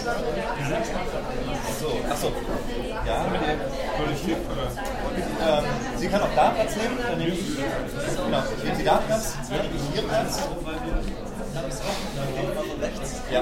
So, achso. Ja, Sie kann auch da Platz nehmen, dann nehme ich. Genau, ich nehme Sie da Platz, dann nehme ich hier Platz. Ja.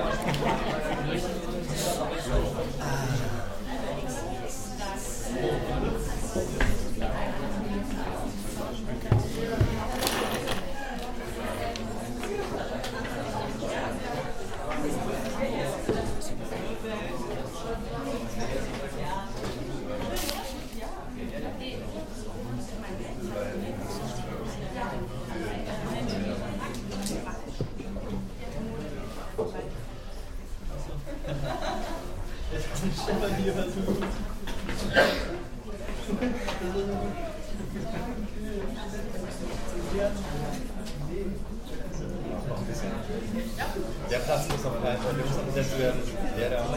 Der Platz muss noch frei besetzt werden. Der da.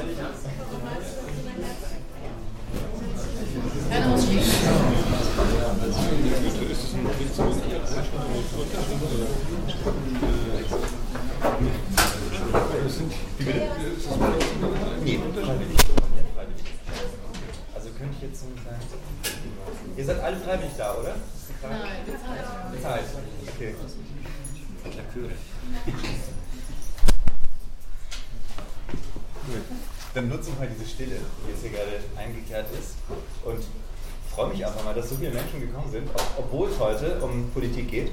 Nee, also könnte ich jetzt nicht sagen. Ihr seid alle freiwillig da, oder? Nein, bezahlt. Bezahlt. Okay. Dann nutzen wir mal diese Stille, die jetzt hier gerade eingekehrt ist, und freue mich einfach mal, dass so viele Menschen gekommen sind, obwohl es heute um Politik geht.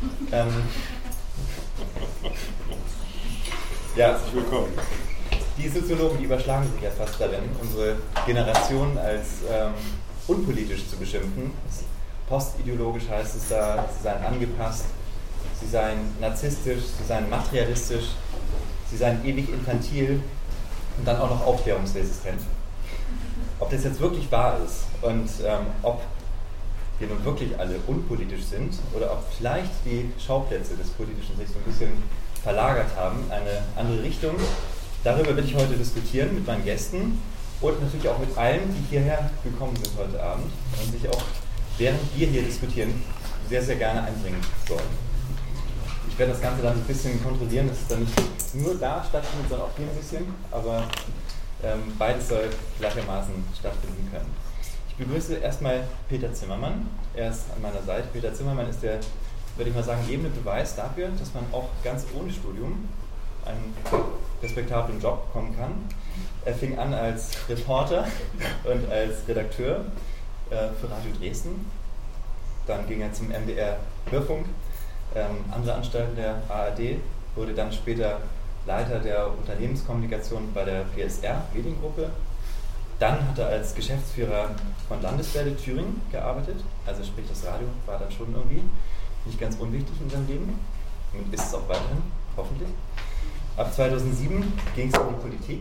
Ja, herzlich willkommen. Die Soziologen, die überschlagen sich ja fast darin, unsere Generation als unpolitisch zu beschimpfen. Postideologisch heißt es da, sie seien angepasst, sie seien narzisstisch, sie seien materialistisch, sie seien ewig infantil und dann auch noch aufklärungsresistent. Ob das jetzt wirklich wahr ist und ob wir nun wirklich alle unpolitisch sind oder ob vielleicht die Schauplätze des Politischen sich so ein bisschen verlagert haben, eine andere Richtung, darüber will ich heute diskutieren mit meinen Gästen und natürlich auch mit allen, die hierher gekommen sind heute Abend und sich auch, während wir hier diskutieren, sehr, sehr gerne einbringen sollen. Ich werde das Ganze dann ein bisschen kontrollieren, dass es dann nicht nur da stattfindet, sondern auch hier ein bisschen, aber beides soll gleichermaßen stattfinden können. Ich begrüße erstmal Peter Zimmermann, er ist an meiner Seite. Peter Zimmermann ist der, würde ich mal sagen, lebende Beweis dafür, dass man auch ganz ohne Studium einen respektablen Job bekommen kann. Er fing an als Reporter und als Redakteur für Radio Dresden. Dann ging er zum MDR Hörfunk, andere Anstalten der ARD, wurde dann später Leiter der Unternehmenskommunikation bei der PSR Mediengruppe. Dann hat er als Geschäftsführer von Landeswelle Thüringen gearbeitet, also sprich das Radio war dann schon irgendwie nicht ganz unwichtig in seinem Leben und ist es auch weiterhin, hoffentlich. Ab 2007 ging es um die Politik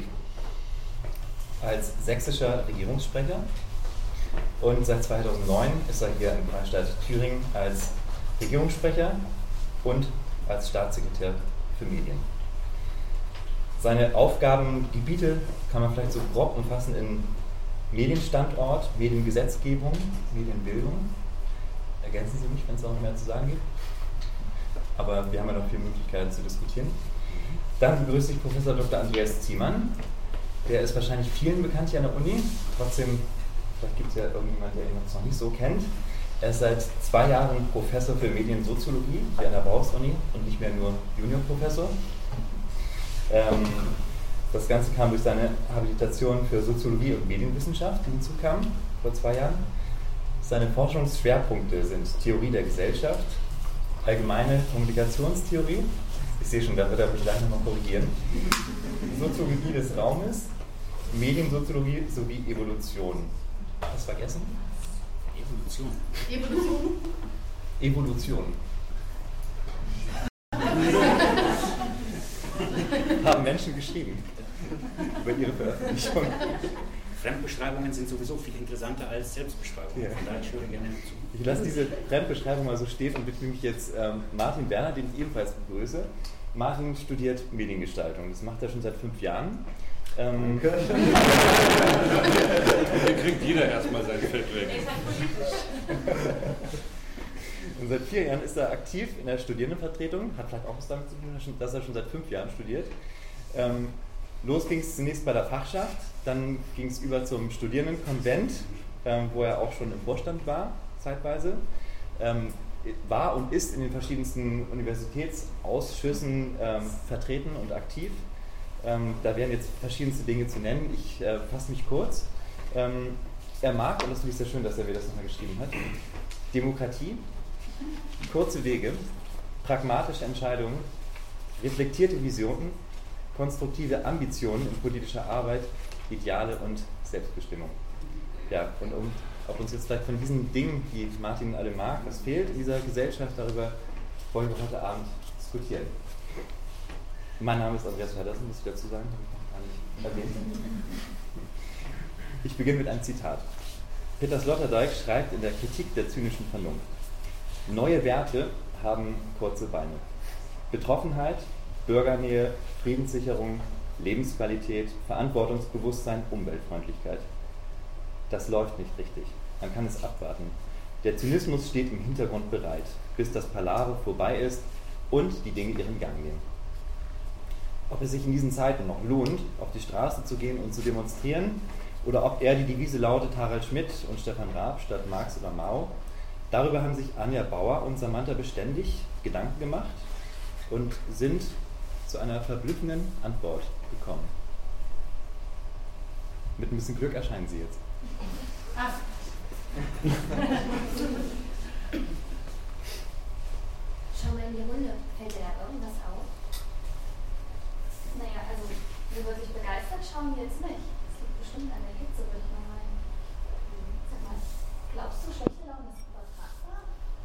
als sächsischer Regierungssprecher und seit 2009 ist er hier im Freistaat Thüringen als Regierungssprecher und als Staatssekretär für Medien. Seine Aufgabengebiete kann man vielleicht so grob umfassen in Medienstandort, Mediengesetzgebung, Medienbildung. Ergänzen Sie mich, wenn es noch mehr zu sagen gibt. Aber wir haben ja noch viele Möglichkeiten zu diskutieren. Dann begrüße ich Professor Dr. Andreas Ziemann. Der ist wahrscheinlich vielen bekannt hier an der Uni. Trotzdem, vielleicht gibt es ja irgendjemand, der ihn noch nicht so kennt. Er ist seit 2 Jahren Professor für Mediensoziologie hier an der Bauhaus-Uni und nicht mehr nur Juniorprofessor. Das Ganze kam durch seine Habilitation für Soziologie und Medienwissenschaft, die hinzukam vor 2 Jahren. Seine Forschungsschwerpunkte sind Theorie der Gesellschaft, allgemeine Kommunikationstheorie, ich sehe schon, da wird er mich gleich nochmal korrigieren, Soziologie des Raumes, Mediensoziologie sowie Evolution. Was vergessen? Evolution. Haben Menschen geschrieben über ihre Veröffentlichung. Fremdbeschreibungen sind sowieso viel interessanter als Selbstbeschreibungen. Ja. Von daher ich höre gerne zu. Ich lasse diese Fremdbeschreibung mal so stehen und widme mich jetzt Martin Werner, den ich ebenfalls begrüße. Martin studiert Mediengestaltung. Das macht er schon seit 5 Jahren. Hier kriegt jeder erstmal sein Fett weg. Und seit 4 Jahren ist er aktiv in der Studierendenvertretung, hat vielleicht auch was damit zu tun, dass er schon seit 5 Jahren studiert. Los ging es zunächst bei der Fachschaft, dann ging es über zum Studierendenkonvent, wo er auch schon im Vorstand war, zeitweise. War und ist in den verschiedensten Universitätsausschüssen vertreten und aktiv. Da wären jetzt verschiedenste Dinge zu nennen. Ich fasse mich kurz. Er mag, und das finde ich sehr schön, dass er mir das nochmal geschrieben hat, Demokratie, kurze Wege, pragmatische Entscheidungen, reflektierte Visionen, konstruktive Ambitionen in politischer Arbeit, Ideale und Selbstbestimmung. Ja, und ob uns jetzt vielleicht von diesen Dingen, die Martin alle mag, was fehlt in dieser Gesellschaft, darüber wollen wir heute Abend diskutieren. Mein Name ist Andreas Feddersen, muss ich dazu sagen, habe ich gar nicht erwähnt. Ich beginne mit einem Zitat. Peter Sloterdijk schreibt in der Kritik der zynischen Vernunft: Neue Werte haben kurze Beine. Betroffenheit, Bürgernähe, Friedenssicherung, Lebensqualität, Verantwortungsbewusstsein, Umweltfreundlichkeit. Das läuft nicht richtig. Man kann es abwarten. Der Zynismus steht im Hintergrund bereit, bis das Palaver vorbei ist und die Dinge ihren Gang nehmen. Ob es sich in diesen Zeiten noch lohnt, auf die Straße zu gehen und zu demonstrieren, oder ob eher die Devise lautet Harald Schmidt und Stefan Raab statt Marx oder Mao, darüber haben sich Anja Bauer und Samantha beständig Gedanken gemacht und sind zu einer verblüffenden Antwort gekommen. Mit ein bisschen Glück erscheinen sie jetzt. Schau mal in die Runde. Fällt dir da irgendwas auf? Naja, also, so wirklich begeistert schauen wir jetzt nicht. Das liegt bestimmt an der Hitze, würde ich mal meinen. Sag mal, glaubst du, schlechte Laune ist übertragbar?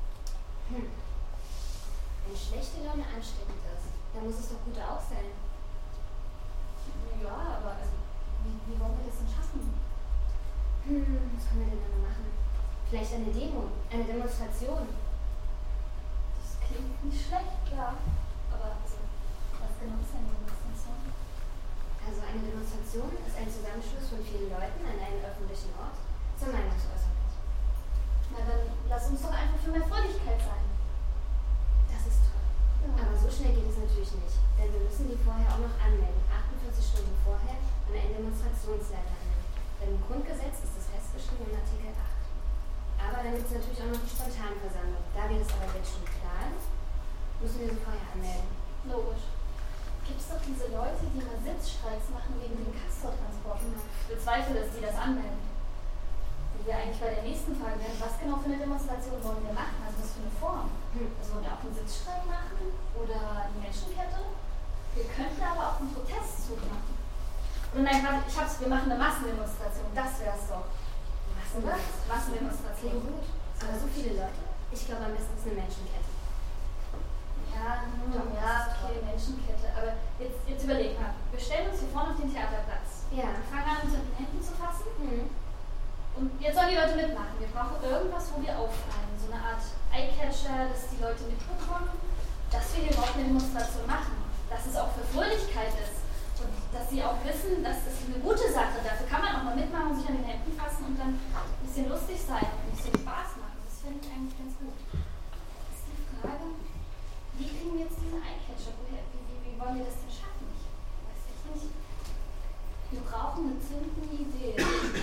Wenn schlechte Laune ansteckend ist, dann muss es doch gut auch sein. Ja, aber also, wie wollen wir das denn schaffen? Was können wir denn dann machen? Vielleicht eine Demo, eine Demonstration. Das klingt nicht schlecht, ja. Aber also, was genau ist eine Demonstration? Also eine Demonstration ist ein Zusammenschluss von vielen Leuten an einem öffentlichen Ort zur Meinungsäußerung. Na dann lass uns doch einfach für mehr Fröhlichkeit sein. Das ist toll. Ja. Aber so schnell geht es natürlich nicht. Denn wir müssen die vorher auch noch anmelden. 48 Stunden vorher an einen Demonstrationsleiter nennen. Denn im Grundgesetz ist das festgeschrieben in Artikel 8. Aber dann gibt es natürlich auch noch die Spontanversammlung. Da wir das aber jetzt schon planen, müssen wir sie vorher anmelden. Logisch. Gibt es doch diese Leute, die mal Sitzstreiks machen wegen den Castortransporten. Ich bezweifle, dass die das anmelden. Wie wir eigentlich bei der nächsten Frage werden, was genau für eine Demonstration wollen wir machen? Also was für eine Form? Also wollen wir auch einen Sitzstreik machen oder eine Menschenkette? Wir könnten aber auch einen Protestzug machen. Und nein, warte, ich hab's, wir machen eine Massendemonstration, das wär's doch. Massendemonstration. Gut. Aber so viele Leute? Ich glaube, am besten ist eine Menschenkette. Ja, okay, Menschenkette. Aber jetzt überleg mal. Wir stellen uns hier vorne auf den Theaterplatz. Ja. Wir fangen an, uns in den Händen zu fassen. Und jetzt sollen die Leute mitmachen. Wir brauchen irgendwas, wo wir auffallen. So eine Art Eyecatcher, dass die Leute mitbekommen, dass wir hier überhaupt eine Demonstration machen. Dass es auch für Fröhlichkeit ist. Und dass sie auch wissen, das ist eine gute Sache. Dafür kann man auch mal mitmachen und sich an den Händen fassen und dann ein bisschen lustig sein und ein bisschen Spaß machen. Das finde ich eigentlich ganz gut. Das ist die Frage, wie kriegen wir jetzt diesen Eyecatcher? Wie wollen wir das denn schaffen? Ich weiß echt nicht. Wir brauchen eine zündende Idee.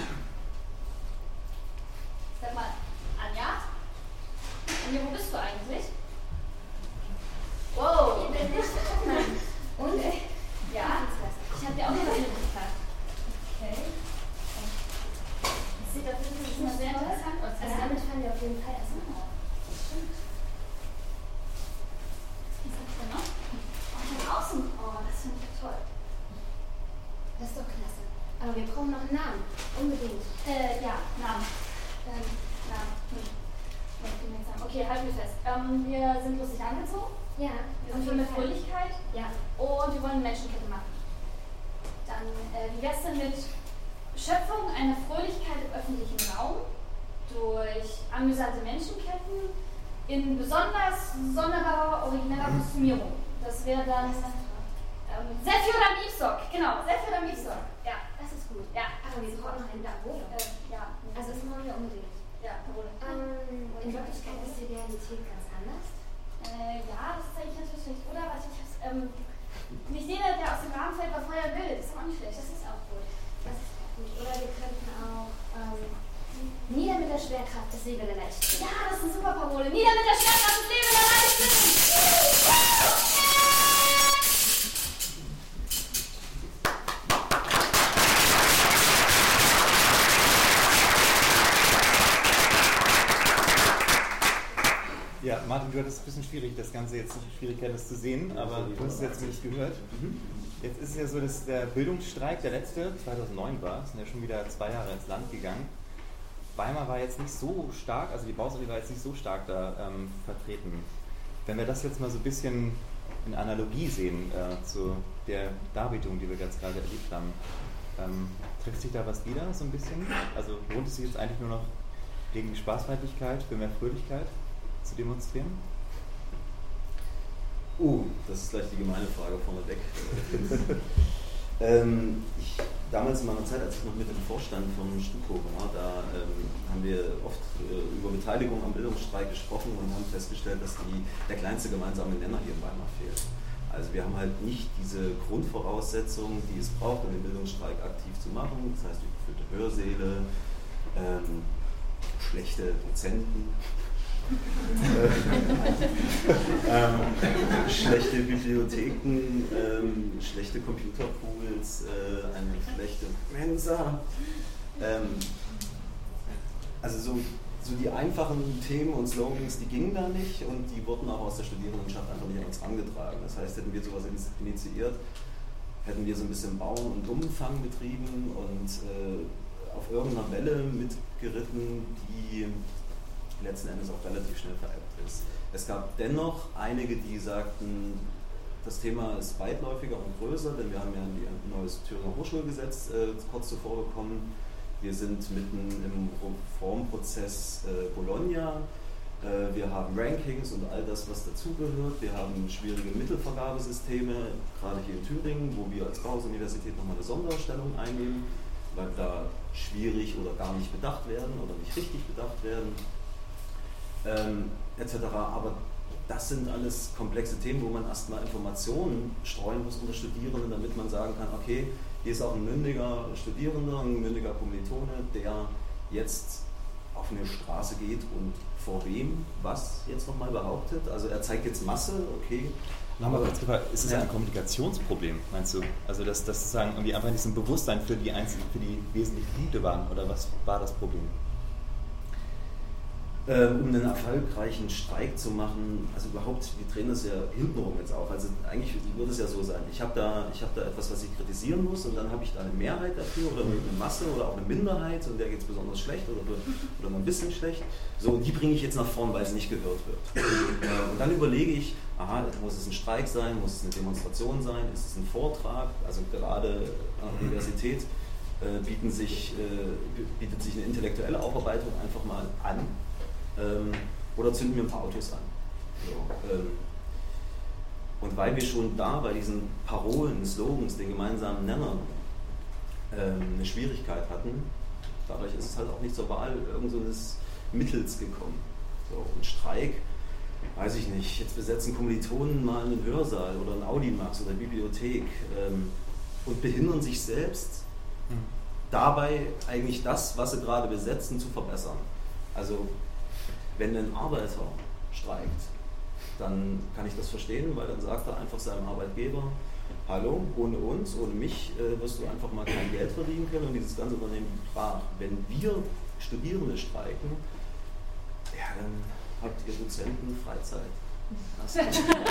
Sag mal, Anja? Anja, wo bist du eigentlich? Wow! Ich bin nicht. Und? Ja, ich habe dir auch was mitgebracht. Okay. Das sieht auf jeden Fall schon mal sehr interessant aus. Also damit fallen wir auf jeden Fall erstmal auf. Das stimmt. Was habt ihr noch? Oh, hier draußen. Oh, das finde ich toll. Das ist doch klasse. Aber wir brauchen noch einen Namen. Unbedingt. Ja, Namen. Okay, halten wir fest. Wir sind lustig angezogen. Ja. Wir sind für eine Fröhlichkeit. Ja. Und wir wollen eine Menschenkette machen. Dann, wie wär's denn mit Schöpfung einer Fröhlichkeit im öffentlichen Raum durch amüsante Menschenketten in besonders sonderbarer, origineller Kostümierung? Das wäre dann Seffi oder Miepsock. Genau, Seffi oder Miepsock. Ja, das ist gut. Ja. Aber wir brauchen noch einen Parole. Ja. Also das machen wir unbedingt. Ja, Parole. In Wirklichkeit ist die Realität ganz anders. Ja, das zeige ich natürlich nicht. Oder? Warte, ich hab's. Nicht jeder, der aus dem Rahmen fällt, war vorher wild. Das ist auch Gut, oder wir könnten auch nieder mit der Schwerkraft, das Leben der Leichten. Ja, das ist eine super Parole. Nieder mit der Schwerkraft, das Leben der Leichten. Ja, Martin, du hattest es ein bisschen schwierig, das Ganze jetzt Schwierigkeit, das zu sehen, aber du hast es jetzt zumindest gehört. Jetzt ist es ja so, dass der Bildungsstreik, der letzte, 2009 war, sind ja schon wieder 2 Jahre ins Land gegangen. Weimar war jetzt nicht so stark, also die Bausoli war jetzt nicht so stark da vertreten. Wenn wir das jetzt mal so ein bisschen in Analogie sehen zu der Darbietung, die wir jetzt gerade erlebt haben, trifft sich da was wieder so ein bisschen? Also lohnt es sich jetzt eigentlich nur noch gegen die Spaßfeindlichkeit, für mehr Fröhlichkeit zu demonstrieren? Das ist gleich die gemeine Frage vorneweg. Damals in meiner Zeit, als ich noch mit dem Vorstand von STUKO war, da haben wir oft über Beteiligung am Bildungsstreik gesprochen und haben festgestellt, dass der kleinste gemeinsame Nenner hier in Weimar fehlt. Also wir haben halt nicht diese Grundvoraussetzungen, die es braucht, um den Bildungsstreik aktiv zu machen. Das heißt, überfüllte Hörsäle, schlechte Dozenten, schlechte Bibliotheken, schlechte Computerpools, eine schlechte Mensa. Also so die einfachen Themen und Slogans, die gingen da nicht und die wurden auch aus der Studierendenschaft einfach nicht an uns angetragen. Das heißt, hätten wir sowas initiiert, hätten wir so ein bisschen Bauen- und Umfang betrieben und auf irgendeiner Welle mitgeritten, die letzten Endes auch relativ schnell verebbt ist. Es gab dennoch einige, die sagten, das Thema ist weitläufiger und größer, denn wir haben ja ein neues Thüringer Hochschulgesetz kurz zuvor bekommen. Wir sind mitten im Reformprozess Bologna. Wir haben Rankings und all das, was dazugehört. Wir haben schwierige Mittelvergabesysteme, gerade hier in Thüringen, wo wir als Bauhaus-Universität nochmal eine Sonderstellung einnehmen, weil da schwierig oder gar nicht bedacht werden oder nicht richtig bedacht werden. Etc. Aber das sind alles komplexe Themen, wo man erstmal Informationen streuen muss unter Studierenden, damit man sagen kann, okay, hier ist auch ein mündiger Studierender, ein mündiger Kommilitone, der jetzt auf eine Straße geht und vor wem was jetzt nochmal behauptet. Also er zeigt jetzt Masse, okay. Aber ist es ein Kommunikationsproblem, meinst du? Also dass sozusagen irgendwie einfach nicht so ein Bewusstsein für die wesentlichen Gebiete waren, oder was war das Problem? Um einen erfolgreichen Streik zu machen, also überhaupt, wir drehen das ja hintenrum jetzt auf, also eigentlich würde es ja so sein, ich habe da etwas, was ich kritisieren muss und dann habe ich da eine Mehrheit dafür oder eine Masse oder auch eine Minderheit und der geht es besonders schlecht oder nur ein bisschen schlecht, so, und die bringe ich jetzt nach vorn, weil es nicht gehört wird. Und dann überlege ich, muss es ein Streik sein, muss es eine Demonstration sein, ist es ein Vortrag, also gerade an der Universität bietet sich eine intellektuelle Aufarbeitung einfach mal an. Oder zünden wir ein paar Autos an. So, und weil wir schon da bei diesen Parolen, Slogans, den gemeinsamen Nennern eine Schwierigkeit hatten, dadurch ist es halt auch nicht zur Wahl irgendeines Mittels gekommen. So, und Streik, weiß ich nicht, jetzt besetzen Kommilitonen mal einen Hörsaal oder einen Audimax oder eine Bibliothek und behindern sich selbst dabei eigentlich das, was sie gerade besetzen, zu verbessern. Also wenn ein Arbeiter streikt, dann kann ich das verstehen, weil dann sagt er einfach seinem Arbeitgeber, hallo, ohne uns, ohne mich wirst du einfach mal kein Geld verdienen können und dieses ganze Unternehmen brach. Wenn wir Studierende streiken, ja, dann habt ihr Dozenten Freizeit. So.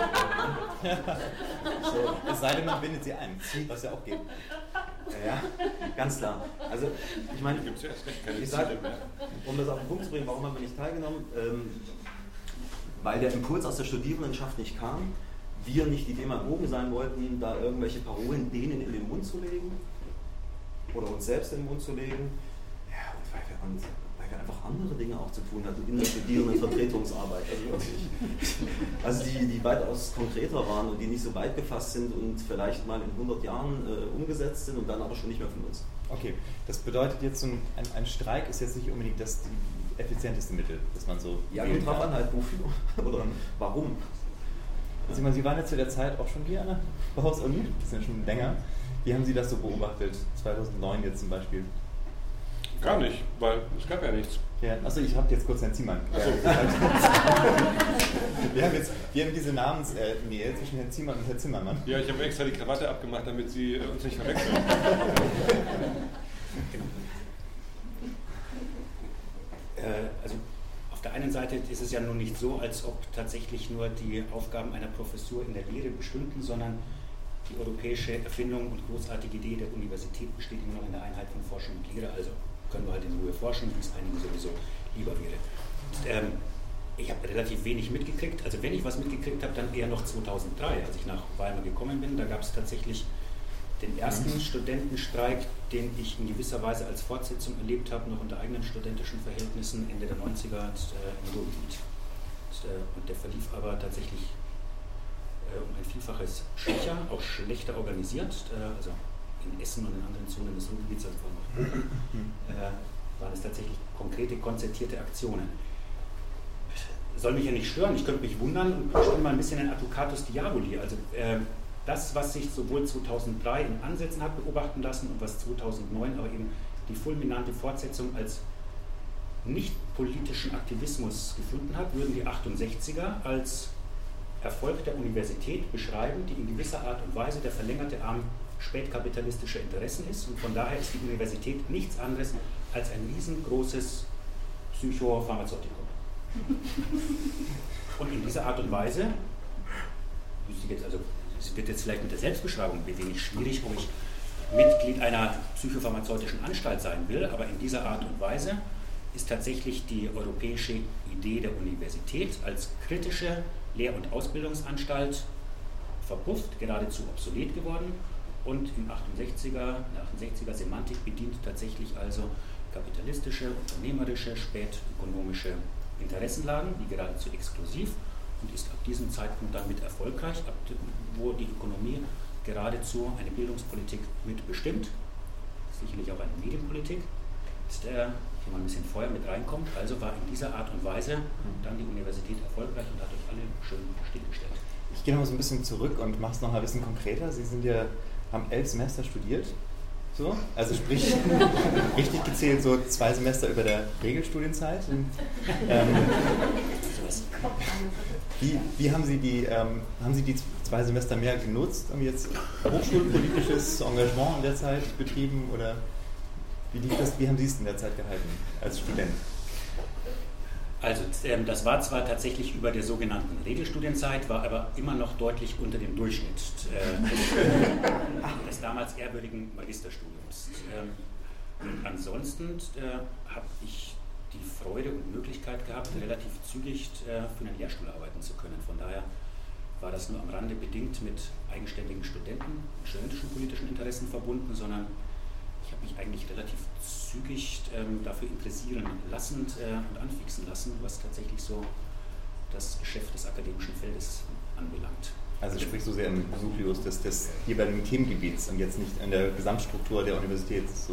Es sei denn, man bindet sie ein, was ja auch geht. Ja, ganz klar. Also, ich meine, ich sage, um das auf den Punkt zu bringen, warum haben wir nicht teilgenommen? Weil der Impuls aus der Studierendenschaft nicht kam, wir nicht die Demagogen sein wollten, da irgendwelche Parolen denen in den Mund zu legen oder uns selbst in den Mund zu legen. Ja, und weil wir einfach andere Dinge auch zu tun hatten in der Studierendenvertretungsarbeit. Also die weitaus konkreter waren und die nicht so weit gefasst sind und vielleicht mal in 100 Jahren umgesetzt sind und dann aber schon nicht mehr von uns. Okay, das bedeutet jetzt, ein Streik ist jetzt nicht unbedingt das effizienteste Mittel, das man so... Ja, kommt drauf an, halt wofür oder warum. Sie waren jetzt zu der Zeit auch schon hier an der Bauhaus-Uni, das ist ja schon länger. Wie haben Sie das so beobachtet, 2009 jetzt zum Beispiel? Gar nicht, weil es gab ja nichts. Ja, achso, ich habe jetzt kurz Herrn Ziemann. Achso. Wir haben diese Namensnähe zwischen Herrn Ziemann und Herrn Zimmermann. Ja, ich habe extra die Krawatte abgemacht, damit Sie uns nicht verwechseln. Also auf der einen Seite ist es ja nun nicht so, als ob tatsächlich nur die Aufgaben einer Professur in der Lehre bestünden, sondern die europäische Erfindung und großartige Idee der Universität besteht immer noch in der Einheit von Forschung und Lehre, also können wir halt in Ruhe forschen, wie es einigen sowieso lieber wäre. Und, ich habe relativ wenig mitgekriegt, also wenn ich was mitgekriegt habe, dann eher noch 2003, als ich nach Weimar gekommen bin. Da gab es tatsächlich den ersten Studentenstreik, den ich in gewisser Weise als Fortsetzung erlebt habe, noch unter eigenen studentischen Verhältnissen Ende der 90er im Ruhrgebiet. Und der verlief aber tatsächlich um ein Vielfaches schwächer, auch schlechter organisiert. Also in Essen und in anderen Zonen des Ruhrgebiets, also waren es tatsächlich konkrete, konzertierte Aktionen. Soll mich ja nicht stören, ich könnte mich wundern und bestimmt mal ein bisschen ein Advocatus Diaboli. Also das, was sich sowohl 2003 in Ansätzen hat beobachten lassen und was 2009 aber eben die fulminante Fortsetzung als nicht politischen Aktivismus gefunden hat, würden die 68er als Erfolg der Universität beschreiben, die in gewisser Art und Weise der verlängerte Arm spätkapitalistischer Interessen ist. Und von daher ist die Universität nichts anderes als ein riesengroßes Psychopharmazeutikum. Und in dieser Art und Weise, es wird jetzt vielleicht mit der Selbstbeschreibung ein wenig schwierig, ob ich Mitglied einer psychopharmazeutischen Anstalt sein will, aber in dieser Art und Weise ist tatsächlich die europäische Idee der Universität als kritische Lehr- und Ausbildungsanstalt verpufft, geradezu obsolet geworden und in der 68er Semantik bedient tatsächlich also kapitalistische, unternehmerische, spätökonomische Interessenlagen, die geradezu exklusiv und ist ab diesem Zeitpunkt dann mit erfolgreich, wo die Ökonomie geradezu eine Bildungspolitik mitbestimmt, sicherlich auch eine Medienpolitik, hier mal ein bisschen Feuer mit reinkommt. Also war in dieser Art und Weise dann die Universität erfolgreich und hat euch alle schön stillgestellt. Ich gehe noch mal so ein bisschen zurück und mache es noch ein bisschen konkreter. Sie haben 11 Semester studiert, so, also sprich richtig gezählt so 2 Semester über der Regelstudienzeit. Wie haben Sie die 2 Semester mehr genutzt? Haben jetzt hochschulpolitisches Engagement in der Zeit betrieben oder wie haben Sie es in der Zeit gehalten als Student? Also das war zwar tatsächlich über der sogenannten Regelstudienzeit, war aber immer noch deutlich unter dem Durchschnitt des damals ehrwürdigen Magisterstudiums. Und ansonsten habe ich die Freude und Möglichkeit gehabt, relativ zügig für einen Lehrstuhl arbeiten zu können. Von daher war das nur am Rande bedingt mit eigenständigen studentischen politischen Interessen verbunden, sondern ich habe mich eigentlich relativ zügig dafür interessieren lassen und anfixen lassen, was tatsächlich so das Geschäft des akademischen Feldes anbelangt. Also sprich so sehr im Nukleus des jeweiligen Themengebiets und jetzt nicht in der Gesamtstruktur der Universität so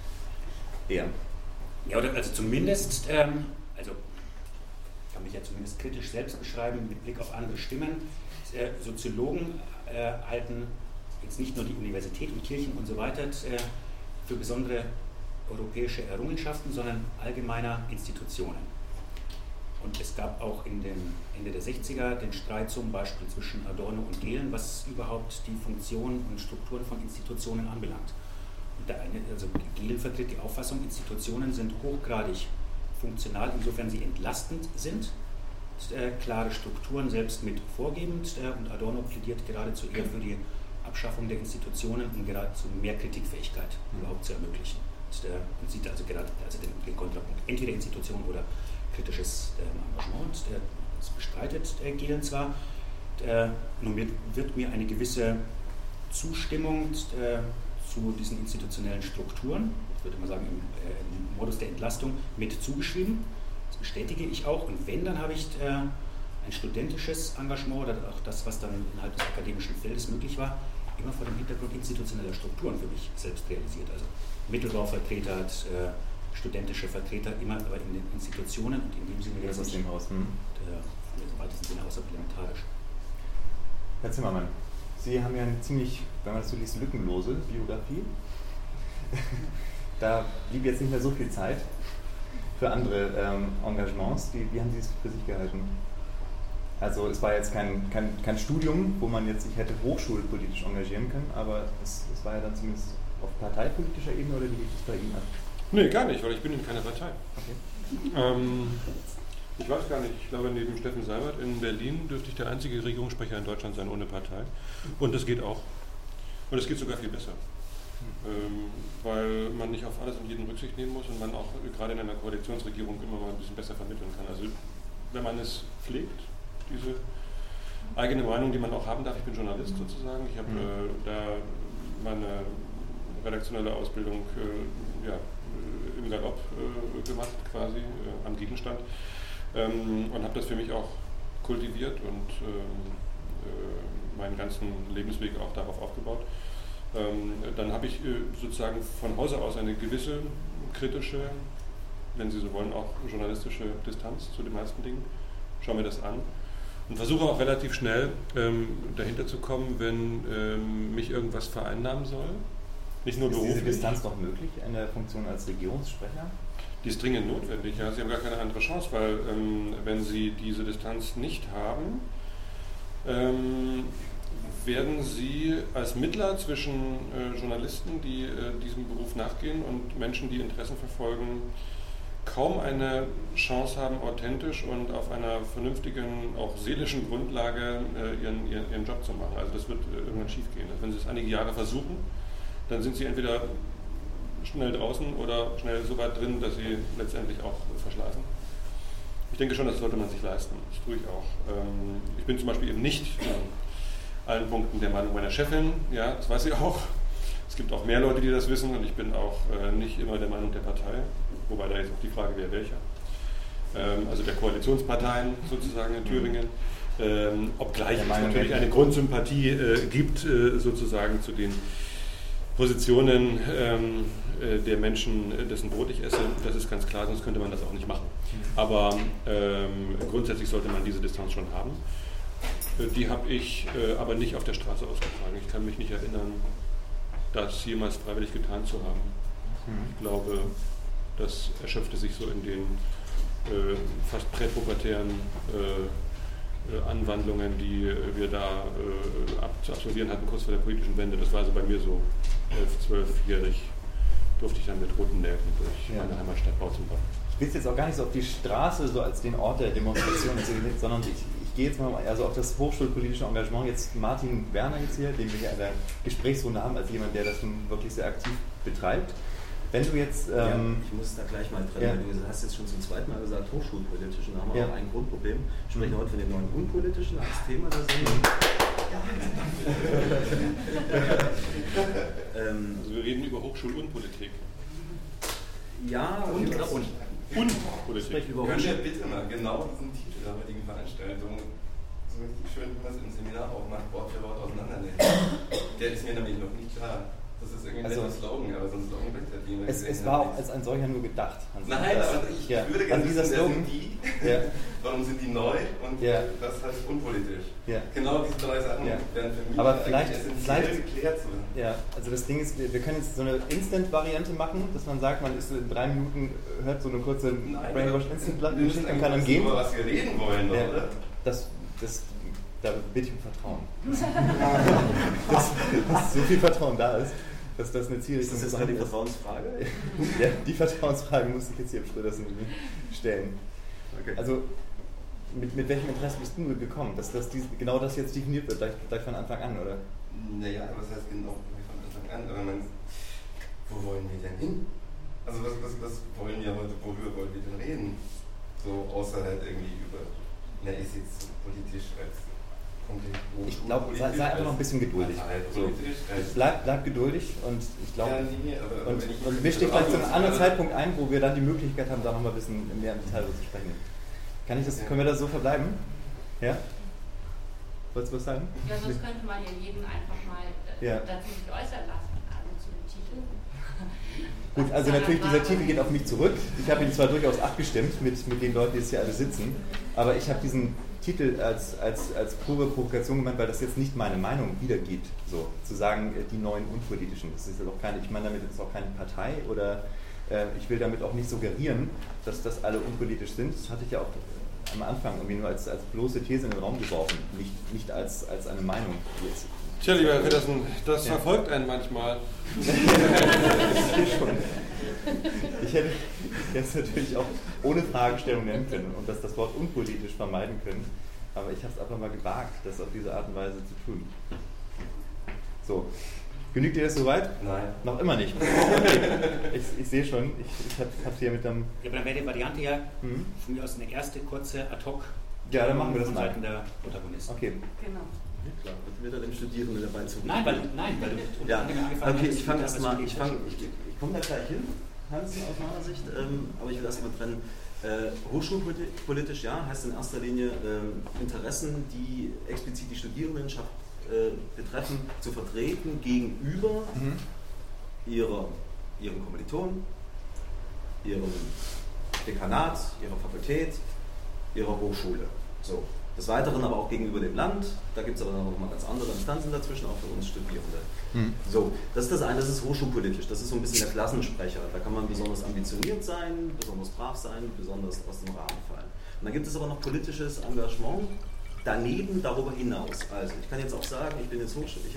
eher. Ja, oder also zumindest, also kann mich ja zumindest kritisch selbst beschreiben mit Blick auf andere Stimmen. Soziologen halten jetzt nicht nur die Universität und Kirchen und so weiter für besondere europäische Errungenschaften, sondern allgemeiner Institutionen. Und es gab auch in den Ende der 60er den Streit zum Beispiel zwischen Adorno und Gehlen, was überhaupt die Funktionen und Strukturen von Institutionen anbelangt. Und also Gehlen vertritt die Auffassung, Institutionen sind hochgradig funktional, insofern sie entlastend sind, klare Strukturen selbst mit vorgebend, und Adorno plädiert geradezu eher für die Abschaffung der Institutionen, um geradezu mehr Kritikfähigkeit überhaupt zu ermöglichen. Und sieht also gerade den Kontrapunkt, entweder Institution oder kritisches Engagement. Das bestreitet Gehlen zwar, nun wird mir eine gewisse Zustimmung zu diesen institutionellen Strukturen, ich würde mal sagen im Modus der Entlastung, mit zugeschrieben. Das bestätige ich auch. Und wenn, dann habe ich ein studentisches Engagement oder auch das, was dann innerhalb des akademischen Feldes möglich war, immer vor dem Hintergrund institutioneller Strukturen für mich selbst realisiert. Also Mittelbauvertreter, studentische Vertreter, immer aber in den Institutionen und in dem Sinne jetzt nicht im weitesten Sinne außerparlamentarisch. Herr Zimmermann. Sie haben ja eine ziemlich, wenn man das so liest, lückenlose Biografie. Da blieb jetzt nicht mehr so viel Zeit für andere Engagements. Wie haben Sie es für sich gehalten? Also es war jetzt kein Studium, wo man jetzt sich hätte hochschulpolitisch engagieren können, aber es war ja dann zumindest auf parteipolitischer Ebene, oder wie lief es bei Ihnen ab? Nee, gar nicht, weil ich bin in keiner Partei. Okay. Ich weiß gar nicht, ich glaube neben Steffen Seibert in Berlin dürfte ich der einzige Regierungssprecher in Deutschland sein ohne Partei. Und das geht auch. Und es geht sogar viel besser. Weil man nicht auf alles und jeden Rücksicht nehmen muss und man auch gerade in einer Koalitionsregierung immer mal ein bisschen besser vermitteln kann. Also wenn man es pflegt, diese eigene Meinung, die man auch haben darf. Ich bin Journalist sozusagen. Ich habe da meine redaktionelle Ausbildung im Galopp gemacht, quasi am Gegenstand. Und habe das für mich auch kultiviert und meinen ganzen Lebensweg auch darauf aufgebaut. Dann habe ich sozusagen von Hause aus eine gewisse kritische, wenn Sie so wollen, auch journalistische Distanz zu den meisten Dingen. Schaue mir das an und versuche auch relativ schnell dahinter zu kommen, wenn mich irgendwas vereinnahmen soll. Nicht nur beruflich. Ist diese Distanz noch möglich in der Funktion als Regierungssprecher? Die ist dringend notwendig, ja. Sie haben gar keine andere Chance, weil wenn Sie diese Distanz nicht haben, werden Sie als Mittler zwischen Journalisten, die diesem Beruf nachgehen, und Menschen, die Interessen verfolgen, kaum eine Chance haben, authentisch und auf einer vernünftigen, auch seelischen Grundlage ihren Job zu machen. Also das wird irgendwann schief gehen. Also wenn Sie es einige Jahre versuchen, dann sind Sie entweder schnell draußen oder schnell so weit drin, dass Sie letztendlich auch verschleißen. Ich denke schon, das sollte man sich leisten. Das tue ich auch. Ich bin zum Beispiel eben nicht in allen Punkten der Meinung meiner Chefin, ja, das weiß sie auch. Es gibt auch mehr Leute, die das wissen, und ich bin auch nicht immer der Meinung der Partei, wobei da jetzt auch die Frage wäre, welcher. Also der Koalitionsparteien sozusagen in Thüringen. Obgleich es natürlich eine Grundsympathie gibt sozusagen zu den Positionen der Menschen, dessen Brot ich esse, das ist ganz klar, sonst könnte man das auch nicht machen. Aber grundsätzlich sollte man diese Distanz schon haben. Die habe ich aber nicht auf der Straße ausgetragen. Ich kann mich nicht erinnern, das jemals freiwillig getan zu haben. Ich glaube, das erschöpfte sich so in den fast präpubertären Anwandlungen, die wir da zu absolvieren hatten, kurz vor der politischen Wende. Das war also bei mir so 11-, 12-jährig, durfte ich dann mit roten Nelken durch meine Heimatstadt Bautzen. Ich will jetzt auch gar nicht so auf die Straße so als den Ort der Demonstration, sondern ich gehe jetzt mal also auf das hochschulpolitische Engagement. Jetzt Martin Werner jetzt hier, den wir hier in der Gesprächsrunde haben, als jemand, der das nun wirklich sehr aktiv betreibt. Wenn du jetzt... ich muss da gleich mal trennen, weil du hast jetzt schon zum zweiten Mal gesagt, hochschulpolitisch, und da haben wir auch ein Grundproblem. Wir sprechen heute von dem neuen unpolitischen als Thema der Sendung. Also wir reden über Hochschulunpolitik. Ja, Unpolitik. Können wir bitte mal genau diesen Titel der heutigen Veranstaltung so richtig schön, wie man es im Seminar auch macht, Wort für Wort auseinandernehmen? Der ist mir nämlich noch nicht klar. Das ist irgendwie ein netter Slogan, aber so ein Slogan bringt ja die. Es war auch als ein solcher nur gedacht. Nein, aber ich würde gerne wissen, warum sind die neu und was heißt unpolitisch? Ja. Genau diese drei Sachen werden für mich aber vielleicht geklärt zu werden. Ja, also das Ding ist, wir können jetzt so eine Instant-Variante machen, dass man sagt, man ist in 3 Minuten, hört so eine kurze Brainwash-Instant-Geschichte und kann dann gehen. Über was wir reden wollen, oder? Da bitte ich um Vertrauen. dass so viel Vertrauen da ist, dass das eine Zielrichtung ist. Ist das jetzt die Vertrauensfrage? Ja, die Vertrauensfrage muss ich jetzt hier im Schrödersen stellen. Okay. Also, mit welchem Interesse bist du gekommen, dass genau das jetzt definiert wird, gleich von Anfang an, oder? Naja, was heißt genau von Anfang an? Aber wo wollen wir denn hin? Also, was wollen wir heute, worüber wollen wir denn reden? So, außer halt irgendwie über, ist jetzt politisch als ich glaube, sei einfach noch ein bisschen geduldig. So. Bleib geduldig und ich glaube, und misch dich vielleicht zu einem anderen Zeitpunkt ein, wo wir dann die Möglichkeit haben, da noch mal ein bisschen mehr im Detail zu sprechen. Können wir da so verbleiben? Ja? Wolltest du was sagen? Ja, sonst könnte man ja jeden einfach mal dazu sich äußern lassen, also zu dem Titel. Gut, also natürlich, dieser Titel geht auf mich zurück. Ich habe ihn zwar durchaus abgestimmt mit den Leuten, die jetzt hier alle sitzen, aber ich habe diesen Titel als pure Provokation gemeint, weil das jetzt nicht meine Meinung wiedergibt. So, zu sagen, die neuen Unpolitischen. Das ist ja doch keine, ich meine damit jetzt auch keine Partei oder ich will damit auch nicht suggerieren, dass das alle unpolitisch sind. Das hatte ich ja auch am Anfang irgendwie nur als bloße These in den Raum geworfen, nicht als eine Meinung jetzt. Tja, lieber Herr Petersen, das verfolgt einen manchmal. Ich hätte jetzt natürlich auch ohne Fragestellung nennen können und das Wort unpolitisch vermeiden können, aber ich habe es einfach mal gewagt, das auf diese Art und Weise zu tun. So, genügt dir das soweit? Nein. Noch immer nicht. Okay. Ich sehe schon, ich habe hier mit dem... Ja, aber dann wäre die Variante ja von mir aus eine erste kurze Ad-Hoc. Ja, dann machen wir das von mal. Seiten der Protagonisten. Okay. Genau. Ja, klar, wird er dem Studierenden dabei zu. Nein, weil du ja, angefangen okay, hast, ich fange erstmal, ich komme da gleich hin, Hans, aus meiner Sicht, aber ich will erstmal trennen. Hochschulpolitisch, ja, heißt in erster Linie Interessen, die explizit die Studierendenschaft betreffen, zu vertreten gegenüber ihren Kommilitonen, ihrem Dekanat, ihrer Fakultät, ihrer Hochschule. So. Des Weiteren aber auch gegenüber dem Land, da gibt es aber noch mal ganz andere Instanzen dazwischen, auch für uns Studierende. So, das ist das eine, das ist hochschulpolitisch, das ist so ein bisschen der Klassensprecher. Da kann man besonders ambitioniert sein, besonders brav sein, besonders aus dem Rahmen fallen. Und dann gibt es aber noch politisches Engagement daneben, darüber hinaus. Also ich kann jetzt auch sagen, ich will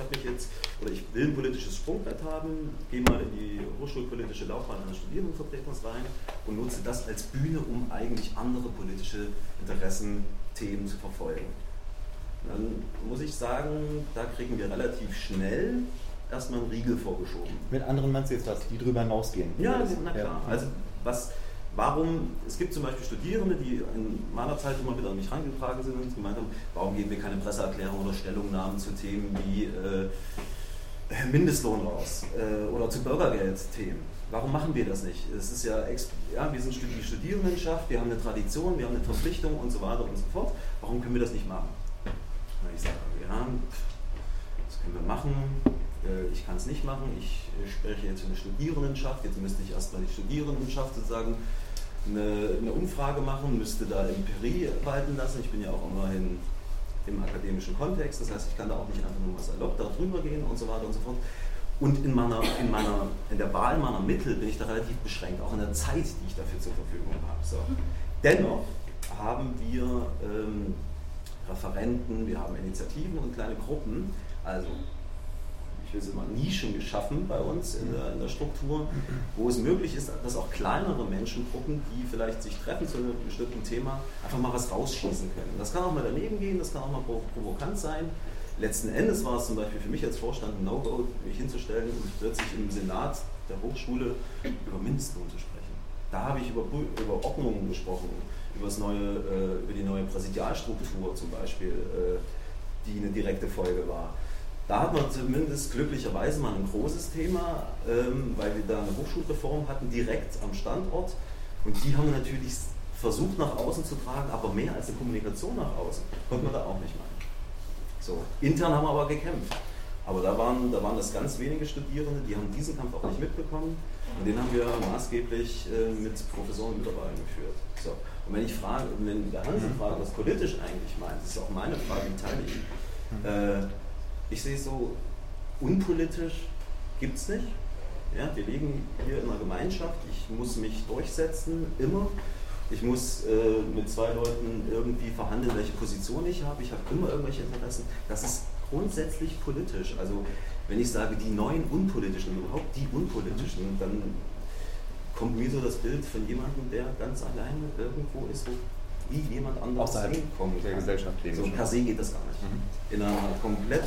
ein politisches Sprungbrett haben, gehe mal in die hochschulpolitische Laufbahn eines Studierendenvertreters rein und nutze das als Bühne, um eigentlich andere politische Interessen, Themen zu verfolgen. Dann muss ich sagen, da kriegen wir relativ schnell erstmal einen Riegel vorgeschoben. Mit anderen meinst du jetzt was, die drüber hinausgehen? Ja, na klar. Also es gibt zum Beispiel Studierende, die in meiner Zeit immer wieder an mich herangetragen sind und gemeint haben, warum geben wir keine Presseerklärung oder Stellungnahmen zu Themen wie Mindestlohn raus oder zu Bürgergeldthemen. Warum machen wir das nicht? Es ist wir sind die Studierendenschaft, wir haben eine Tradition, wir haben eine Verpflichtung und so weiter und so fort. Warum können wir das nicht machen? Und ich sage, ja, das können wir machen, ich kann es nicht machen, ich spreche jetzt für eine Studierendenschaft, jetzt müsste ich erstmal die Studierendenschaft sozusagen eine Umfrage machen, müsste da Empirie walten lassen. Ich bin ja auch immerhin im akademischen Kontext, das heißt, ich kann da auch nicht einfach nur mal salopp da drüber gehen und so weiter und so fort. Und in der Wahl meiner Mittel bin ich da relativ beschränkt, auch in der Zeit, die ich dafür zur Verfügung habe. So. Dennoch haben wir Referenten, wir haben Initiativen und kleine Gruppen, also ich will sie mal Nischen geschaffen bei uns in der Struktur, wo es möglich ist, dass auch kleinere Menschengruppen, die vielleicht sich treffen zu einem bestimmten Thema, einfach mal was rausschießen können. Das kann auch mal daneben gehen, das kann auch mal provokant sein. Letzten Endes war es zum Beispiel für mich als Vorstand ein No-Go, mich hinzustellen und plötzlich im Senat der Hochschule über Mindestlohn zu sprechen. Da habe ich über Ordnungen gesprochen, über die neue Präsidialstruktur zum Beispiel, die eine direkte Folge war. Da hat man zumindest glücklicherweise mal ein großes Thema, weil wir da eine Hochschulreform hatten, direkt am Standort. Und die haben wir natürlich versucht nach außen zu tragen, aber mehr als eine Kommunikation nach außen konnte man da auch nicht machen. So, intern haben wir aber gekämpft. Aber da waren das ganz wenige Studierende, die haben diesen Kampf auch nicht mitbekommen. Und den haben wir maßgeblich mit Professoren und Mitarbeitern geführt. So. Und wenn der Hansen fragt, was politisch eigentlich meint, das ist auch meine Frage, die teile ich. Ich sehe es so, unpolitisch gibt es nicht. Ja, wir leben hier in einer Gemeinschaft, ich muss mich durchsetzen, immer. Ich muss mit zwei Leuten irgendwie verhandeln, welche Position ich habe. Ich habe immer irgendwelche Interessen. Das ist grundsätzlich politisch. Also wenn ich sage, die neuen Unpolitischen, überhaupt die Unpolitischen, dann kommt mir so das Bild von jemandem, der ganz alleine irgendwo ist, wie jemand anderes hinkommt. Der Gesellschaft leben. So per se geht das gar nicht. In einer komplett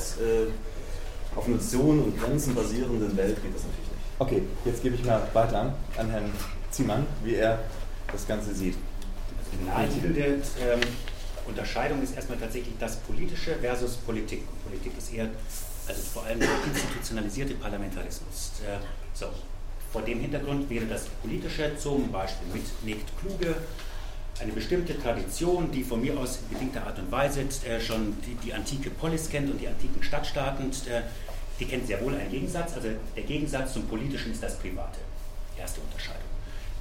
auf Nationen und Grenzen basierenden Welt geht das natürlich nicht. Okay, jetzt gebe ich mal weiter an Herrn Ziemann, wie er das Ganze sieht. Die naheliegende Unterscheidung ist erstmal tatsächlich das Politische versus Politik. Und Politik ist eher, also vor allem der institutionalisierte Parlamentarismus. So. Vor dem Hintergrund wäre das Politische zum Beispiel mit Nickt Kluge eine bestimmte Tradition, die von mir aus in bedingter Art und Weise schon die antike Polis kennt und die antiken Stadtstaaten, die kennt sehr wohl einen Gegensatz. Also der Gegensatz zum Politischen ist das Private. Ja,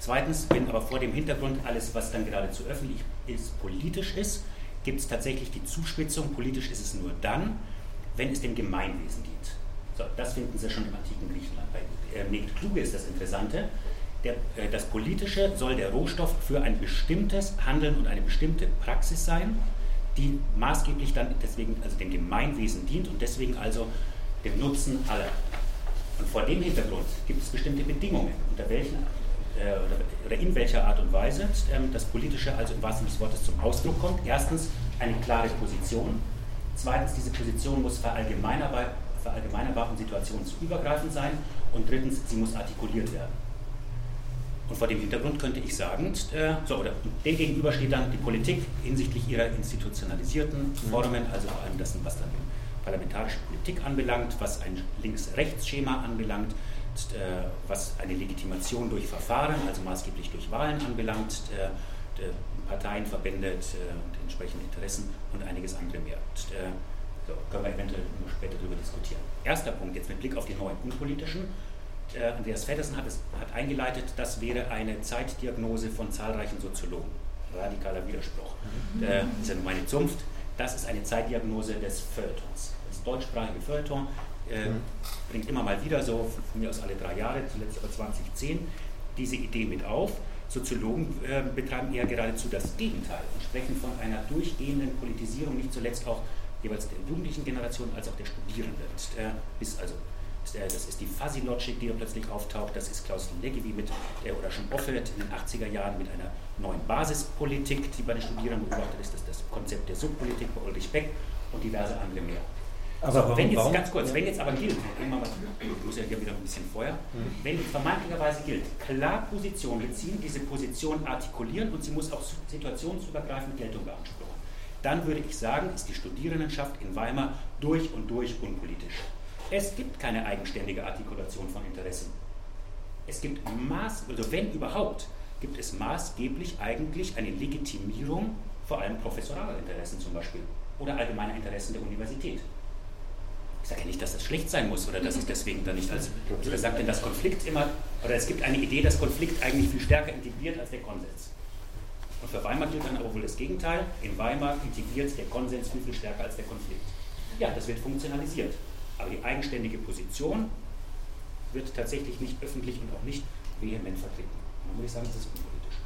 Zweitens, wenn aber vor dem Hintergrund alles, was dann geradezu öffentlich ist, politisch ist, gibt es tatsächlich die Zuspitzung, politisch ist es nur dann, wenn es dem Gemeinwesen dient. So, das finden Sie schon im antiken Griechenland. Bei Negt Kluge ist das Interessante. Das Politische soll der Rohstoff für ein bestimmtes Handeln und eine bestimmte Praxis sein, die maßgeblich dann deswegen also dem Gemeinwesen dient und deswegen also dem Nutzen aller. Und vor dem Hintergrund gibt es bestimmte Bedingungen, unter welchen oder in welcher Art und Weise das Politische also im wahrsten Sinne des Wortes zum Ausdruck kommt. Erstens eine klare Position. Zweitens, diese Position muss verallgemeinerbar und situationsübergreifend sein. Und drittens, sie muss artikuliert werden. Und vor dem Hintergrund könnte ich sagen, oder dem gegenüber steht dann die Politik hinsichtlich ihrer institutionalisierten Formen, also vor allem das, was dann die parlamentarische Politik anbelangt, was ein Links-Rechts-Schema anbelangt, was eine Legitimation durch Verfahren, also maßgeblich durch Wahlen anbelangt, Parteien, Verbände und entsprechende Interessen und einiges andere mehr. So, können wir eventuell noch später darüber diskutieren. Erster Punkt, jetzt mit Blick auf die neuen unpolitischen. Andreas Feddersen hat eingeleitet, das wäre eine Zeitdiagnose von zahlreichen Soziologen. Radikaler Widerspruch. Das ist ja nur meine Zunft. Das ist eine Zeitdiagnose des Feuilletons. Das deutschsprachige Feuilleton bringt immer mal wieder so, von mir aus alle 3 Jahre, zuletzt aber 2010, diese Idee mit auf. Soziologen betreiben eher geradezu das Gegenteil und sprechen von einer durchgehenden Politisierung, nicht zuletzt auch jeweils der jugendlichen Generation als auch der Studierenden. Das ist die Fuzzy Logic, die da plötzlich auftaucht, das ist Klaus Leggevi oder schon Offert in den 80er Jahren mit einer neuen Basispolitik, die bei den Studierenden beobachtet ist, das Konzept der Subpolitik bei Ulrich Beck und diverse andere mehr. Aber so, wenn jetzt aber gilt, ich muss ja hier wieder ein bisschen vorher, wenn jetzt vermeintlicherweise gilt, klar Position beziehen, diese Position artikulieren und sie muss auch situationsübergreifend Geltung beanspruchen, dann würde ich sagen, ist die Studierendenschaft in Weimar durch und durch unpolitisch. Es gibt keine eigenständige Artikulation von Interessen. Es gibt wenn überhaupt, gibt es maßgeblich eigentlich eine Legitimierung vor allem professoraler Interessen zum Beispiel oder allgemeiner Interessen der Universität. Ich sage ja nicht, dass das schlecht sein muss oder dass ich deswegen dann nicht als, wer sagt denn, dass Konflikt immer, oder es gibt eine Idee, dass Konflikt eigentlich viel stärker integriert als der Konsens. Und für Weimar gilt dann aber wohl das Gegenteil. In Weimar integriert der Konsens viel, viel stärker als der Konflikt. Ja, das wird funktionalisiert. Aber die eigenständige Position wird tatsächlich nicht öffentlich und auch nicht vehement vertreten. Und dann würde ich sagen, das ist unpolitisch.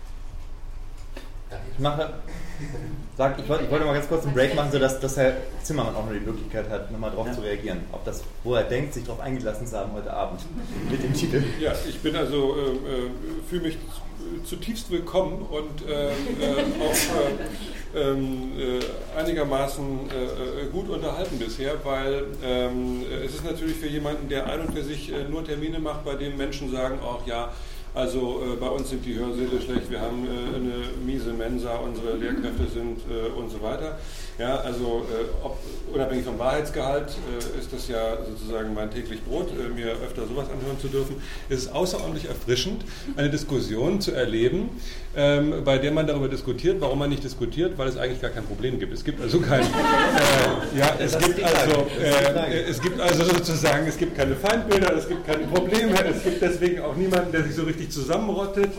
Ich wollte mal ganz kurz einen Break machen, sodass Herr Zimmermann auch noch die Möglichkeit hat, nochmal drauf zu reagieren. Ob das, wo er denkt, sich darauf eingelassen zu haben heute Abend mit dem Titel. Ja, ich bin fühle mich zutiefst willkommen und auch einigermaßen gut unterhalten bisher, weil es ist natürlich für jemanden, der ein und für sich nur Termine macht, bei denen Menschen sagen, ach ja, also bei uns sind die Hörsäle schlecht, wir haben eine miese Mensa, unsere Lehrkräfte sind und so weiter. Ja, also unabhängig vom Wahrheitsgehalt ist das ja sozusagen mein täglich Brot, mir öfter sowas anhören zu dürfen. Es ist außerordentlich erfrischend, eine Diskussion zu erleben, bei der man darüber diskutiert, warum man nicht diskutiert, weil es eigentlich gar kein Problem gibt. Es gibt also kein, es gibt also sozusagen, es gibt keine Feindbilder, es gibt keine Probleme, es gibt deswegen auch niemanden, der sich so richtig zusammenrottet.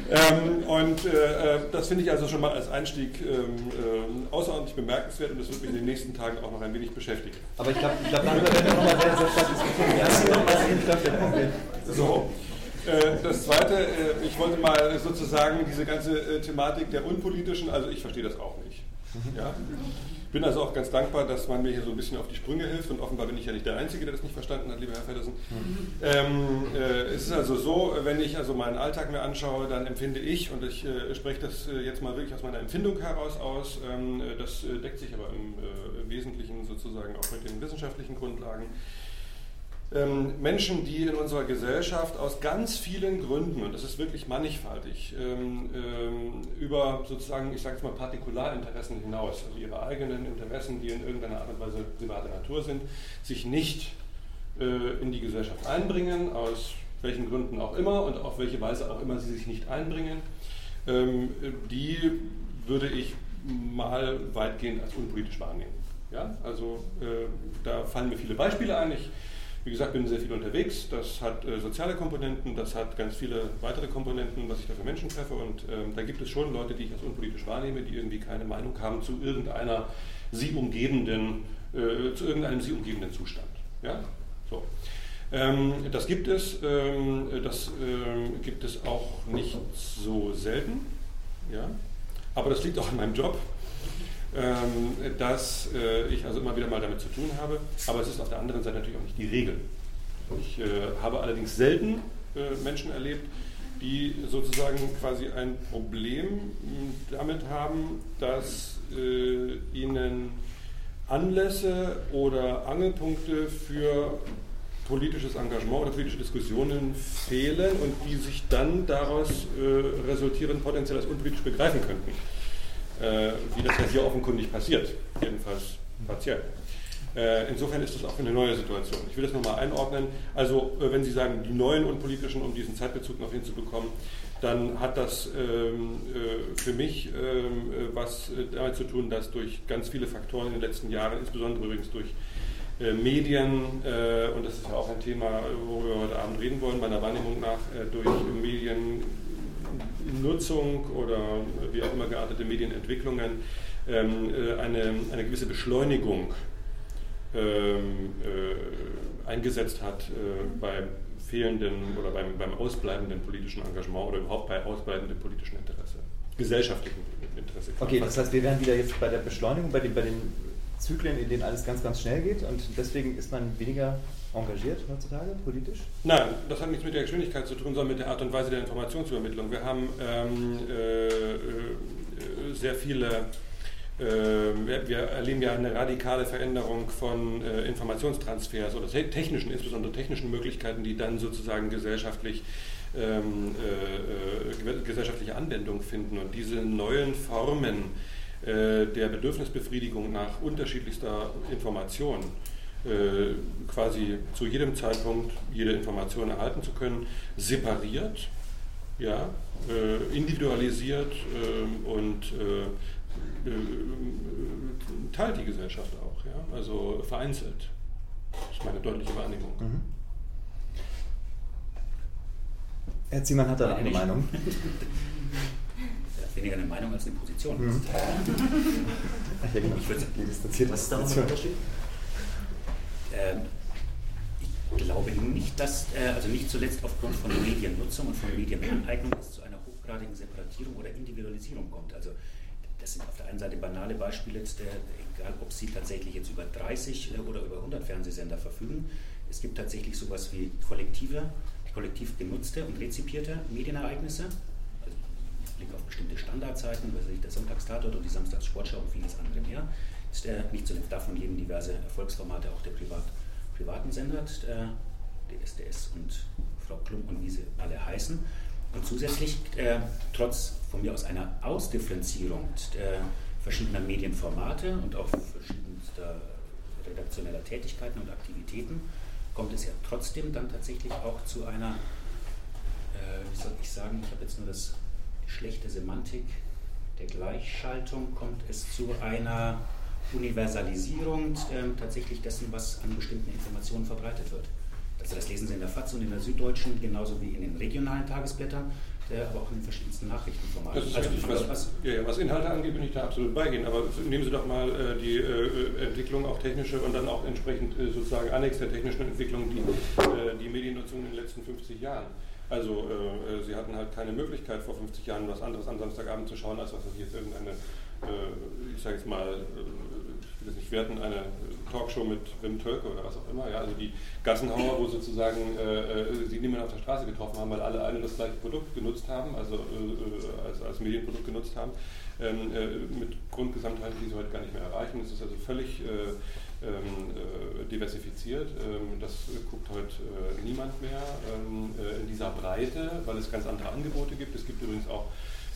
Das finde ich also schon mal als Einstieg außerordentlich bemerkenswert und das wird mich in den nächsten Tagen auch noch ein wenig beschäftigen. Aber ich glaube, darüber werden wir nochmal sehr diskutieren. So. Das Zweite, ich wollte mal sozusagen diese ganze Thematik der Unpolitischen, also ich verstehe das auch nicht. Ja? Bin also auch ganz dankbar, dass man mir hier so ein bisschen auf die Sprünge hilft und offenbar bin ich ja nicht der Einzige, der das nicht verstanden hat, lieber Herr Feddersen. Es ist also so, wenn ich also meinen Alltag mir anschaue, dann empfinde ich, und ich spreche das jetzt mal wirklich aus meiner Empfindung heraus aus, das deckt sich aber im Wesentlichen sozusagen auch mit den wissenschaftlichen Grundlagen, Menschen, die in unserer Gesellschaft aus ganz vielen Gründen, und das ist wirklich mannigfaltig, über sozusagen, ich sage jetzt mal, Partikularinteressen hinaus, also ihre eigenen Interessen, die in irgendeiner Art und Weise privater Natur sind, sich nicht in die Gesellschaft einbringen, aus welchen Gründen auch immer und auf welche Weise auch immer sie sich nicht einbringen, die würde ich mal weitgehend als unpolitisch wahrnehmen. Ja? Also da fallen mir viele Beispiele ein. Wie gesagt, bin sehr viel unterwegs, das hat soziale Komponenten, das hat ganz viele weitere Komponenten, was ich da für Menschen treffe und da gibt es schon Leute, die ich als unpolitisch wahrnehme, die irgendwie keine Meinung haben zu irgendeinem sie umgebenden Zustand. Ja? So. Das gibt es auch nicht so selten, ja? Aber das liegt auch in meinem Job. Dass ich also immer wieder mal damit zu tun habe, aber es ist auf der anderen Seite natürlich auch nicht die Regel. Ich habe allerdings selten Menschen erlebt, die sozusagen quasi ein Problem damit haben, dass ihnen Anlässe oder Angelpunkte für politisches Engagement oder politische Diskussionen fehlen und die sich dann daraus resultieren potenziell als unpolitisch begreifen könnten. Wie das ja hier offenkundig passiert, jedenfalls partiell. Insofern ist das auch eine neue Situation. Ich will das nochmal einordnen. Also wenn Sie sagen, die neuen Unpolitischen, um diesen Zeitbezug noch hinzubekommen, dann hat das für mich was damit zu tun, dass durch ganz viele Faktoren in den letzten Jahren, insbesondere übrigens durch Medien, und das ist ja auch ein Thema, wo wir heute Abend reden wollen, meiner Wahrnehmung nach, durch Mediennutzung oder wie auch immer geartete Medienentwicklungen eine gewisse Beschleunigung eingesetzt hat bei fehlenden oder beim ausbleibenden politischen Engagement oder überhaupt bei ausbleibendem politischen Interesse, gesellschaftlichem Interesse. Okay, das heißt, wir wären wieder jetzt bei der Beschleunigung, bei den Zyklen, in denen alles ganz, ganz schnell geht und deswegen ist man weniger engagiert heutzutage, politisch? Nein, das hat nichts mit der Geschwindigkeit zu tun, sondern mit der Art und Weise der Informationsübermittlung. Wir haben sehr viele, wir erleben ja eine radikale Veränderung von Informationstransfers oder insbesondere technischen Möglichkeiten, die dann sozusagen gesellschaftliche Anwendung finden. Und diese neuen Formen der Bedürfnisbefriedigung nach unterschiedlichster Information, quasi zu jedem Zeitpunkt jede Information erhalten zu können, separiert, ja, individualisiert und teilt die Gesellschaft auch, ja, also vereinzelt. Das ist meine deutliche Wahrnehmung. Mhm. Herr Ziemann hat da eine Meinung. Weniger eine Meinung als eine Position. Mhm. Was ist da noch ein Unterschied? Ich glaube nicht, dass, also nicht zuletzt aufgrund von Mediennutzung und von Medienaneignung es zu einer hochgradigen Separatierung oder Individualisierung kommt. Also das sind auf der einen Seite banale Beispiele, egal ob Sie tatsächlich jetzt über 30 oder über 100 Fernsehsender verfügen. Es gibt tatsächlich sowas wie kollektiv genutzte und rezipierte Medienereignisse. Blick auf bestimmte Standardzeiten, der Sonntagstatort und die Samstagssportschau und vieles andere mehr. Ist nicht zuletzt davon leben diverse Erfolgsformate auch der privaten Sender, DSDS und Frau Klum und wie sie alle heißen. Und zusätzlich, trotz von mir aus einer Ausdifferenzierung verschiedener Medienformate und auch verschiedenster redaktioneller Tätigkeiten und Aktivitäten, kommt es ja trotzdem dann tatsächlich auch zu einer, wie soll ich sagen, ich habe jetzt nur die schlechte Semantik der Gleichschaltung, kommt es zu einer Universalisierung tatsächlich dessen, was an bestimmten Informationen verbreitet wird. Also das lesen Sie in der FAZ und in der Süddeutschen, genauso wie in den regionalen Tagesblättern, aber auch in den verschiedensten Nachrichtenformaten. Das ist richtig. Was Inhalte angeht, bin ich da absolut bei Ihnen. Aber nehmen Sie doch mal die Entwicklung, auch technische und dann auch entsprechend sozusagen Annex der technischen Entwicklung, die Mediennutzung in den letzten 50 Jahren. Also Sie hatten halt keine Möglichkeit vor 50 Jahren was anderes am Samstagabend zu schauen, als was das jetzt irgendeine, ich sage jetzt mal, ich will das nicht werten, eine Talkshow mit Wim Tölke oder was auch immer, ja, also die Gassenhauer, wo sozusagen sie niemand auf der Straße getroffen haben, weil alle das gleiche Produkt genutzt haben, also als Medienprodukt genutzt haben, mit Grundgesamtheiten, die sie heute gar nicht mehr erreichen. Es ist also völlig diversifiziert. Das guckt heute niemand mehr in dieser Breite, weil es ganz andere Angebote gibt. Es gibt übrigens auch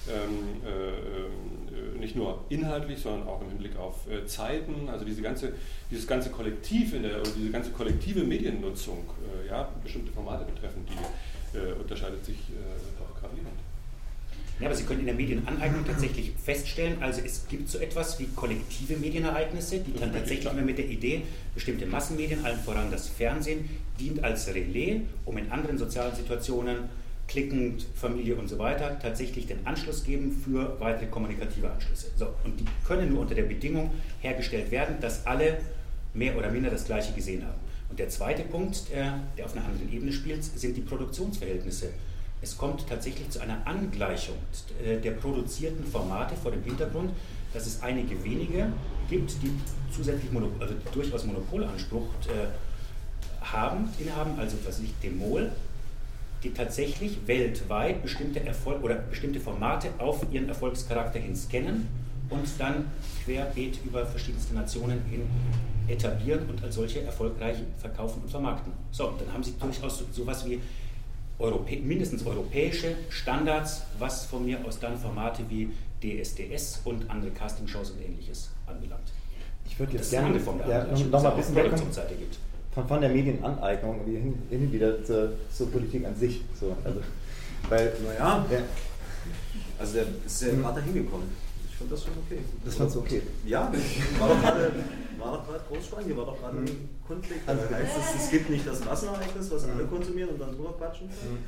nicht nur inhaltlich, sondern auch im Hinblick auf Zeiten, also dieses ganze Kollektiv oder diese ganze kollektive Mediennutzung, ja, bestimmte Formate betreffend, die unterscheidet sich auch gravierend. Ja, aber Sie können in der Medienaneignung tatsächlich feststellen, also es gibt so etwas wie kollektive Medienereignisse, die dann tatsächlich immer mit der Idee, bestimmte Massenmedien, allen voran das Fernsehen, dient als Relais, um in anderen sozialen Situationen, klickend, Familie und so weiter, tatsächlich den Anschluss geben für weitere kommunikative Anschlüsse. So, und die können nur unter der Bedingung hergestellt werden, dass alle mehr oder minder das Gleiche gesehen haben. Und der zweite Punkt, der auf einer anderen Ebene spielt, sind die Produktionsverhältnisse. Es kommt tatsächlich zu einer Angleichung der produzierten Formate vor dem Hintergrund, dass es einige wenige gibt, die zusätzlich durchaus Monopolanspruch innehaben, also was ich, Demol, die tatsächlich weltweit bestimmte Formate auf ihren Erfolgscharakter hin scannen und dann querbeet über verschiedenste Nationen hin etablieren und als solche erfolgreich verkaufen und vermarkten. So, und dann haben sie durchaus sowas wie mindestens europäische Standards, was von mir aus dann Formate wie DSDS und andere Castingshows und Ähnliches anbelangt. Ich würde jetzt gerne noch mal ein bisschen von der Medienaneignung hin wieder zur Politik an sich. So, also, weil, naja, also der ist ja gerade da hingekommen. Ich fand das schon okay. Das fandst du okay? Ja, war doch gerade Großschwein, hier war doch gerade ein Konflikt. Also heißt es gibt nicht das Massenereignis, was alle konsumieren und dann drüber quatschen.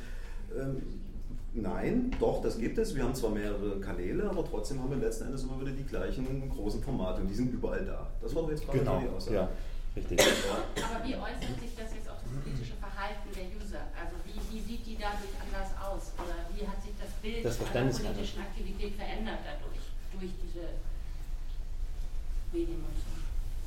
Nein, doch, das gibt es. Wir haben zwar mehrere Kanäle, aber trotzdem haben wir letzten Endes immer wieder die gleichen großen Formate und die sind überall da. Das war doch jetzt gerade die Aussage. Ja, richtig. Aber wie äußert sich das jetzt auf das politische Verhalten der User? Also wie sieht die dadurch anders aus? Oder wie hat sich das Bild einer politischen Aktivität verändert durch diese Mediennutzung?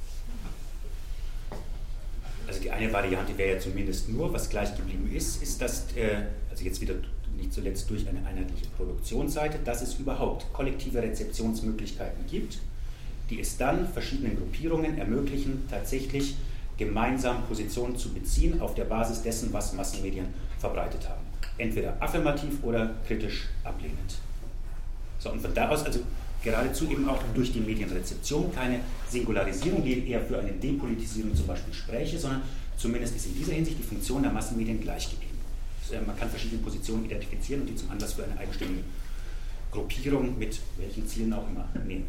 Also die eine Variante wäre ja zumindest nur, was gleich geblieben ist, dass, also jetzt wieder nicht zuletzt durch eine einheitliche Produktionsseite, dass es überhaupt kollektive Rezeptionsmöglichkeiten gibt, die es dann verschiedenen Gruppierungen ermöglichen, tatsächlich gemeinsam Positionen zu beziehen auf der Basis dessen, was Massenmedien verbreitet haben. Entweder affirmativ oder kritisch ablehnend. So, und von da aus also geradezu eben auch durch die Medienrezeption keine Singularisierung, die eher für eine Depolitisierung zum Beispiel spräche, sondern zumindest ist in dieser Hinsicht die Funktion der Massenmedien gleich geblieben. Man kann verschiedene Positionen identifizieren und die zum Anlass für eine eigenständige Gruppierung mit welchen Zielen auch immer nehmen.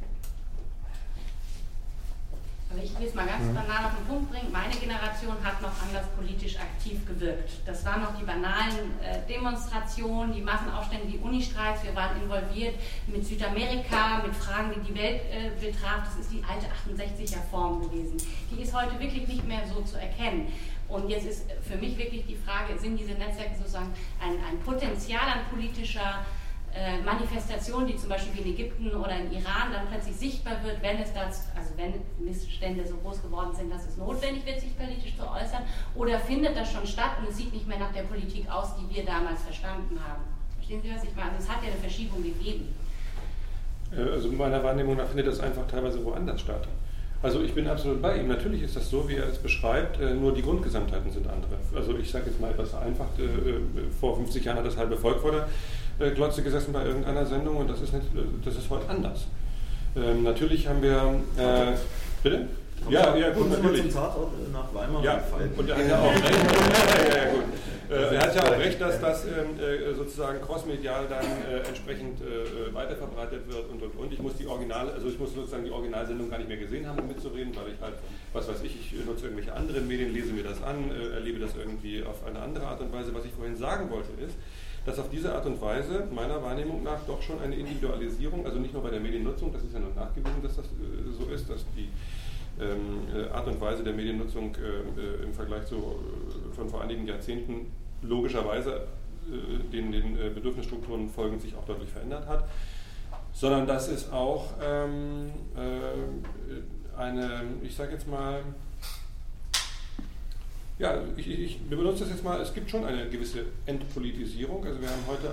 Also ich will es mal ganz banal auf den Punkt bringen. Meine Generation hat noch anders politisch aktiv gewirkt. Das waren noch die banalen Demonstrationen, die Massenaufstände, die Unistreiks. Wir waren involviert mit Südamerika, mit Fragen, die die Welt betraf. Das ist die alte 68er-Form gewesen. Die ist heute wirklich nicht mehr so zu erkennen. Und jetzt ist für mich wirklich die Frage, sind diese Netzwerke sozusagen ein Potenzial an politischer Manifestation, die zum Beispiel wie in Ägypten oder in Iran dann plötzlich sichtbar wird, wenn Missstände so groß geworden sind, dass es notwendig wird, sich politisch zu äußern, oder findet das schon statt und es sieht nicht mehr nach der Politik aus, die wir damals verstanden haben. Verstehen Sie, was ich meine? Also es hat ja eine Verschiebung gegeben. Also in meiner Wahrnehmung nach findet das einfach teilweise woanders statt. Also ich bin absolut bei ihm. Natürlich ist das so, wie er es beschreibt, nur die Grundgesamtheiten sind andere. Also ich sage jetzt mal etwas vereinfacht, vor 50 Jahren hat das halbe Volk vor der Glotze gesessen bei irgendeiner Sendung und das ist heute anders. Natürlich haben wir... bitte? Ja, gut, natürlich. Zum Tatort nach Weimar. Ja, und er hat ja auch recht. ja, gut. Er hat ja auch recht, dass das sozusagen crossmedial dann entsprechend weiterverbreitet wird und. Ich muss sozusagen die Originalsendung gar nicht mehr gesehen haben, um mitzureden, weil ich halt, was weiß ich nutze irgendwelche anderen Medien, lese mir das an, erlebe das irgendwie auf eine andere Art und Weise. Was ich vorhin sagen wollte ist, dass auf diese Art und Weise meiner Wahrnehmung nach doch schon eine Individualisierung, also nicht nur bei der Mediennutzung, das ist ja noch nachgewiesen, dass das so ist, dass die Art und Weise der Mediennutzung im Vergleich von vor einigen Jahrzehnten logischerweise den Bedürfnisstrukturen folgend sich auch deutlich verändert hat, sondern dass es auch ich sage jetzt mal, ja, wir benutzen das jetzt mal, es gibt schon eine gewisse Entpolitisierung, also wir haben heute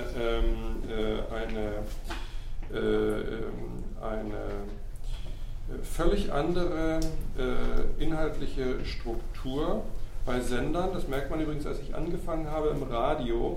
eine völlig andere inhaltliche Struktur bei Sendern. Das merkt man übrigens, als ich angefangen habe im Radio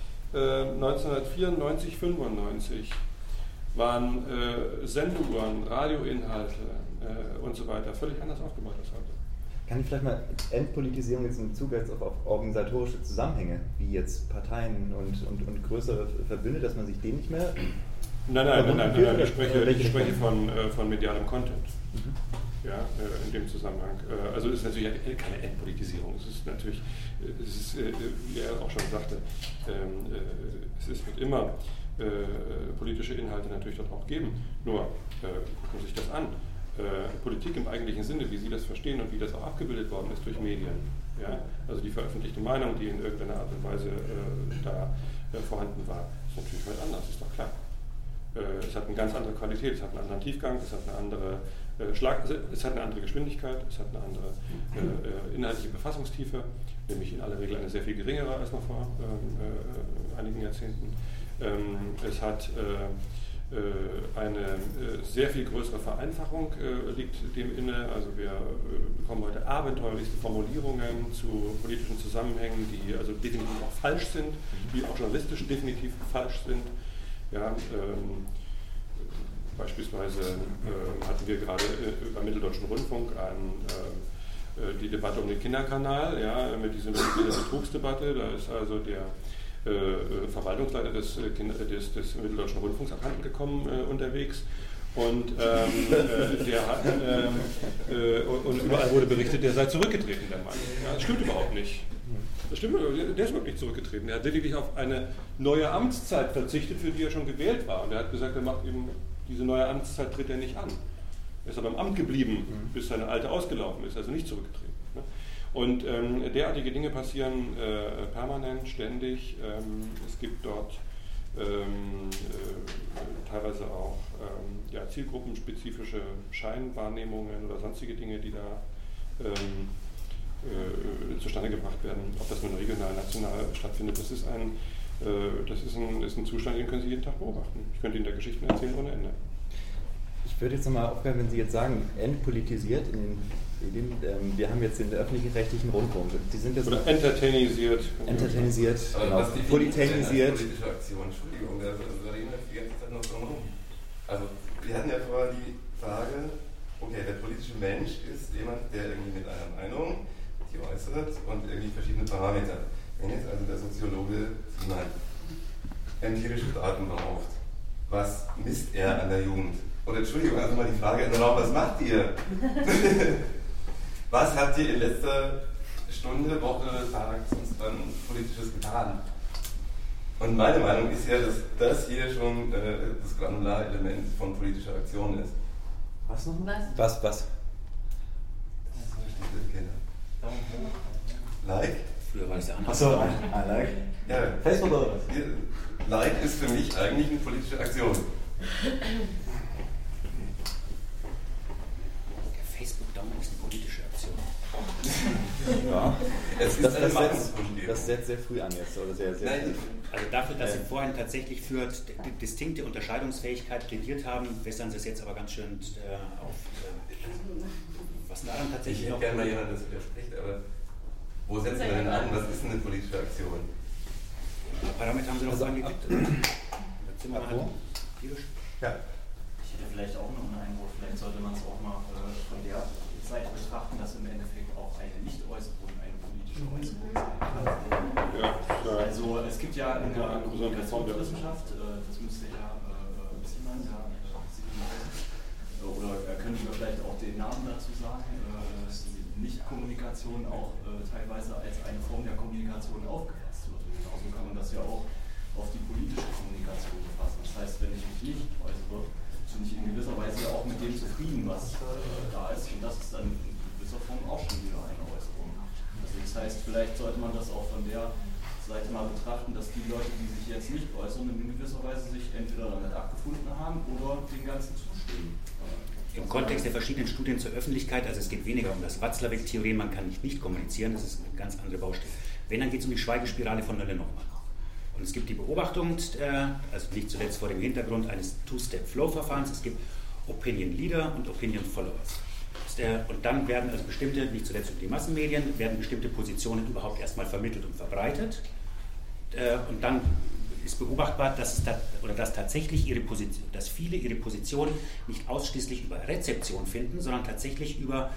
1994, 95 waren Sendeuhren, Radioinhalte und so weiter völlig anders aufgebaut als heute. Kann ich vielleicht mal Entpolitisierung jetzt in Bezug auf organisatorische Zusammenhänge, wie jetzt Parteien und größere Verbünde, dass man sich dem nicht mehr... Nein, ich spreche von medialem Content. Ja, in dem Zusammenhang. Also es ist natürlich keine Entpolitisierung. Es ist natürlich, wie er auch schon sagte, es wird immer politische Inhalte natürlich dort auch geben. Nur, gucken Sie sich das an. Politik im eigentlichen Sinne, wie Sie das verstehen und wie das auch abgebildet worden ist durch Medien. Ja? Also die veröffentlichte Meinung, die in irgendeiner Art und Weise da vorhanden war, ist natürlich mal anders, ist doch klar. Es hat eine ganz andere Qualität, es hat einen anderen Tiefgang, es hat eine andere es hat eine andere Geschwindigkeit, es hat eine andere inhaltliche Befassungstiefe, nämlich in aller Regel eine sehr viel geringere als noch vor einigen Jahrzehnten. Es hat eine sehr viel größere Vereinfachung liegt dem inne. Also wir bekommen heute abenteuerlichste Formulierungen zu politischen Zusammenhängen, die also definitiv auch falsch sind, die auch journalistisch definitiv falsch sind. Ja, beispielsweise hatten wir gerade beim Mitteldeutschen Rundfunk die Debatte um den Kinderkanal, ja, mit dieser Betrugsdebatte. Da ist also der Verwaltungsleiter des Mitteldeutschen Rundfunks abhanden gekommen unterwegs. Und der hat und überall wurde berichtet, der sei zurückgetreten, der Mann. Ja, das stimmt überhaupt nicht. Das stimmt, der ist wirklich zurückgetreten. Er hat lediglich auf eine neue Amtszeit verzichtet, für die er schon gewählt war. Und er hat gesagt, er macht eben diese neue Amtszeit, tritt er nicht an. Er ist aber im Amt geblieben, bis seine alte ausgelaufen ist, also nicht zurückgetreten. Ne? Und derartige Dinge passieren permanent, ständig. Es gibt dort teilweise auch zielgruppenspezifische Scheinwahrnehmungen oder sonstige Dinge, die da zustande gebracht werden. Ob das nun regional, national stattfindet, das ist ein Zustand, den können Sie jeden Tag beobachten. Ich könnte Ihnen da Geschichten erzählen ohne Ende. Ich würde jetzt nochmal aufgreifen, wenn Sie jetzt sagen, entpolitisiert, wir haben jetzt den öffentlich-rechtlichen Rundfunk. Die sind jetzt oder entertainisiert. Entertainisiert, genau. Politenisiert. Politische Aktion, Entschuldigung, da reden wir die ganze Zeit noch drum rum. Also, wir hatten ja vorher die Frage, okay, der politische Mensch ist jemand, der irgendwie mit einer Meinung die äußert und irgendwie verschiedene Parameter. Wenn jetzt also der Soziologe mal empirische Daten braucht, was misst er an der Jugend? Oder Entschuldigung, also mal die Frage in den Raum, was macht ihr? Was habt ihr in letzter Stunde, Woche, Tag, sonst dann Politisches getan? Und meine Meinung ist ja, dass das hier schon das granulare Element von politischer Aktion ist. Was noch? Was? Was? Like? Früher war es ja anders. Achso, like? Ja. Facebook oder was? Like ist für mich eigentlich eine politische Aktion. Facebook-Download ist eine politische Aktion. Ja. Das setzt sehr früh an jetzt. Oder sehr Nein, also dafür, dass Sie vorhin tatsächlich für distinkte Unterscheidungsfähigkeit plädiert haben, wässern Sie es jetzt aber ganz schön auf. Was daran tatsächlich ich hätte gerne mal jemand, das widerspricht, aber wo setzen wir denn an? Was ist denn eine politische Aktion? Parameter haben Sie noch angeklickt. Ja. Ich hätte vielleicht auch noch einen Einwurf, vielleicht sollte man es auch mal von der Seite betrachten, dass im Endeffekt auch eine Nicht-Äußerung eine politische Äußerung sein kann. Also es gibt ja in der Kommunikationswissenschaft, das müsste ja wissen, oder können wir vielleicht auch den Namen dazu sagen, Nicht-Kommunikation auch teilweise als eine Form der Kommunikation aufgefasst wird. Genauso kann man das ja auch auf die politische Kommunikation befassen. Das heißt, wenn ich mich nicht äußere, bin ich in gewisser Weise auch mit dem zufrieden, was da ist. Und das ist dann in gewisser Form auch schon wieder eine Äußerung. Also das heißt, vielleicht sollte man das auch von der Seite mal betrachten, dass die Leute, die sich jetzt nicht äußern, in gewisser Weise sich entweder damit abgefunden haben oder dem Ganzen zustimmen. Im Kontext der verschiedenen Studien zur Öffentlichkeit, also es geht weniger um das Watzlawick-Theorem, man kann nicht kommunizieren, das ist eine ganz andere Baustelle. Wenn, dann geht es um die Schweigespirale von Nölle-Nochmann. Und es gibt die Beobachtung, also nicht zuletzt vor dem Hintergrund eines Two-Step-Flow-Verfahrens, es gibt Opinion Leader und Opinion Followers. Und dann werden also bestimmte, nicht zuletzt über die Massenmedien, werden bestimmte Positionen überhaupt erstmal vermittelt und verbreitet. Und dann ist beobachtbar, dass tatsächlich dass viele ihre Position nicht ausschließlich über Rezeption finden, sondern tatsächlich über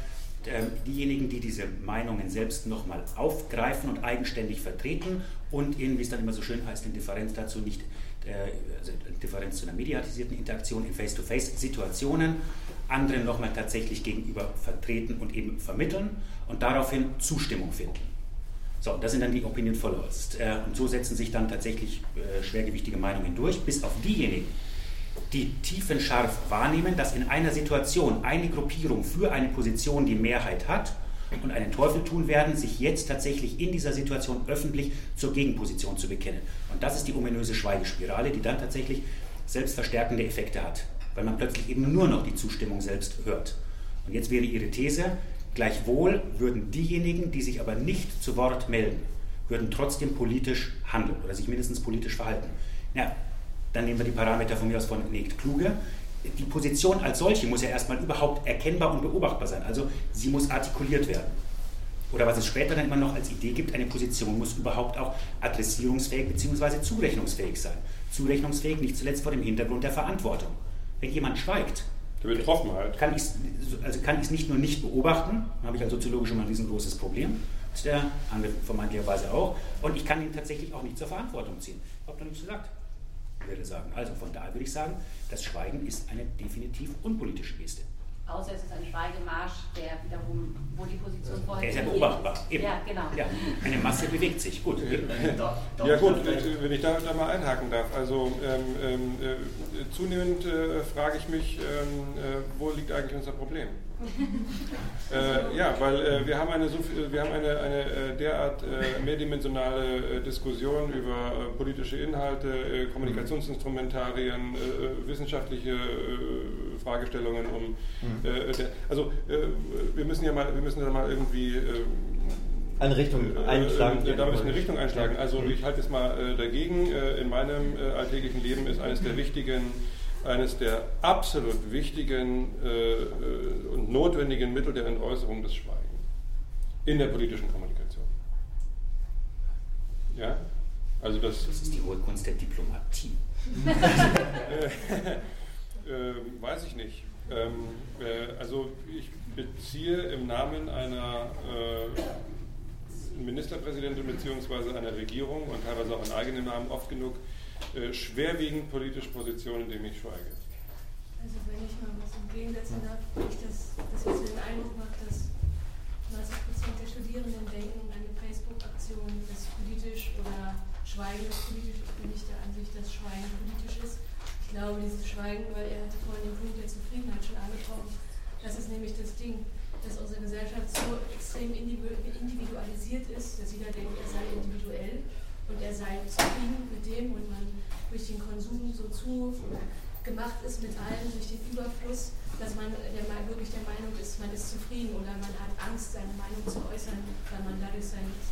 diejenigen, die diese Meinungen selbst nochmal aufgreifen und eigenständig vertreten und in, wie es dann immer so schön heißt, in Differenz dazu nicht, also in Differenz zu einer mediatisierten Interaktion in Face-to-Face-Situationen anderen nochmal tatsächlich gegenüber vertreten und eben vermitteln und daraufhin Zustimmung finden. So, das sind dann die Opinion Followers. Und so setzen sich dann tatsächlich schwergewichtige Meinungen durch, bis auf diejenigen, die tiefenscharf wahrnehmen, dass in einer Situation eine Gruppierung für eine Position die Mehrheit hat und einen Teufel tun werden, sich jetzt tatsächlich in dieser Situation öffentlich zur Gegenposition zu bekennen. Und das ist die ominöse Schweigespirale, die dann tatsächlich selbstverstärkende Effekte hat, weil man plötzlich eben nur noch die Zustimmung selbst hört. Und jetzt wäre Ihre These, gleichwohl würden diejenigen, die sich aber nicht zu Wort melden, würden trotzdem politisch handeln oder sich mindestens politisch verhalten. Ja, dann nehmen wir die Parameter von mir aus von Negt Kluge. Die Position als solche muss ja erstmal überhaupt erkennbar und beobachtbar sein. Also sie muss artikuliert werden. Oder was es später dann immer noch als Idee gibt, eine Position muss überhaupt auch adressierungsfähig bzw. zurechnungsfähig sein. Zurechnungsfähig nicht zuletzt vor dem Hintergrund der Verantwortung. Wenn jemand schweigt, der Betroffenheit, kann ich es nicht nur nicht beobachten, dann habe ich als Soziologe schon mal ein riesengroßes Problem, der andere vermeintlicherweise auch, und ich kann ihn tatsächlich auch nicht zur Verantwortung ziehen. Ich habe doch nichts gesagt. Würde sagen. Also von daher würde ich sagen, das Schweigen ist eine definitiv unpolitische Geste. Außer es ist ein Schweigemarsch, der wiederum, wo die Position vorher... Der ist ja beobachtbar. Eben. Ja, genau. Ja, eine Masse bewegt sich. Gut. Ja gut, wenn ich da mal einhaken darf. Also zunehmend frage ich mich, wo liegt eigentlich unser Problem? Ja, weil wir haben eine derart mehrdimensionale Diskussion über politische Inhalte, Kommunikationsinstrumentarien, wissenschaftliche Fragestellungen wir müssen da mal irgendwie eine Richtung einschlagen. Da müssen wir eine Richtung einschlagen. Also ich halte es mal dagegen. In meinem alltäglichen Leben ist eines der absolut wichtigen und notwendigen Mittel der Entäußerung des Schweigen in der politischen Kommunikation. Ja? Also das ist die hohe Kunst der Diplomatie. Weiß ich nicht. Also ich beziehe im Namen einer Ministerpräsidentin bzw. einer Regierung und teilweise auch in eigenem Namen oft genug schwerwiegend politische Positionen, indem ich schweige. Also wenn ich mal was entgegensetzen darf, dass jetzt den Eindruck macht, dass 90% der Studierenden denken, eine Facebook-Aktion ist politisch oder Schweigen ist politisch. Ich bin nicht der Ansicht, dass Schweigen politisch ist. Ich glaube, dieses Schweigen, weil er hatte vorhin den Punkt der Zufriedenheit schon angesprochen, das ist nämlich das Ding, dass unsere Gesellschaft so extrem individualisiert ist, dass jeder denkt, er sei individuell und er sei zufrieden mit dem und man durch den Konsum so gemacht ist mit allem, durch den Überfluss, dass man wirklich der Meinung ist, man ist zufrieden oder man hat Angst, seine Meinung zu äußern, weil man dadurch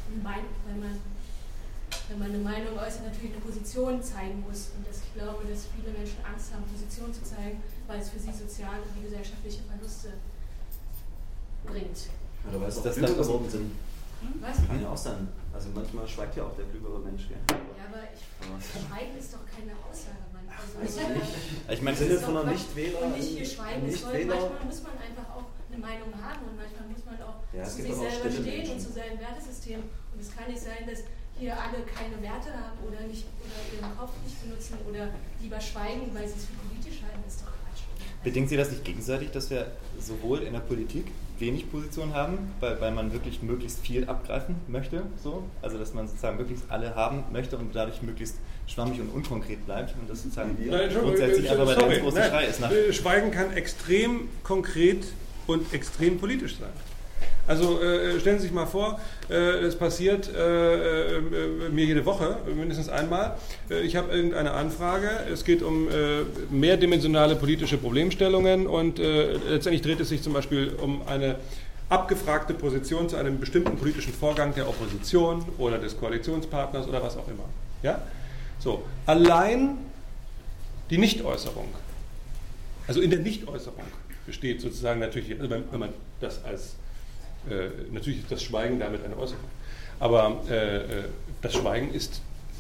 wenn man eine Meinung äußert, natürlich eine Position zeigen muss. Und ich glaube, dass viele Menschen Angst haben, Position zu zeigen, weil es für sie soziale und gesellschaftliche Verluste bringt. Oder weil es auch klüger geworden sind. Was? Kann ja auch sein. Also manchmal schweigt ja auch der klügere Mensch. Gell? Ja, aber Schweigen ist doch keine Aussage, Mann. Ich meine, Sinne von einer Nichtwähler. Und nicht hier schweigen. Manchmal muss man einfach auch eine Meinung haben und manchmal muss man auch zu sich selber stehen und zu seinem Wertesystem. Und es kann nicht sein, dass hier alle keine Werte haben oder ihren Kopf nicht benutzen oder lieber schweigen, weil sie es für politisch halten. Das ist doch Quatsch. Bedingt Sie das nicht gegenseitig, dass wir sowohl in der Politik wenig Position haben, weil man wirklich möglichst viel abgreifen möchte, so? Also dass man sozusagen möglichst alle haben möchte und dadurch möglichst schwammig und unkonkret bleibt und das sozusagen grundsätzlich einfach bei der großen Schrei ist. Schweigen kann extrem konkret und extrem politisch sein. Also stellen Sie sich mal vor, es passiert mir jede Woche, mindestens einmal, ich habe irgendeine Anfrage, es geht um mehrdimensionale politische Problemstellungen und letztendlich dreht es sich zum Beispiel um eine abgefragte Position zu einem bestimmten politischen Vorgang der Opposition oder des Koalitionspartners oder was auch immer. Ja? So, allein die Nichtäußerung, also in der Nichtäußerung besteht sozusagen natürlich, also wenn man das als natürlich ist das Schweigen damit eine Äußerung. Aber das Schweigen ist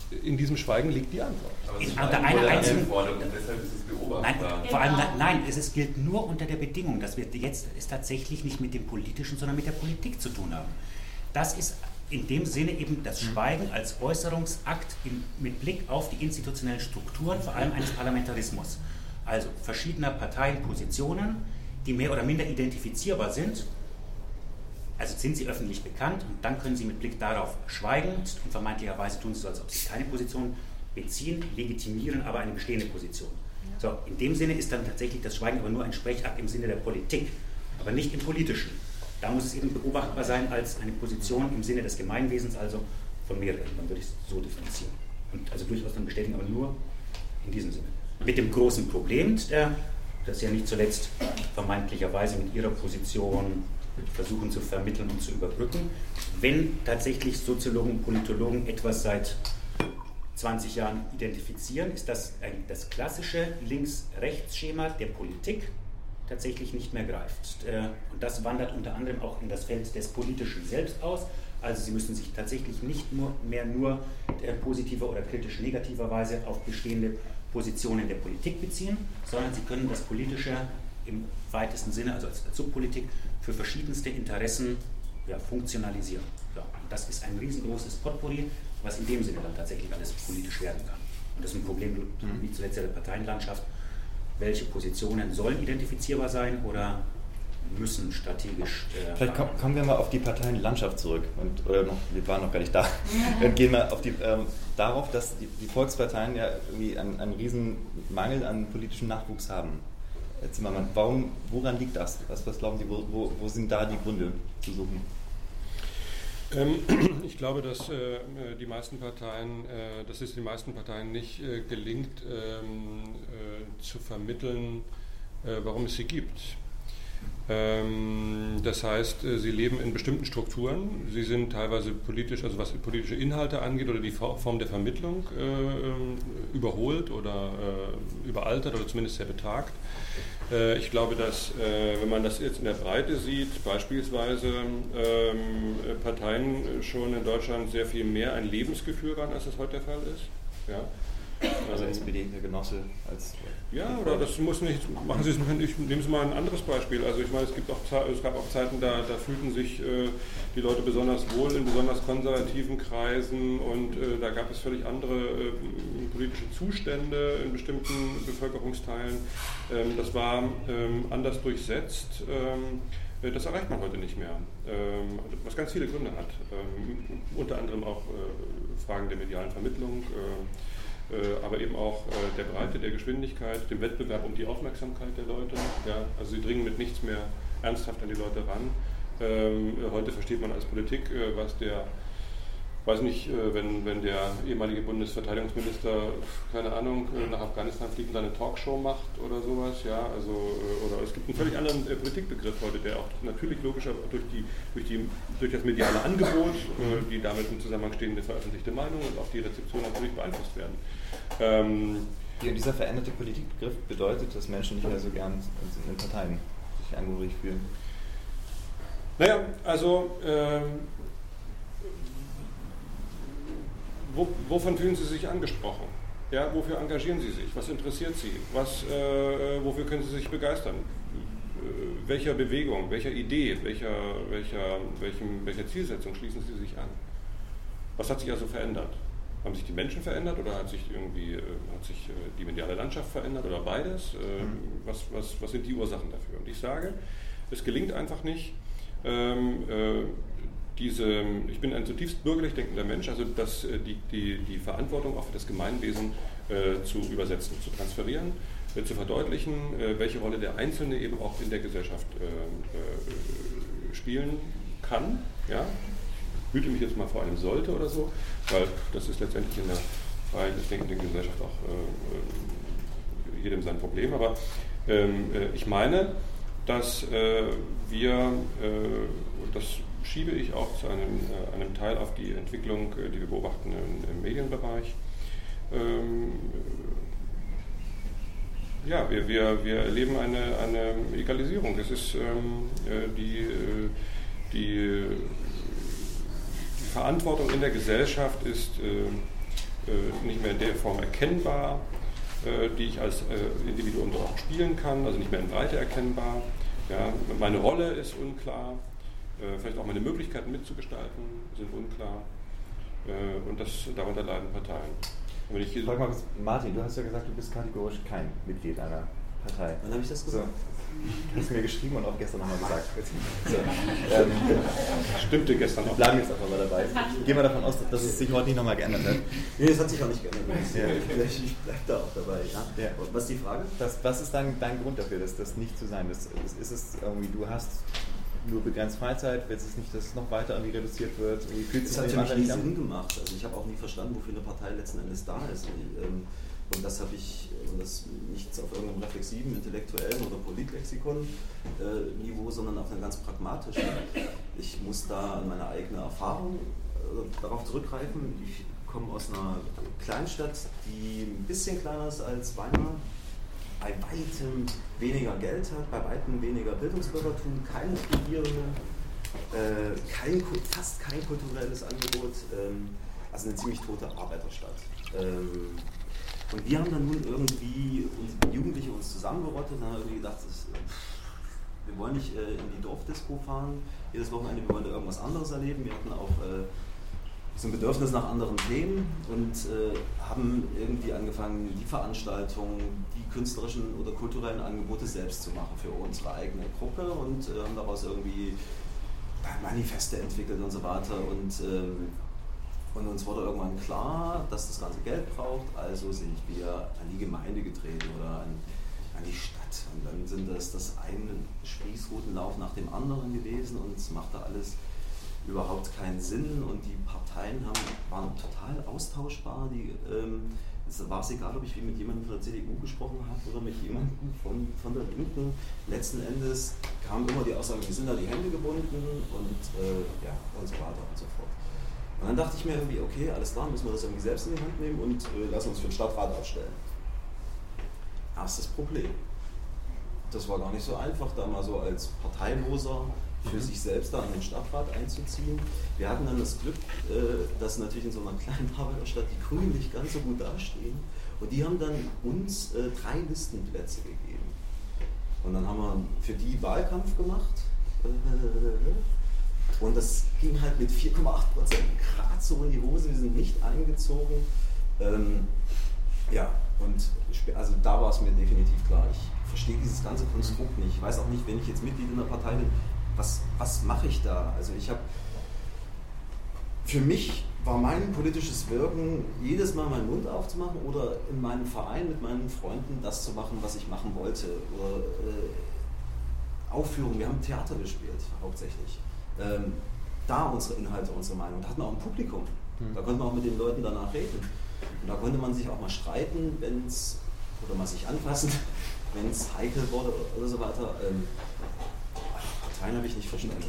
in diesem Schweigen liegt die Antwort. Aber es ist unter einer einzigen Forderung, deshalb ist es beobachtbar. Nein, vor allem, nein, es gilt nur unter der Bedingung, dass wir jetzt es tatsächlich nicht mit dem Politischen, sondern mit der Politik zu tun haben. Das ist in dem Sinne eben das Schweigen als Äußerungsakt mit Blick auf die institutionellen Strukturen, vor allem eines Parlamentarismus. Also verschiedener Parteienpositionen, die mehr oder minder identifizierbar sind. Also sind sie öffentlich bekannt und dann können sie mit Blick darauf schweigend und vermeintlicherweise tun sie so, als ob sie keine Position beziehen, legitimieren aber eine bestehende Position. So, in dem Sinne ist dann tatsächlich das Schweigen aber nur ein Sprechakt im Sinne der Politik, aber nicht im Politischen. Da muss es eben beobachtbar sein als eine Position im Sinne des Gemeinwesens, also von mehreren. Dann würde ich es so differenzieren. Und also durchaus dann bestätigen, aber nur in diesem Sinne. Mit dem großen Problem, das ja nicht zuletzt vermeintlicherweise mit ihrer Position versuchen zu vermitteln und zu überbrücken, wenn tatsächlich Soziologen und Politologen etwas seit 20 Jahren identifizieren, ist das das klassische Links-Rechts-Schema der Politik tatsächlich nicht mehr greift. Und das wandert unter anderem auch in das Feld des Politischen selbst aus. Also Sie müssen sich tatsächlich nicht mehr nur positiver oder kritisch negativerweise auf bestehende Positionen der Politik beziehen, sondern Sie können das Politische im weitesten Sinne, also als Subpolitik, für verschiedenste Interessen funktionalisieren. Ja, und das ist ein riesengroßes Potpourri, was in dem Sinne dann tatsächlich alles politisch werden kann. Und das ist ein Problem, wie zuletzt der Parteienlandschaft. Welche Positionen sollen identifizierbar sein oder müssen strategisch... Vielleicht kommen wir mal auf die Parteienlandschaft zurück. Wir waren noch gar nicht da. Und gehen mal auf darauf, dass die Volksparteien ja irgendwie einen riesen Mangel an politischem Nachwuchs haben. Herr Zimmermann, woran liegt das? Was glauben Sie, wo sind da die Gründe zu suchen? Ich glaube, dass die meisten Parteien, dass es den meisten Parteien nicht gelingt, zu vermitteln, warum es sie gibt. Das heißt, sie leben in bestimmten Strukturen, sie sind teilweise politisch, also was politische Inhalte angeht oder die Form der Vermittlung überholt oder überaltert oder zumindest sehr betagt. Ich glaube, dass, wenn man das jetzt in der Breite sieht, beispielsweise Parteien schon in Deutschland sehr viel mehr ein Lebensgefühl waren, als das heute der Fall ist. Ja. Also SPD, der Genosse als... Ja, oder das muss nicht, machen Sie es, ich nehme es mal ein anderes Beispiel. Also ich meine, es gab auch Zeiten, da fühlten sich die Leute besonders wohl in besonders konservativen Kreisen und da gab es völlig andere politische Zustände in bestimmten Bevölkerungsteilen. Das war anders durchsetzt. Das erreicht man heute nicht mehr, was ganz viele Gründe hat. Unter anderem auch Fragen der medialen Vermittlung, aber eben auch der Breite, der Geschwindigkeit, dem Wettbewerb um die Aufmerksamkeit der Leute. Ja, also sie dringen mit nichts mehr ernsthaft an die Leute ran. Heute versteht man als Politik, was der, weiß nicht, wenn der ehemalige Bundesverteidigungsminister, keine Ahnung, nach Afghanistan fliegt und seine Talkshow macht oder sowas, ja, also, oder es gibt einen völlig anderen Politikbegriff heute, der auch natürlich logischer durch das mediale Angebot, die damit im Zusammenhang stehende veröffentlichte Meinung und auch die Rezeption natürlich beeinflusst werden. Dieser veränderte Politikbegriff bedeutet, dass Menschen nicht mehr so gern in Parteien sich angehörig fühlen. Naja, also wovon fühlen Sie sich angesprochen? Ja, wofür engagieren Sie sich? Was interessiert Sie? Wofür können Sie sich begeistern? Welcher Bewegung, welcher Idee, welcher Zielsetzung schließen Sie sich an? Was hat sich also verändert? Haben sich die Menschen verändert oder hat sich die mediale Landschaft verändert oder beides? Was sind die Ursachen dafür? Und ich sage, es gelingt einfach nicht, ich bin ein zutiefst bürgerlich denkender Mensch, also die Verantwortung auch für das Gemeinwesen zu übersetzen, zu transferieren, zu verdeutlichen, welche Rolle der Einzelne eben auch in der Gesellschaft spielen kann. Ja? Ich hüte mich jetzt mal vor einem sollte oder so, weil das ist letztendlich in der freiheitlich denkenden Gesellschaft auch jedem sein Problem. Aber ich meine, dass das schiebe ich auch zu einem Teil auf die Entwicklung, die wir beobachten im Medienbereich. Ja, wir erleben eine Egalisierung. Es ist die Verantwortung in der Gesellschaft ist nicht mehr in der Form erkennbar, die ich als Individuum dort auch spielen kann, also nicht mehr in Breite erkennbar. Ja, meine Rolle ist unklar, vielleicht auch meine Möglichkeiten mitzugestalten sind unklar und darunter leiden Parteien. Frag mal, Martin, du hast ja gesagt, du bist kategorisch kein Mitglied einer Partei. Wann habe ich das gesagt? So. Du hast mir geschrieben und auch gestern nochmal gesagt. So. Stimmte gestern auch. Wir bleiben jetzt einfach mal dabei. Gehen wir davon aus, dass es sich heute nicht nochmal geändert hat. Nee, das hat sich auch nicht geändert. Ich bleibe da auch dabei. Ja. Was ist die Frage? Was ist dein Grund dafür, das nicht zu sein? Ist es irgendwie, du hast nur begrenzt Freizeit, willst es nicht, dass es noch weiter irgendwie reduziert wird? Das hat für mich nie Sinn gemacht. Also ich habe auch nie verstanden, wofür eine Partei letzten Endes da ist. Und das habe ich, das nicht auf irgendeinem reflexiven, intellektuellen oder Politlexikon-Niveau, sondern auf einem ganz pragmatischen. Ich muss da an meine eigene Erfahrung darauf zurückgreifen. Ich komme aus einer Kleinstadt, die ein bisschen kleiner ist als Weimar, bei weitem weniger Geld hat, bei weitem weniger Bildungsbürgertum, keine Studierende, fast kein kulturelles Angebot, also eine ziemlich tote Arbeiterstadt. Und wir haben dann nun irgendwie Jugendliche uns zusammengerottet und haben irgendwie gedacht, wir wollen nicht in die Dorfdisco fahren, jedes Wochenende, wir wollen da irgendwas anderes erleben. Wir hatten auch so ein Bedürfnis nach anderen Themen und haben irgendwie angefangen, die Veranstaltungen, die künstlerischen oder kulturellen Angebote selbst zu machen für unsere eigene Gruppe und haben daraus irgendwie Manifeste entwickelt und so weiter. Und uns wurde irgendwann klar, dass das Ganze Geld braucht, also sind wir an die Gemeinde getreten oder an die Stadt. Und dann sind das eine Spießrutenlauf nach dem anderen gewesen und es machte alles überhaupt keinen Sinn und die Parteien waren total austauschbar. Es war es egal, ob ich mit jemandem von der CDU gesprochen habe oder mit jemandem von der Linken. Letzten Endes kam immer die Aussage, wir sind da die Hände gebunden und so weiter und so fort. Und dann dachte ich mir irgendwie, okay, alles klar, müssen wir das irgendwie selbst in die Hand nehmen und lassen uns für den Stadtrat aufstellen. Erstes Problem. Das war gar nicht so einfach, da mal so als Parteiloser für sich selbst da in den Stadtrat einzuziehen. Wir hatten dann das Glück, dass natürlich in so einer kleinen Arbeiterstadt die Grünen nicht ganz so gut dastehen. Und die haben dann uns 3 Listenplätze gegeben. Und dann haben wir für die Wahlkampf gemacht. Und das ging halt mit 4,8% Grad so in die Hose, wir sind nicht eingezogen. Also da war es mir definitiv klar, ich verstehe dieses ganze Konstrukt nicht. Ich weiß auch nicht, wenn ich jetzt Mitglied in der Partei bin, was mache ich da? Also für mich war mein politisches Wirken, jedes Mal meinen Mund aufzumachen oder in meinem Verein mit meinen Freunden das zu machen, was ich machen wollte. Oder Aufführungen, wir haben Theater gespielt, hauptsächlich. Da unsere Inhalte, unsere Meinung. Da hatten wir auch ein Publikum. Da konnte man auch mit den Leuten danach reden. Und da konnte man sich auch mal streiten, oder mal sich anfassen, wenn es heikel wurde oder so weiter. Parteien habe ich nicht verstanden.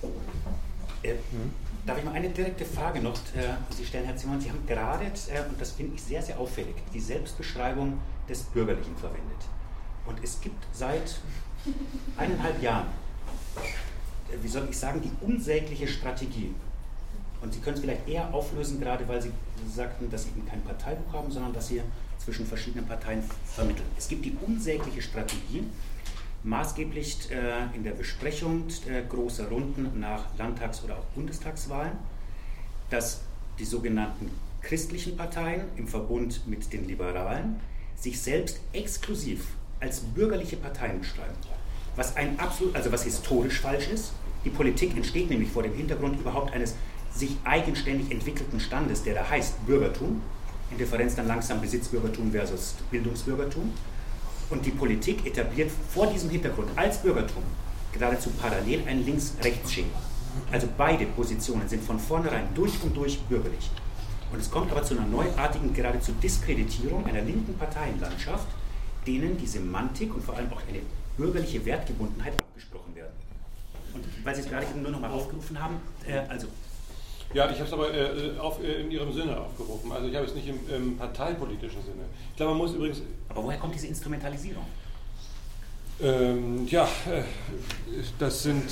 Darf ich mal eine direkte Frage noch Sie stellen, Herr Zimmermann? Sie haben gerade, und das finde ich sehr, sehr auffällig, die Selbstbeschreibung des Bürgerlichen verwendet. Und es gibt seit 1,5 Jahren, wie soll ich sagen, die unsägliche Strategie. Und Sie können es vielleicht eher auflösen, gerade weil Sie sagten, dass Sie eben kein Parteibuch haben, sondern dass Sie zwischen verschiedenen Parteien vermitteln. Es gibt die unsägliche Strategie, maßgeblich in der Besprechung großer Runden nach Landtags- oder auch Bundestagswahlen, dass die sogenannten christlichen Parteien im Verbund mit den Liberalen sich selbst exklusiv als bürgerliche Parteien beschreiben. Was was historisch falsch ist. Die Politik entsteht nämlich vor dem Hintergrund überhaupt eines sich eigenständig entwickelten Standes, der da heißt Bürgertum, in Differenz dann langsam Besitzbürgertum versus Bildungsbürgertum. Und die Politik etabliert vor diesem Hintergrund als Bürgertum geradezu parallel ein Links-Rechts-Schema. Also beide Positionen sind von vornherein durch und durch bürgerlich. Und es kommt aber zu einer neuartigen, geradezu Diskreditierung einer linken Parteienlandschaft, denen die Semantik und vor allem auch eine bürgerliche Wertgebundenheit abgesprochen werden. Und weil Sie es gerade eben nur noch mal aufgerufen haben, Ja, ich habe es aber in Ihrem Sinne aufgerufen. Also ich habe es nicht im parteipolitischen Sinne. Ich glaube, man muss übrigens... Aber woher kommt diese Instrumentalisierung? Das sind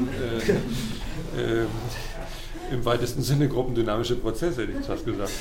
im weitesten Sinne gruppendynamische Prozesse, hätte ich fast gesagt.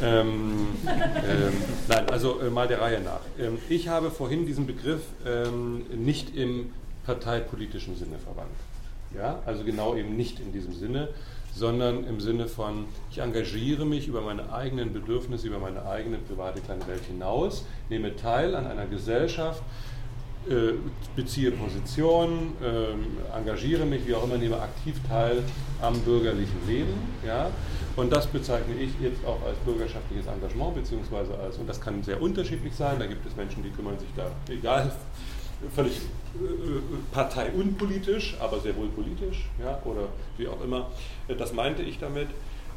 Nein, also mal der Reihe nach. Ich habe vorhin diesen Begriff nicht im parteipolitischen Sinne verwandt. Ja? Also genau eben nicht in diesem Sinne, sondern im Sinne von, ich engagiere mich über meine eigenen Bedürfnisse, über meine eigene private kleine Welt hinaus, nehme teil an einer Gesellschaft, beziehe Position, engagiere mich, wie auch immer, nehme aktiv teil am bürgerlichen Leben. Ja? Und das bezeichne ich jetzt auch als bürgerschaftliches Engagement, beziehungsweise als, und das kann sehr unterschiedlich sein, da gibt es Menschen, die kümmern sich da, egal, völlig parteiunpolitisch, aber sehr wohl politisch, ja? Oder wie auch immer. Das meinte ich damit.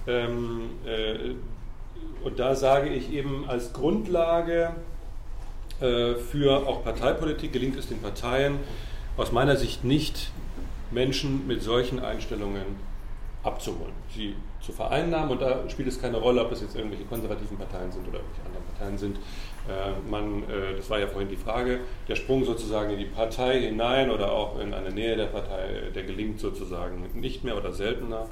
Und da sage ich eben als Grundlage für auch Parteipolitik gelingt es den Parteien aus meiner Sicht nicht, Menschen mit solchen Einstellungen abzuholen, sie zu vereinnahmen, und da spielt es keine Rolle, ob es jetzt irgendwelche konservativen Parteien sind oder irgendwelche anderen Parteien sind. Das war ja vorhin die Frage, der Sprung sozusagen in die Partei hinein oder auch in eine Nähe der Partei, der gelingt sozusagen nicht mehr oder seltener.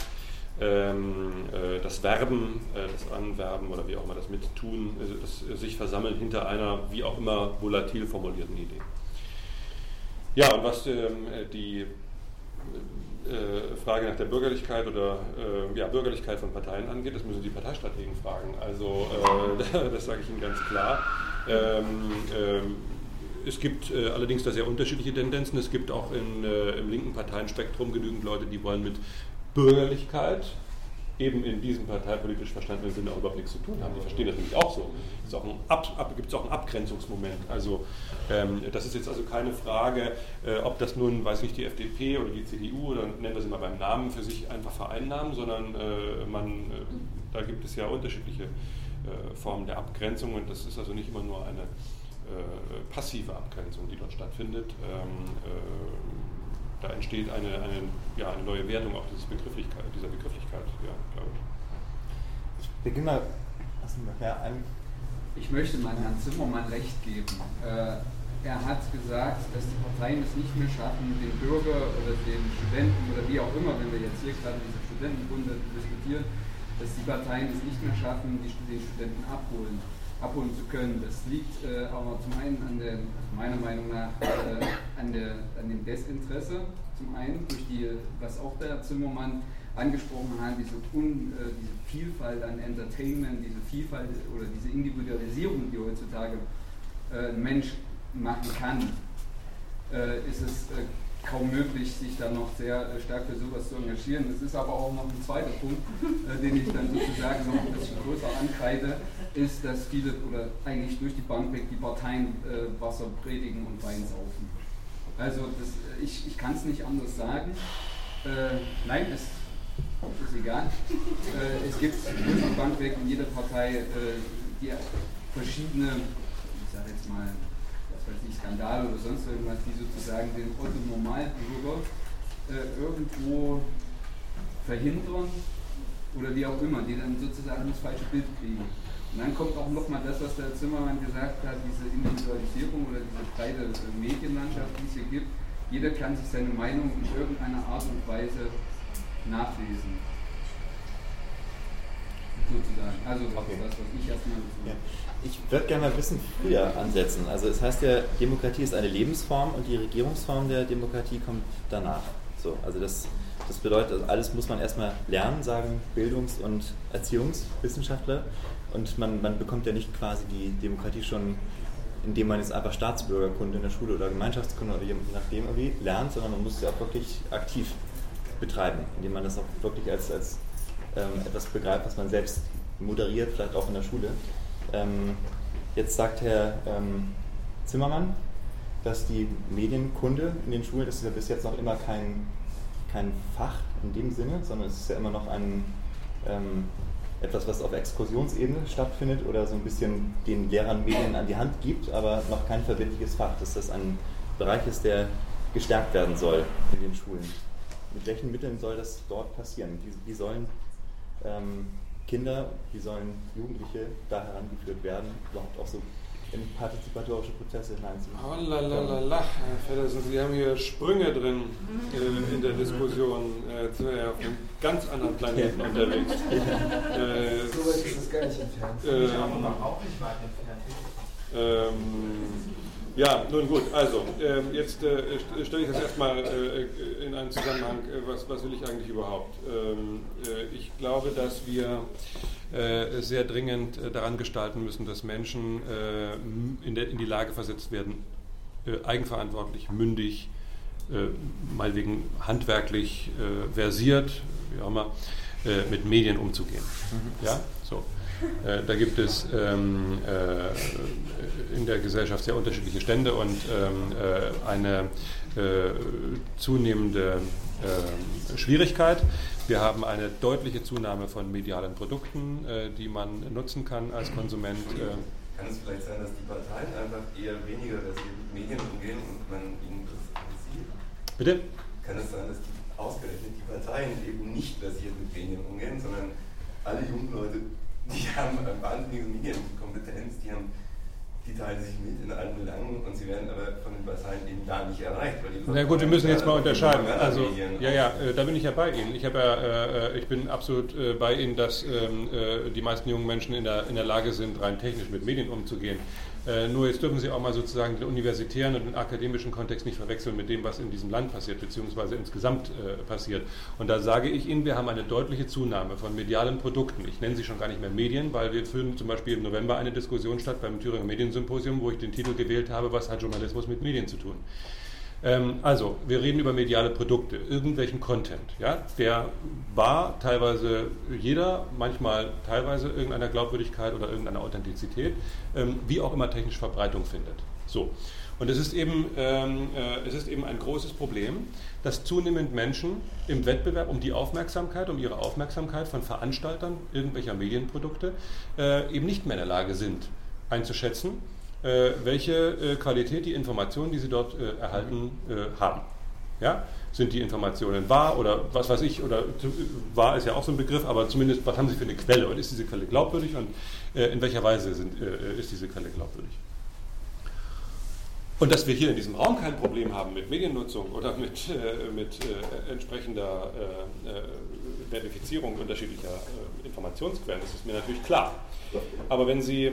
Das Werben, das Anwerben oder wie auch immer das Mittun, das sich versammeln hinter einer wie auch immer volatil formulierten Idee. Ja, und was die Frage nach der Bürgerlichkeit oder Bürgerlichkeit von Parteien angeht, das müssen die Parteistrategen fragen. Also das sage ich Ihnen ganz klar. Es gibt allerdings da sehr unterschiedliche Tendenzen. Es gibt auch im linken Parteienspektrum genügend Leute, die wollen mit Bürgerlichkeit eben in diesem parteipolitisch verstandenen Sinne auch überhaupt nichts zu tun haben. Die verstehen das nämlich auch so. Gibt es auch einen Abgrenzungsmoment. Also das ist jetzt also keine Frage, ob das nun, weiß nicht, die FDP oder die CDU oder nennen wir sie mal beim Namen für sich einfach vereinnahmen, sondern da gibt es ja unterschiedliche Formen der Abgrenzung, und das ist also nicht immer nur eine passive Abgrenzung, die dort stattfindet. Da entsteht eine neue Wertung auch dieser Begrifflichkeit, ja, glaube ich. Ich beginne mal. Ich möchte mal Herrn Zimmermann recht geben. Er hat gesagt, dass die Parteien es nicht mehr schaffen, den Bürger oder den Studenten oder wie auch immer, wenn wir jetzt hier gerade in dieser Studentenrunde diskutieren, dass die Parteien es nicht mehr schaffen, den Studenten abholen zu können. Das liegt aber zum einen meiner Meinung nach an dem Desinteresse, zum einen durch was auch der Zimmermann angesprochen hat, diese Vielfalt an Entertainment, diese Vielfalt oder diese Individualisierung, die heutzutage ein Mensch machen kann, ist es kaum möglich, sich dann noch sehr stark für sowas zu engagieren. Es ist aber auch noch ein zweiter Punkt, den ich dann sozusagen noch ein bisschen größer ankreide, ist, dass viele oder eigentlich durch die Bank weg die Parteien Wasser predigen und Wein saufen. Also ich kann es nicht anders sagen. Nein, es ist egal. Es gibt durch die Bank weg in jeder Partei die verschiedene, ich sage jetzt mal, Skandale oder sonst irgendwas, die sozusagen den Otto-Normalbürger irgendwo verhindern oder wie auch immer, die dann sozusagen das falsche Bild kriegen. Und dann kommt auch nochmal das, was der Zimmermann gesagt hat, diese Individualisierung oder diese breite Medienlandschaft, die es hier gibt. Jeder kann sich seine Meinung in irgendeiner Art und Weise nachlesen. Sozusagen. Also das, was ich erstmal dazu. Ja. Ich würde gerne mal ein bisschen früher ansetzen. Also es heißt ja, Demokratie ist eine Lebensform und die Regierungsform der Demokratie kommt danach. So, also das bedeutet, alles muss man erstmal lernen, sagen Bildungs- und Erziehungswissenschaftler. Und man bekommt ja nicht quasi die Demokratie schon, indem man jetzt einfach Staatsbürgerkunde in der Schule oder Gemeinschaftskunde oder je nachdem irgendwie lernt, sondern man muss es ja auch wirklich aktiv betreiben, indem man das auch wirklich als etwas begreift, was man selbst moderiert, vielleicht auch in der Schule. Jetzt sagt Herr Zimmermann, dass die Medienkunde in den Schulen, das ist ja bis jetzt noch immer kein Fach in dem Sinne, sondern es ist ja immer noch etwas, was auf Exkursionsebene stattfindet oder so ein bisschen den Lehrern Medien an die Hand gibt, aber noch kein verbindliches Fach, dass das ein Bereich ist, der gestärkt werden soll in den Schulen. Mit welchen Mitteln soll das dort passieren? Wie sollen Kinder, wie sollen Jugendliche da herangeführt werden, überhaupt auch so in partizipatorische Prozesse hineinzunehmen. Oh lalalala, Herr Feddersen, Sie haben hier Sprünge drin in der Diskussion. Jetzt sind wir ja auf einem ganz anderen Planeten unterwegs. So weit ist das gar nicht entfernt. Auch nicht weit entfernt. Ja, nun gut, also jetzt stelle ich das erstmal in einen Zusammenhang, was will ich eigentlich überhaupt? Ich glaube, dass wir sehr dringend daran gestalten müssen, dass Menschen in die Lage versetzt werden, eigenverantwortlich, mündig, meinetwegen handwerklich versiert, wie auch immer, mit Medien umzugehen. Ja, so. Da gibt es in der Gesellschaft sehr unterschiedliche Stände und eine zunehmende Schwierigkeit. Wir haben eine deutliche Zunahme von medialen Produkten, die man nutzen kann als Konsument. Kann es vielleicht sein, dass die Parteien einfach eher weniger versiert mit Medien umgehen und man ihnen das sieht? Bitte? Kann es sein, dass ausgerechnet die Parteien eben nicht versiert mit Medien umgehen, sondern alle jungen Leute, die haben eine wahnsinnige Medienkompetenz, die teilen sich mit in allen Belangen und sie werden aber von den Parteien eben da nicht erreicht. Na gut, wir müssen jetzt mal unterscheiden. Also, da bin ich ja bei Ihnen. Ich bin absolut bei Ihnen, dass die meisten jungen Menschen in der Lage sind, rein technisch mit Medien umzugehen. Nur jetzt dürfen Sie auch mal sozusagen den universitären und den akademischen Kontext nicht verwechseln mit dem, was in diesem Land passiert, beziehungsweise insgesamt passiert. Und da sage ich Ihnen, wir haben eine deutliche Zunahme von medialen Produkten. Ich nenne sie schon gar nicht mehr Medien, weil wir führen zum Beispiel im November eine Diskussion statt beim Thüringer Mediensymposium, wo ich den Titel gewählt habe, was hat Journalismus mit Medien zu tun? Also, wir reden über mediale Produkte, irgendwelchen Content. Ja? Der war teilweise jeder, manchmal teilweise irgendeiner Glaubwürdigkeit oder irgendeiner Authentizität, wie auch immer technisch Verbreitung findet. So. Und es ist eben ein großes Problem, dass zunehmend Menschen im Wettbewerb um ihre Aufmerksamkeit von Veranstaltern irgendwelcher Medienprodukte eben nicht mehr in der Lage sind, einzuschätzen, welche Qualität die Informationen, die sie dort erhalten, haben. Ja? Sind die Informationen wahr oder was weiß ich, oder wahr ist ja auch so ein Begriff, aber zumindest, was haben sie für eine Quelle und ist diese Quelle glaubwürdig und in welcher Weise ist diese Quelle glaubwürdig? Und dass wir hier in diesem Raum kein Problem haben mit Mediennutzung oder mit entsprechender Verifizierung unterschiedlicher Informationsquellen, das ist mir natürlich klar. Aber wenn Sie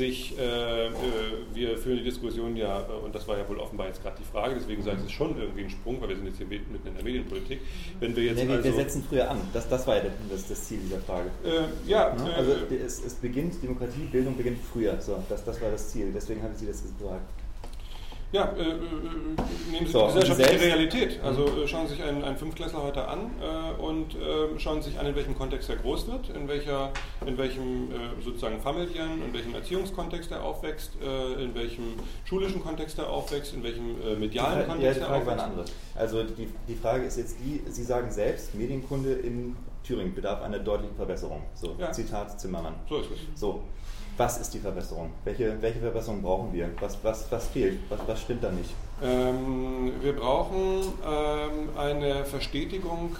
wir führen die Diskussion ja, und das war ja wohl offenbar jetzt gerade die Frage, deswegen sage ich, es ist schon irgendwie ein Sprung, weil wir sind jetzt hier mitten in der Medienpolitik. Wenn wir jetzt wir setzen früher an, das war ja das Ziel dieser Frage. Also es beginnt, Demokratiebildung beginnt früher, so, das war das Ziel, deswegen habe ich Sie das gesagt. Ja, nehmen Sie die gesellschaftliche Realität. Also schauen Sie sich einen Fünftklässler heute an und schauen Sie sich an, in welchem Kontext er groß wird, in welchem sozusagen familiären, in welchem Erziehungskontext er aufwächst, in welchem schulischen Kontext er aufwächst, in welchem medialen Kontext er aufwächst. Die Frage war eine andere. Also die Frage ist jetzt die, Sie sagen selbst, Medienkunde in Thüringen bedarf einer deutlichen Verbesserung. So, ja. Zitat Zimmermann. So ist es. So. Was ist die Verbesserung? Welche Verbesserung brauchen wir? Was fehlt? Was stimmt da nicht? Wir brauchen eine Verstetigung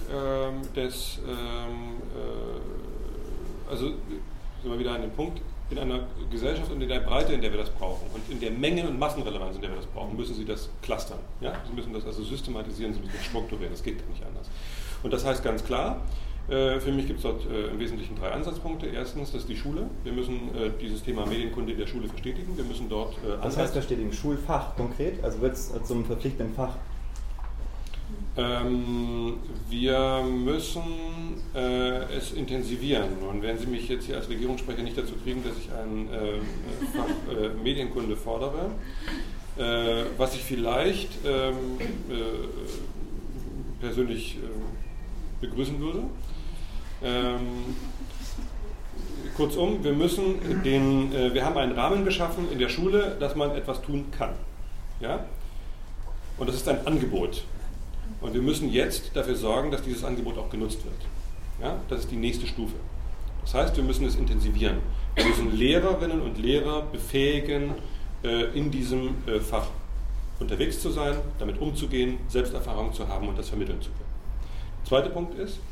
also sind wir wieder an dem Punkt, in einer Gesellschaft und in der Breite, in der wir das brauchen und in der Mengen- und Massenrelevanz, in der wir das brauchen, müssen Sie das clustern. Ja? Sie müssen das also systematisieren, Sie müssen das strukturieren, das geht gar nicht anders. Und das heißt ganz klar, für mich gibt es dort im Wesentlichen 3 Ansatzpunkte. Erstens, das ist die Schule. Wir müssen dieses Thema Medienkunde in der Schule verstetigen. Wir müssen dort Was heißt verstetigen? Schulfach konkret? Also wird es zum verpflichtenden Fach? Wir müssen es intensivieren. Und wenn Sie mich jetzt hier als Regierungssprecher nicht dazu kriegen, dass ich ein Fach Medienkunde fordere, was ich vielleicht persönlich begrüßen würde. Kurzum, wir haben einen Rahmen geschaffen in der Schule, dass man etwas tun kann. Ja? Und das ist ein Angebot. Und wir müssen jetzt dafür sorgen, dass dieses Angebot auch genutzt wird. Ja? Das ist die nächste Stufe. Das heißt, wir müssen es intensivieren. Wir müssen Lehrerinnen und Lehrer befähigen, in diesem Fach unterwegs zu sein, damit umzugehen, Selbsterfahrung zu haben und das vermitteln zu können. Der zweite Punkt ist,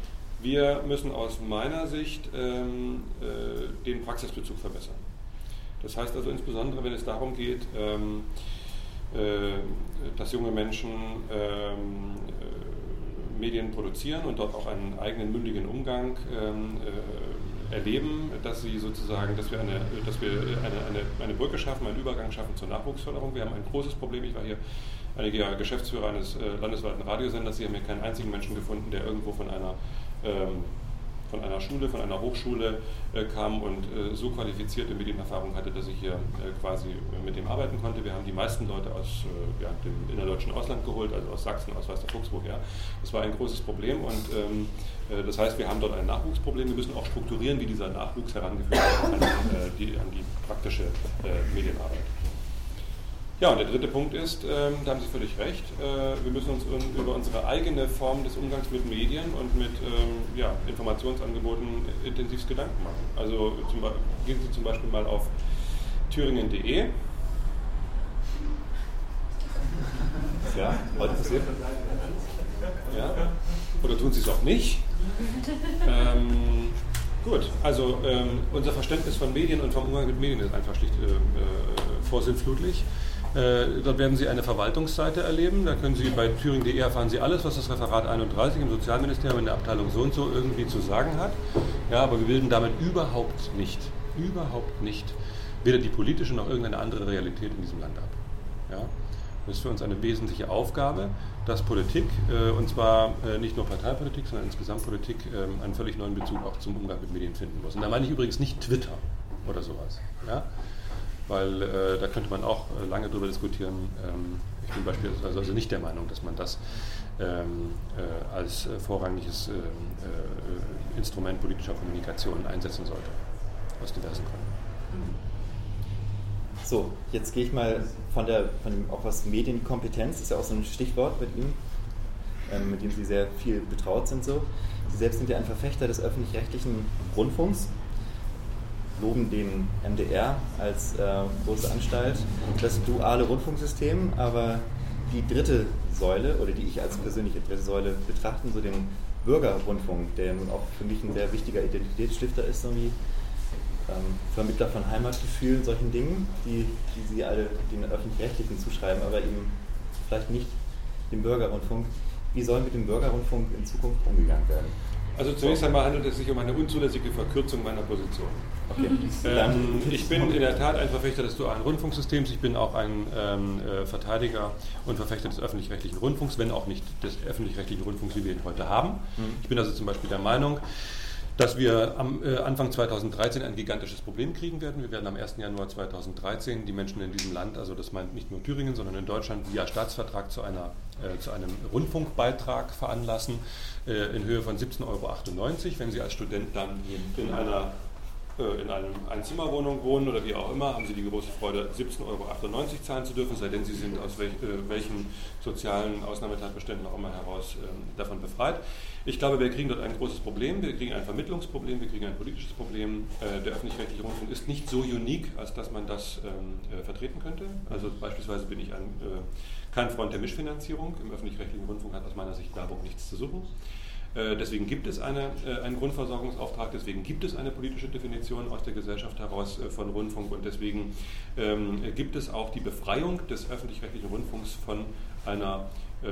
wir müssen aus meiner Sicht den Praxisbezug verbessern. Das heißt also insbesondere, wenn es darum geht, dass junge Menschen Medien produzieren und dort auch einen eigenen mündigen Umgang erleben, dass wir eine Brücke schaffen, einen Übergang schaffen zur Nachwuchsförderung. Wir haben ein großes Problem. Ich war hier einige Jahre Geschäftsführer eines landesweiten Radiosenders. Sie haben hier keinen einzigen Menschen gefunden, der irgendwo von einer Schule, von einer Hochschule kam und so qualifizierte Medienerfahrung hatte, dass ich hier quasi mit dem arbeiten konnte. Wir haben die meisten Leute aus dem innerdeutschen Ausland geholt, also aus Sachsen, aus weiß der Fuchs woher. Das war ein großes Problem und das heißt, wir haben dort ein Nachwuchsproblem. Wir müssen auch strukturieren, wie dieser Nachwuchs herangeführt wird an die praktische Medienarbeit. Ja, und der dritte Punkt ist, da haben Sie völlig recht, wir müssen uns über unsere eigene Form des Umgangs mit Medien und mit Informationsangeboten intensivst Gedanken machen. Also gehen Sie zum Beispiel mal auf thüringen.de. Ja, heute passiert. Ja. Oder tun Sie es auch nicht. Gut, also unser Verständnis von Medien und vom Umgang mit Medien ist einfach schlicht vorsinnflutlich. Dort werden Sie eine Verwaltungsseite erleben. Da können Sie bei thüringen.de erfahren Sie alles, was das Referat 31 im Sozialministerium in der Abteilung so und so irgendwie zu sagen hat. Ja, aber wir bilden damit überhaupt nicht, weder die politische noch irgendeine andere Realität in diesem Land ab. Ja? Das ist für uns eine wesentliche Aufgabe, dass Politik, und zwar nicht nur Parteipolitik, sondern insgesamt Politik, einen völlig neuen Bezug auch zum Umgang mit Medien finden muss. Und da meine ich übrigens nicht Twitter oder sowas. Ja? Weil da könnte man auch lange drüber diskutieren. Ich bin beispielsweise also nicht der Meinung, dass man das als vorrangiges Instrument politischer Kommunikation einsetzen sollte, aus diversen Gründen. So, jetzt gehe ich mal von dem auch was Medienkompetenz, ist ja auch so ein Stichwort mit Ihnen, mit dem Sie sehr viel betraut sind. So. Sie selbst sind ja ein Verfechter des öffentlich-rechtlichen Rundfunks, loben den MDR als große Anstalt, das duale Rundfunksystem, aber die dritte Säule, oder die ich als persönliche dritte Säule betrachten, so den Bürgerrundfunk, der nun auch für mich ein sehr wichtiger Identitätsstifter ist, so wie Vermittler von Heimatgefühl und solchen Dingen, die Sie alle den Öffentlich-Rechtlichen zuschreiben, aber eben vielleicht nicht dem Bürgerrundfunk. Wie soll mit dem Bürgerrundfunk in Zukunft umgegangen werden? Also zunächst einmal handelt es sich um eine unzulässige Verkürzung meiner Position. Okay. Ich bin in der Tat ein Verfechter des dualen Rundfunksystems, ich bin auch ein Verteidiger und Verfechter des öffentlich-rechtlichen Rundfunks, wenn auch nicht des öffentlich-rechtlichen Rundfunks, wie wir ihn heute haben. Ich bin also zum Beispiel der Meinung, dass wir am Anfang 2013 ein gigantisches Problem kriegen werden. Wir werden am 1. Januar 2013 die Menschen in diesem Land, also das meint nicht nur Thüringen, sondern in Deutschland, via Staatsvertrag zu einem Rundfunkbeitrag veranlassen in Höhe von 17,98 €. Wenn Sie als Student dann in einer Einzimmerwohnung wohnen oder wie auch immer, haben Sie die große Freude, 17,98 € zahlen zu dürfen, sei denn Sie sind aus welchen sozialen Ausnahmetatbeständen auch immer heraus davon befreit. Ich glaube, wir kriegen dort ein großes Problem, wir kriegen ein Vermittlungsproblem, wir kriegen ein politisches Problem. Der öffentlich-rechtliche Rundfunk ist nicht so unique, als dass man das vertreten könnte. Also beispielsweise bin ich kein Freund der Mischfinanzierung. Im öffentlich-rechtlichen Rundfunk hat aus meiner Sicht Werbung nichts zu suchen. Deswegen gibt es einen Grundversorgungsauftrag, deswegen gibt es eine politische Definition aus der Gesellschaft heraus von Rundfunk und deswegen gibt es auch die Befreiung des öffentlich-rechtlichen Rundfunks von einer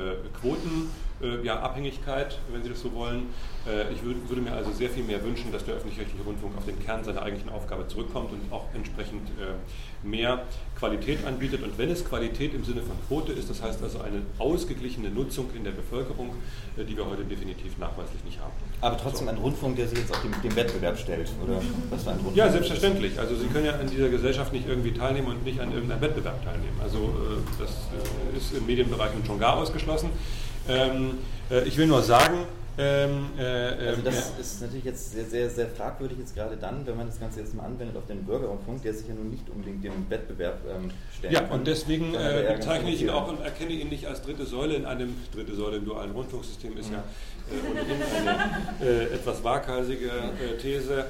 Quotenabhängigkeit, wenn Sie das so wollen. Ich würde mir also sehr viel mehr wünschen, dass der öffentlich-rechtliche Rundfunk auf den Kern seiner eigentlichen Aufgabe zurückkommt und auch entsprechend mehr Qualität anbietet. Und wenn es Qualität im Sinne von Quote ist, das heißt also eine ausgeglichene Nutzung in der Bevölkerung, die wir heute definitiv nachweislich nicht haben. Aber trotzdem ein Rundfunk, der sich jetzt auch dem Wettbewerb stellt, oder was für ein Rundfunk? Ja, selbstverständlich. Also Sie können ja an dieser Gesellschaft nicht irgendwie teilnehmen und nicht an irgendeinem Wettbewerb teilnehmen. Also das ist im Medienbereich schon gar ausgeschlossen. Ich will nur sagen, also das ist natürlich jetzt sehr, sehr, sehr fragwürdig jetzt gerade dann, wenn man das Ganze jetzt mal anwendet auf den Bürgerrundfunk, der sich ja nun nicht unbedingt dem Wettbewerb stellen kann. Ja, und deswegen bezeichne ich ihn auch und erkenne ihn nicht als dritte Säule im dualen Rundfunksystem ist ja ohnehin eine etwas waghalsige These.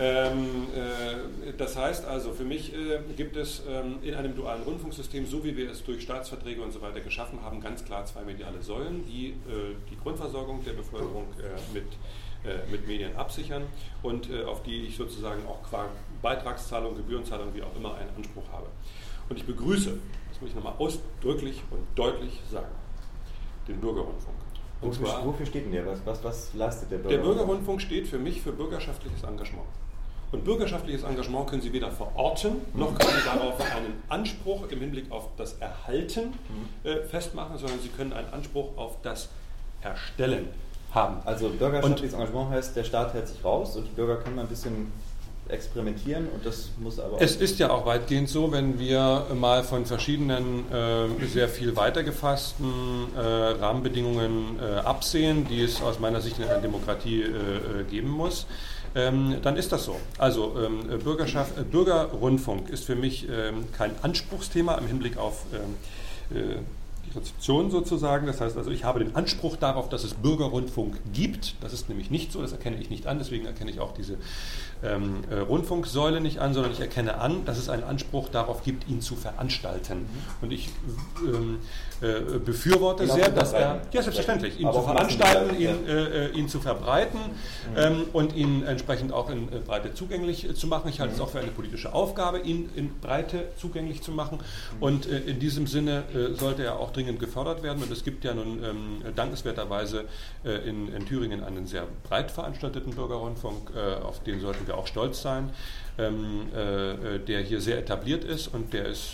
Das heißt also, für mich gibt es in einem dualen Rundfunksystem, so wie wir es durch Staatsverträge und so weiter geschaffen haben, ganz klar zwei mediale Säulen, die die Grundversorgung der Bevölkerung mit mit Medien absichern und auf die ich sozusagen auch qua Beitragszahlung, Gebührenzahlung, wie auch immer, einen Anspruch habe. Und ich begrüße, das muss ich nochmal ausdrücklich und deutlich sagen, den Bürgerrundfunk. Und wofür steht denn der? Was leistet der Bürgerrundfunk? Der Bürgerrundfunk steht für mich für bürgerschaftliches Engagement. Und bürgerschaftliches Engagement können Sie weder verorten, noch können Sie darauf einen Anspruch im Hinblick auf das Erhalten festmachen, sondern Sie können einen Anspruch auf das Erstellen haben. Also bürgerschaftliches Engagement heißt, der Staat hält sich raus und die Bürger können mal ein bisschen experimentieren und das muss aber auch... Es ist ja auch weitgehend so, wenn wir mal von verschiedenen sehr viel weiter gefassten Rahmenbedingungen absehen, die es aus meiner Sicht in einer Demokratie geben muss, dann ist das so. Also Bürgerrundfunk ist für mich kein Anspruchsthema im Hinblick auf die Rezeption sozusagen. Das heißt also, ich habe den Anspruch darauf, dass es Bürgerrundfunk gibt. Das ist nämlich nicht so, das erkenne ich nicht an, deswegen erkenne ich auch diese Rundfunksäule nicht an, sondern ich erkenne an, dass es einen Anspruch darauf gibt, ihn zu veranstalten. Und ich befürworte sehr, dass er, ja selbstverständlich, ihn zu veranstalten, ihn zu verbreiten und ihn entsprechend auch in Breite zugänglich zu machen. Ich halte es auch für eine politische Aufgabe, ihn in Breite zugänglich zu machen. Und in diesem Sinne sollte er auch dringend gefördert werden. Und es gibt ja nun dankenswerterweise in Thüringen einen sehr breit veranstalteten Bürgerrundfunk, auf den sollten wir auch stolz sein, der hier sehr etabliert ist und der ist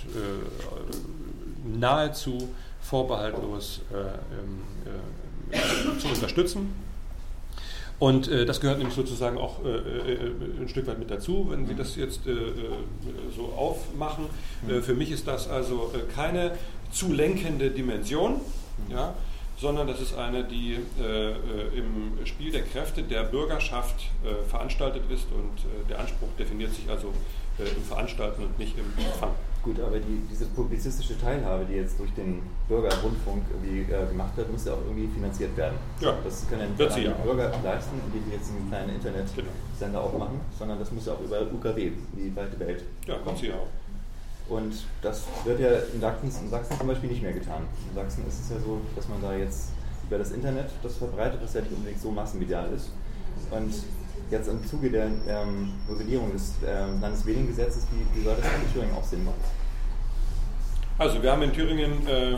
nahezu vorbehaltlos zu unterstützen. Und das gehört nämlich sozusagen auch ein Stück weit mit dazu, wenn Sie das jetzt so aufmachen. Für mich ist das also keine zu lenkende Dimension, ja, sondern das ist eine, die im Spiel der Kräfte der Bürgerschaft veranstaltet ist und der Anspruch definiert sich also im Veranstalten und nicht im Empfang. Gut, aber diese publizistische Teilhabe, die jetzt durch den Bürgerrundfunk irgendwie gemacht wird, muss ja auch irgendwie finanziert werden. Ja, das können ja nicht die Bürger leisten, indem die jetzt einen kleinen Internetsender aufmachen, sondern das muss ja auch über UKW, die weite Welt. Ja, kommt sie auch. Und das wird ja in Sachsen zum Beispiel nicht mehr getan. In Sachsen ist es ja so, dass man da jetzt über das Internet das verbreitet, was ja nicht unbedingt so massenmedial ist. Und jetzt im Zuge der Novellierung des Landesmediengesetzes, wie soll das in Thüringen auch Sinn machen? Also wir haben in Thüringen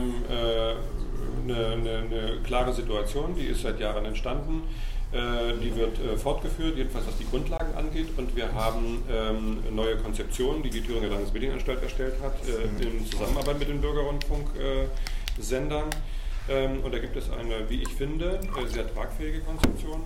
eine klare Situation, die ist seit Jahren entstanden. Die wird fortgeführt, jedenfalls was die Grundlagen angeht. Und wir haben neue Konzeptionen, die die Thüringer Landesmedienanstalt erstellt hat, in Zusammenarbeit mit den Bürgerrundfunksendern. Und da gibt es eine, wie ich finde, sehr tragfähige Konzeption,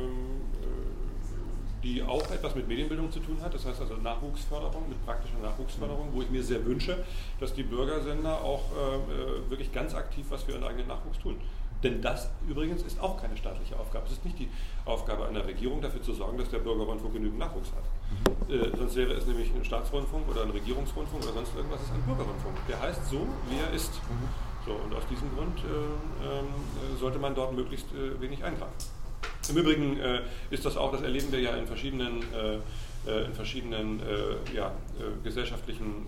die auch etwas mit Medienbildung zu tun hat. Das heißt also Nachwuchsförderung, mit praktischer Nachwuchsförderung, wo ich mir sehr wünsche, dass die Bürgersender auch wirklich ganz aktiv was für ihren eigenen Nachwuchs tun. Denn das übrigens ist auch keine staatliche Aufgabe. Es ist nicht die Aufgabe einer Regierung, dafür zu sorgen, dass der Bürgerrundfunk genügend Nachwuchs hat. Sonst wäre es nämlich ein Staatsrundfunk oder ein Regierungsrundfunk oder sonst irgendwas. Es ist ein Bürgerrundfunk. Der heißt so, wie er ist. So, und aus diesem Grund sollte man dort möglichst wenig eingreifen. Im Übrigen ist das auch, das erleben wir ja in verschiedenen gesellschaftlichen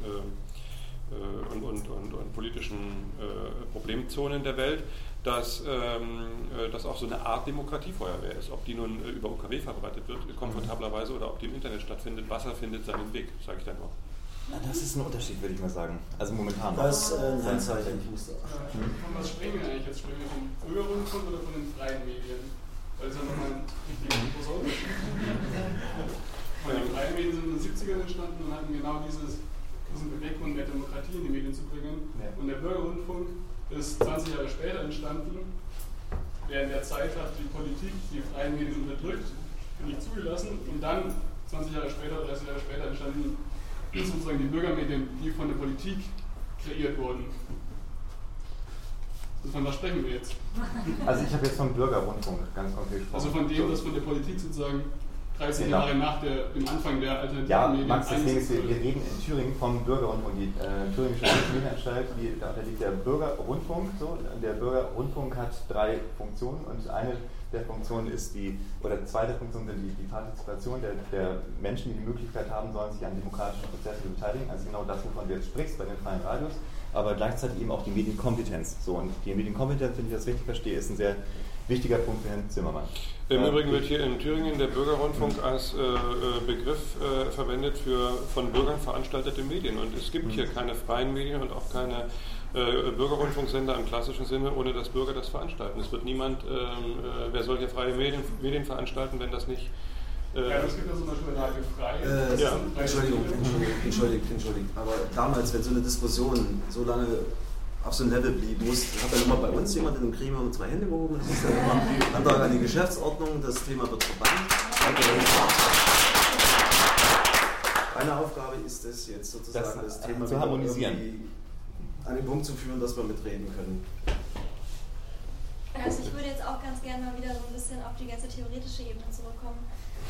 und politischen Problemzonen der Welt, dass das auch so eine Art Demokratiefeuerwehr ist. Ob die nun über UKW verbreitet wird, komfortablerweise, oder ob die im Internet stattfindet, Wasser findet seinen Weg, sage ich dann nur. Das ist ein Unterschied, würde ich mal sagen. Also momentan. Das ist ein Handzeichen. Von was sprechen wir eigentlich? Jetzt sprechen wir vom Bürgerrundfunk oder von den freien Medien? Weil es ja nochmal ein richtig großer Unterschied. Die freien Medien sind in den 70ern entstanden und hatten genau diesen Beweggrund, mehr Demokratie in die Medien zu bringen. Ja. Und der Bürgerrundfunk ist 20 Jahre später entstanden. Während der Zeit hat die Politik die freien Medien unterdrückt, nicht zugelassen, und dann 20 Jahre später, 30 Jahre später entstanden sozusagen die Bürgermedien, die von der Politik kreiert wurden. Von was sprechen wir jetzt? Also ich habe jetzt vom Bürgerrundfunk ganz konkret gesprochen. Also von dem, was von der Politik sozusagen 30 Jahre nach dem Anfang der alternativen Medien... Ja, Max, deswegen ist wir reden in Thüringen vom Bürgerrundfunk. Die Thüringische Landesmedienanstalt, da unterliegt der Bürgerrundfunk. So. Der Bürgerrundfunk hat 3 Funktionen und eine der Funktion ist zweite Funktion sind die Partizipation der Menschen, die die Möglichkeit haben sollen, sich an demokratischen Prozessen zu beteiligen, also genau das, wovon du jetzt sprichst bei den freien Radios, aber gleichzeitig eben auch die Medienkompetenz. So, und die Medienkompetenz, wenn ich das richtig verstehe, ist ein sehr wichtiger Punkt für Herrn Zimmermann. Im Übrigen wird hier in Thüringen der Bürgerrundfunk als Begriff verwendet für von Bürgern veranstaltete Medien. Und es gibt hier keine freien Medien und auch keine Bürgerrundfunksender im klassischen Sinne, ohne dass Bürger das veranstalten. Es wird niemand, wer soll hier freie Medien veranstalten, wenn das nicht... ja, es gibt ja zum Beispiel Radio Frei. Entschuldigt. Aber damals, wenn so eine Diskussion so lange auf so einem Level blieb, hat dann immer bei uns jemand in einem Gremium 2 Hände gehoben. Das ist dann immer Antrag an die Geschäftsordnung, das Thema wird verbannt. Meine Aufgabe ist es jetzt sozusagen, das Thema zu harmonisieren, an den Punkt zu führen, dass wir mitreden können. Also ich würde jetzt auch ganz gerne mal wieder so ein bisschen auf die ganze theoretische Ebene zurückkommen.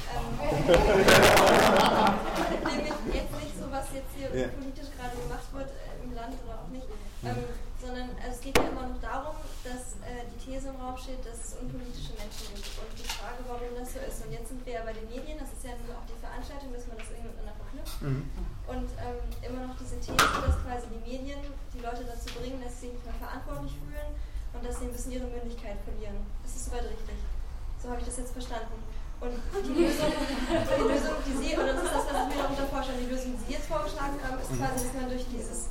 Nämlich jetzt nicht so, was jetzt hier politisch gerade gemacht wird im Land oder auch nicht, sondern es geht ja immer noch darum, dass die These im Raum steht, dass es unpolitische Menschen gibt und die Frage, warum das so ist. Und jetzt sind wir ja bei den Medien, das ist ja nur auch die Veranstaltung, dass man das irgendwie miteinander verknüpft. Und immer noch diese These, dass quasi die Medien die Leute dazu bringen, dass sie sich nicht mehr verantwortlich fühlen und dass sie ein bisschen ihre Mündigkeit verlieren. Das ist soweit richtig. So habe ich das jetzt verstanden. Und die Lösung, die Sie, oder das ist das, was ich mir darunter vorstelle, die Lösung, die Sie jetzt vorgeschlagen haben, ist quasi, dass man durch dieses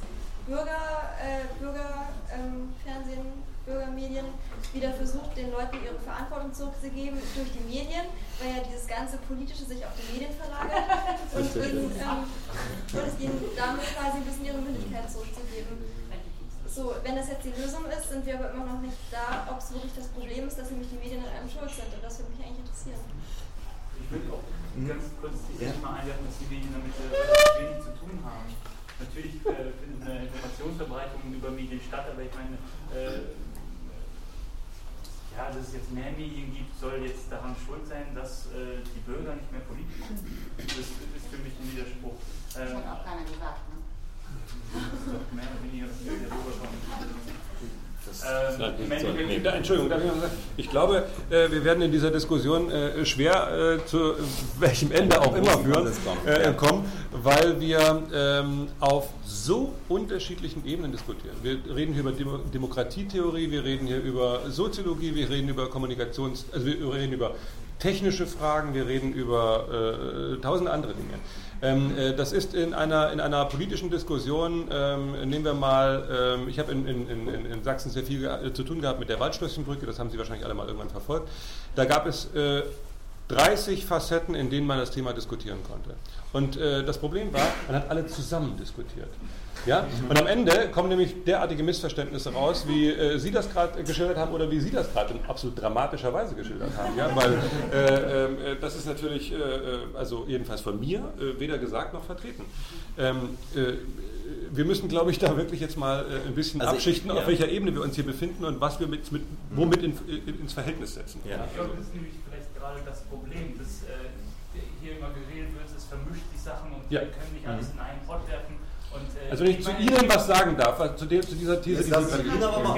Bürgerfernsehen, Bürgermedien wieder versucht, den Leuten ihre Verantwortung zurückzugeben durch die Medien, weil ja dieses ganze Politische sich auf die Medien verlagert und es ihnen damit quasi ein bisschen ihre Mündigkeit zurückzugeben. So, wenn das jetzt die Lösung ist, sind wir aber immer noch nicht da, ob es wirklich das Problem ist, dass nämlich die Medien an einem schuld sind. Und das würde mich eigentlich interessieren. Ich würde auch ganz kurz die Sicht mal einwerfen, dass die Medien damit wenig zu tun haben. Natürlich findet eine Informationsverbreitung über Medien statt, aber ich meine, dass es jetzt mehr Medien gibt, soll jetzt daran schuld sein, dass die Bürger nicht mehr politisch sind. Das ist für mich ein Widerspruch. Das hat auch keiner gesagt, ne? Das ist doch mehr oder weniger das Bild der Entschuldigung, darf ich noch sagen? Ich glaube, wir werden in dieser Diskussion schwer zu welchem Ende auch immer kommen, weil wir auf so unterschiedlichen Ebenen diskutieren. Wir reden hier über Demokratietheorie, wir reden hier über Soziologie, wir reden über wir reden über technische Fragen, wir reden über 1000 andere Dinge. Das ist in einer politischen Diskussion, nehmen wir mal, ich habe in Sachsen sehr viel zu tun gehabt mit der Waldschlösschenbrücke, das haben Sie wahrscheinlich alle mal irgendwann verfolgt. Da gab es 30 Facetten, in denen man das Thema diskutieren konnte. Und das Problem war, man hat alle zusammen diskutiert. Ja? Und am Ende kommen nämlich derartige Missverständnisse raus, wie Sie das gerade geschildert haben oder wie Sie das gerade in absolut dramatischer Weise geschildert haben. Ja? Weil das ist natürlich, also jedenfalls von mir, weder gesagt noch vertreten. Wir müssen, glaube ich, da wirklich jetzt mal ein bisschen abschichten, auf welcher Ebene wir uns hier befinden und was wir womit ins Verhältnis setzen. Ja. Ich glaube, das ist nämlich vielleicht gerade das Problem, dass hier immer geredet wird, es vermischt die Sachen und wir können nicht alles in einen Pott werfen. Und, also wenn ich zu Ihnen was sagen darf, zu dieser These, die Sie gerade gesagt haben.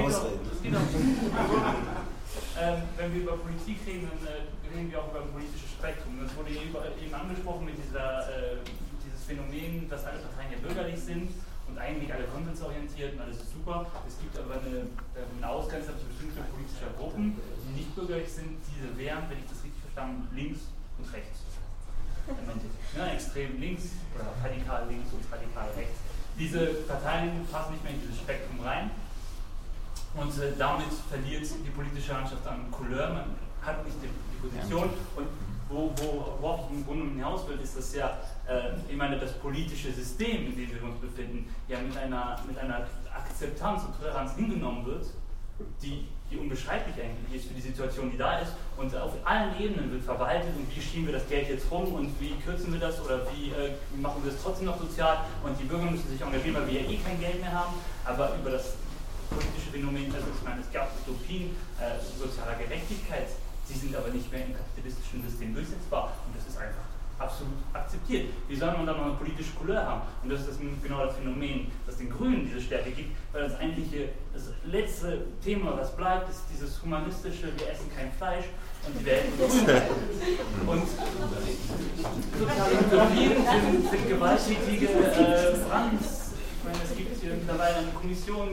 Wenn wir über Politik reden, dann reden wir auch über ein politisches Spektrum. Das wurde eben angesprochen mit dieses Phänomen, dass alle Parteien ja bürgerlich sind und eigentlich alle konsensorientiert und alles ist super. Es gibt aber eine Ausgrenzung zu bestimmten politischer Gruppen, die nicht bürgerlich sind. Diese wären, wenn ich das richtig verstanden, links und rechts. Extrem links oder radikal links und radikal rechts. Diese Parteien passen nicht mehr in dieses Spektrum rein und damit verliert die politische Landschaft an Couleur, man hat nicht die Position und worauf ich im Grunde hinaus will, ist, dass ich meine, das politische System, in dem wir uns befinden, ja mit einer Akzeptanz und Toleranz hingenommen wird, die unbeschreiblich eigentlich ist für die Situation, die da ist, und auf allen Ebenen wird verwaltet und wie schieben wir das Geld jetzt rum und wie kürzen wir das oder wie machen wir das trotzdem noch sozial und die Bürger müssen sich engagieren, weil wir ja kein Geld mehr haben, aber über das politische Phänomen, also ich meine, es gab Utopien sozialer Gerechtigkeit, die sind aber nicht mehr im kapitalistischen System durchsetzbar und das ist einfach absolut akzeptiert. Wie soll man dann noch eine politische Couleur haben? Und das ist genau das Phänomen, das den Grünen diese Stärke gibt, weil das letzte Thema, was bleibt, ist dieses humanistische, wir essen kein Fleisch und die Welt und soziale Utopien sind gewalttätige Brands. Ich meine, es gibt hier mittlerweile eine Kommission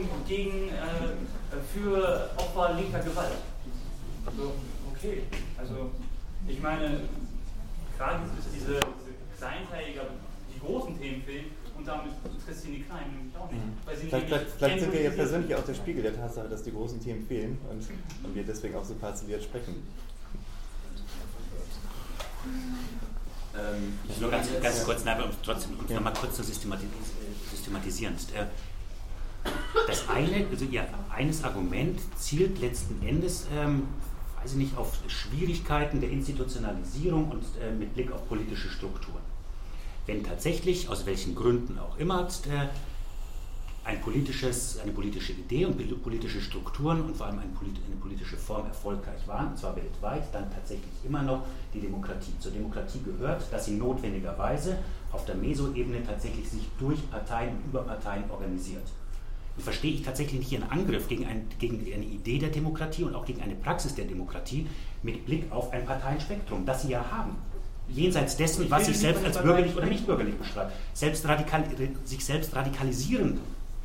für Opfer linker Gewalt. Also, okay, also ich meine, gerade diese Kleinteilige, die großen Themen fehlen und damit interessieren die Kleinen nämlich auch nicht. Vielleicht sind wir ja persönlich auch der Spiegel der Tatsache, dass die großen Themen fehlen und wir deswegen auch so parzelliert sprechen. Ich nur ganz kurz, trotzdem nochmal kurz zu systematisieren. Das eine, also eines Argument zielt letzten Endes, weiß ich nicht, auf Schwierigkeiten der Institutionalisierung und mit Blick auf politische Strukturen. Wenn tatsächlich, aus welchen Gründen auch immer, eine politische Idee und politische Strukturen und vor allem eine politische Form erfolgreich waren, und zwar weltweit, dann tatsächlich immer noch die Demokratie. Zur Demokratie gehört, dass sie notwendigerweise auf der Mesoebene tatsächlich sich durch Parteien und über Parteien organisiert. Und verstehe ich tatsächlich nicht Ihren Angriff gegen eine Idee der Demokratie und auch gegen eine Praxis der Demokratie mit Blick auf ein Parteienspektrum, das Sie ja haben. Jenseits dessen, was sich selbst als bürgerlich oder nicht bürgerlich beschreibt. Sich selbst radikalisierende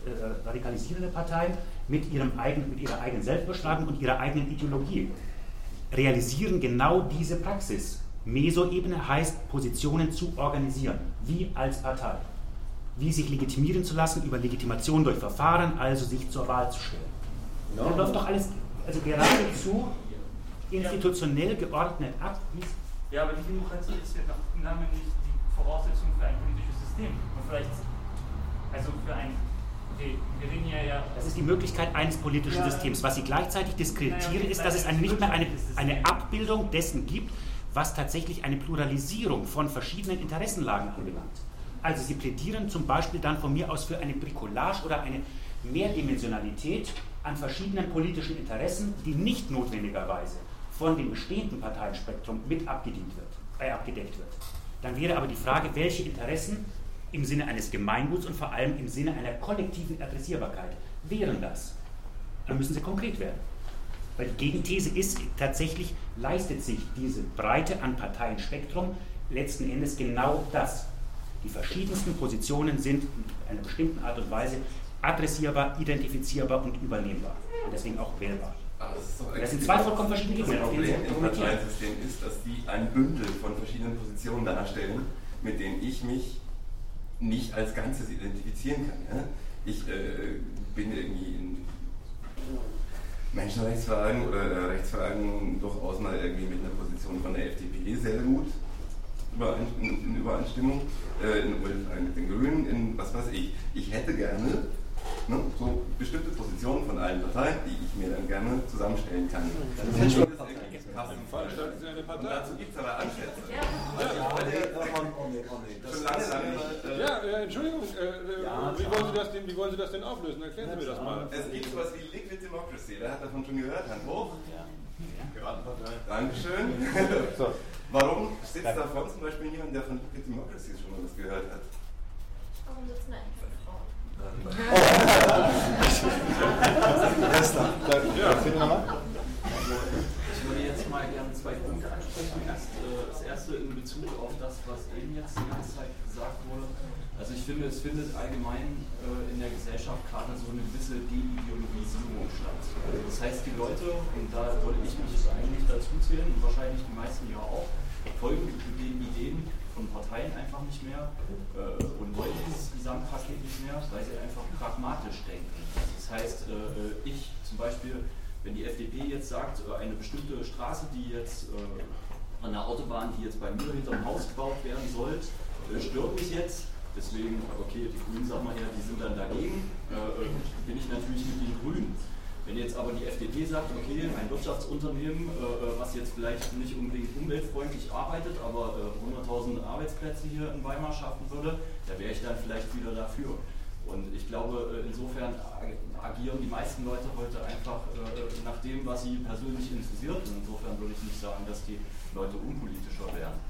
Parteien mit ihrer eigenen Selbstbeschreibung und ihrer eigenen Ideologie realisieren genau diese Praxis. Mesoebene heißt, Positionen zu organisieren, wie als Partei. Wie sich legitimieren zu lassen über Legitimation durch Verfahren, also sich zur Wahl zu stellen. Ja. Dann läuft doch alles geradezu institutionell geordnet ab. Ja, aber die Demokratie ist ja noch lange nicht die Voraussetzung für ein politisches System. Und vielleicht, also für ein, wir reden ja... Das ist die Möglichkeit eines politischen Systems. Was Sie gleichzeitig diskreditieren, ist, dass es nicht mehr eine Abbildung dessen gibt, was tatsächlich eine Pluralisierung von verschiedenen Interessenlagen anbelangt. Also Sie plädieren zum Beispiel dann von mir aus für eine Bricolage oder eine Mehrdimensionalität an verschiedenen politischen Interessen, die nicht notwendigerweise von dem bestehenden Parteienspektrum mit abgedeckt wird. Dann wäre aber die Frage, welche Interessen im Sinne eines Gemeinguts und vor allem im Sinne einer kollektiven Adressierbarkeit wären das? Dann müssen sie konkret werden. Weil die Gegenthese ist tatsächlich, leistet sich diese Breite an Parteienspektrum letzten Endes genau das. Die verschiedensten Positionen sind in einer bestimmten Art und Weise adressierbar, identifizierbar und übernehmbar. Und deswegen auch wählbar. Das sind zwei vollkommen verschiedene Ebenen. Das Problem im Parteiensystem ist, dass die ein Bündel von verschiedenen Positionen darstellen, mit denen ich mich nicht als Ganzes identifizieren kann. Ja? Ich bin irgendwie in Menschenrechtsfragen oder Rechtsfragen durchaus mal irgendwie mit einer Position von der FDP sehr gut in Übereinstimmung, in Umweltfragen mit den Grünen, in was weiß ich. Ich hätte gerne so bestimmte Positionen von allen Parteien, die ich mir dann gerne zusammenstellen kann. Das ist schon eine Partei. Und dazu gibt es aber Ansätze. Ja, Entschuldigung, wie wollen Sie das denn auflösen? Erklären Sie mir das mal. Es gibt sowas wie Liquid Democracy, wer hat davon schon gehört? Hand hoch. Dankeschön. So. Warum sitzt da vorne zum Beispiel jemand, der von Liquid Democracy schon mal was gehört hat? Warum sitzen da eigentlich Frauen? Ich würde jetzt mal gerne zwei Punkte ansprechen. Das erste in Bezug auf das, was eben jetzt die ganze Zeit gesagt wurde. Also ich finde, es findet allgemein in der Gesellschaft gerade so eine gewisse Deideologisierung statt. Das heißt, die Leute, und da wollte ich mich eigentlich dazu zählen, und wahrscheinlich die meisten ja auch, folgen den Ideen von Parteien einfach nicht mehr und wollen dieses Gesamtpaket nicht mehr, weil sie einfach pragmatisch denken. Das heißt, ich zum Beispiel, wenn die FDP jetzt sagt, eine bestimmte Straße, die jetzt an der Autobahn, die jetzt bei mir hinterm Haus gebaut werden soll, stört mich jetzt. Deswegen, okay, die Grünen, sagen wir ja, die sind dann dagegen, bin ich natürlich mit den Grünen. Wenn jetzt aber die FDP sagt, okay, ein Wirtschaftsunternehmen, was jetzt vielleicht nicht unbedingt umweltfreundlich arbeitet, aber 100.000 Arbeitsplätze hier in Weimar schaffen würde, da wäre ich dann vielleicht wieder dafür. Und ich glaube, insofern agieren die meisten Leute heute einfach nach dem, was sie persönlich interessiert. Und insofern würde ich nicht sagen, dass die Leute unpolitischer wären.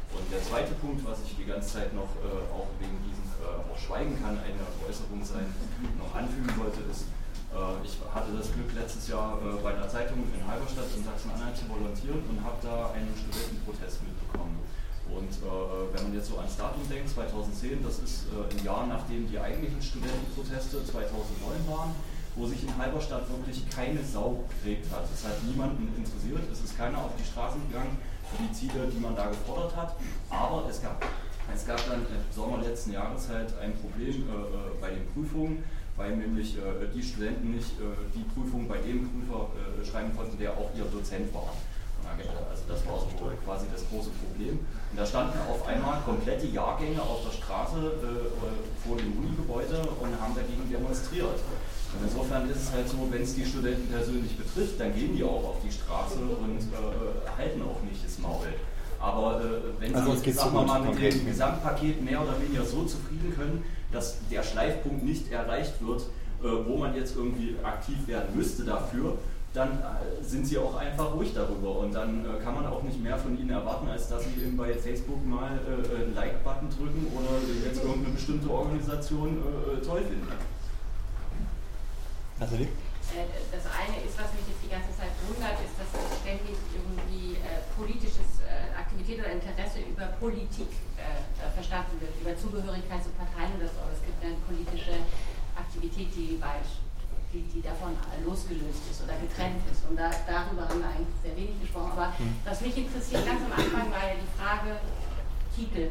Und der zweite Punkt, was ich die ganze Zeit noch auch wegen diesem auch Schweigen kann eine Äußerung sein, noch anfügen wollte, ist, ich hatte das Glück, letztes Jahr bei einer Zeitung in Halberstadt in Sachsen-Anhalt zu volontieren und habe da einen Studentenprotest mitbekommen. Und wenn man jetzt so ans Datum denkt, 2010, das ist ein Jahr, nachdem die eigentlichen Studentenproteste 2009 waren, wo sich in Halberstadt wirklich keine Sau geprägt hat. Es hat niemanden interessiert, es ist keiner auf die Straßen gegangen für die Ziele, die man da gefordert hat. Aber es gab dann im Sommer letzten Jahres halt ein Problem bei den Prüfungen, weil nämlich die Studenten nicht die Prüfung bei dem Prüfer schreiben konnten, der auch ihr Dozent war. Also das war so quasi das große Problem. Und da standen auf einmal komplette Jahrgänge auf der Straße vor dem Unigebäude und haben dagegen demonstriert. Und insofern ist es halt so, wenn es die Studenten persönlich betrifft, dann gehen die auch auf die Straße und halten auch nicht das Maul. Aber wenn sie, sagen wir mal, mit dem Gesamtpaket mehr oder weniger so zufrieden können, dass der Schleifpunkt nicht erreicht wird, wo man jetzt irgendwie aktiv werden müsste dafür, dann sind sie auch einfach ruhig darüber und dann kann man auch nicht mehr von ihnen erwarten, als dass sie eben bei Facebook mal einen Like-Button drücken oder jetzt irgendeine bestimmte Organisation toll finden. Nathalie? Das eine ist, was mich jetzt die ganze Zeit wundert, ist, dass ständig irgendwie politisches Aktivität oder Interesse über Politik verstanden wird, über Zugehörigkeit zu Parteien oder so. Aber es gibt eine politische Aktivität, die davon losgelöst ist oder getrennt ist. Und darüber haben wir eigentlich sehr wenig gesprochen. Aber was mich interessiert, ganz am Anfang war ja die Frage Titel.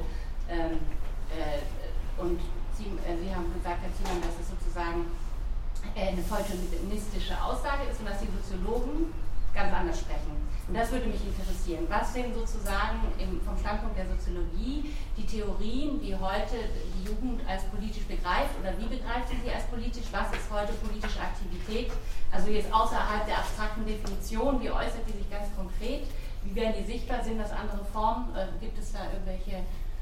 Und Sie haben gesagt, Herr Ziemann, dass es sozusagen eine feuilletonistische Aussage ist und dass die Soziologen ganz anders sprechen. Und das würde mich interessieren. Was sind sozusagen vom Standpunkt der Soziologie die Theorien, die heute die Jugend als politisch begreift oder wie begreift sie als politisch? Was ist heute politische Aktivität? Also jetzt außerhalb der abstrakten Definition, wie äußert die sich ganz konkret? Wie werden die sichtbar? Sind das andere Formen? Gibt es da irgendwelche...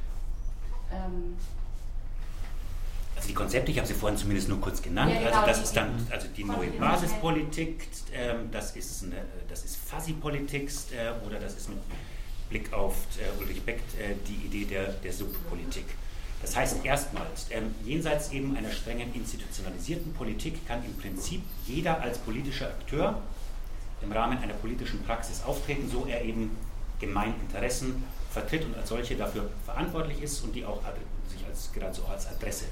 Also die Konzepte, ich habe sie vorhin zumindest nur kurz genannt, ja, genau, also das ist dann also die neue Basispolitik, das ist Fuzzy-Politik oder das ist mit Blick auf Ulrich Beck die Idee der Subpolitik. Das heißt erstmals, jenseits eben einer strengen institutionalisierten Politik kann im Prinzip jeder als politischer Akteur im Rahmen einer politischen Praxis auftreten, so er eben Gemeininteressen vertritt und als solche dafür verantwortlich ist und die auch sich geradezu als Adresse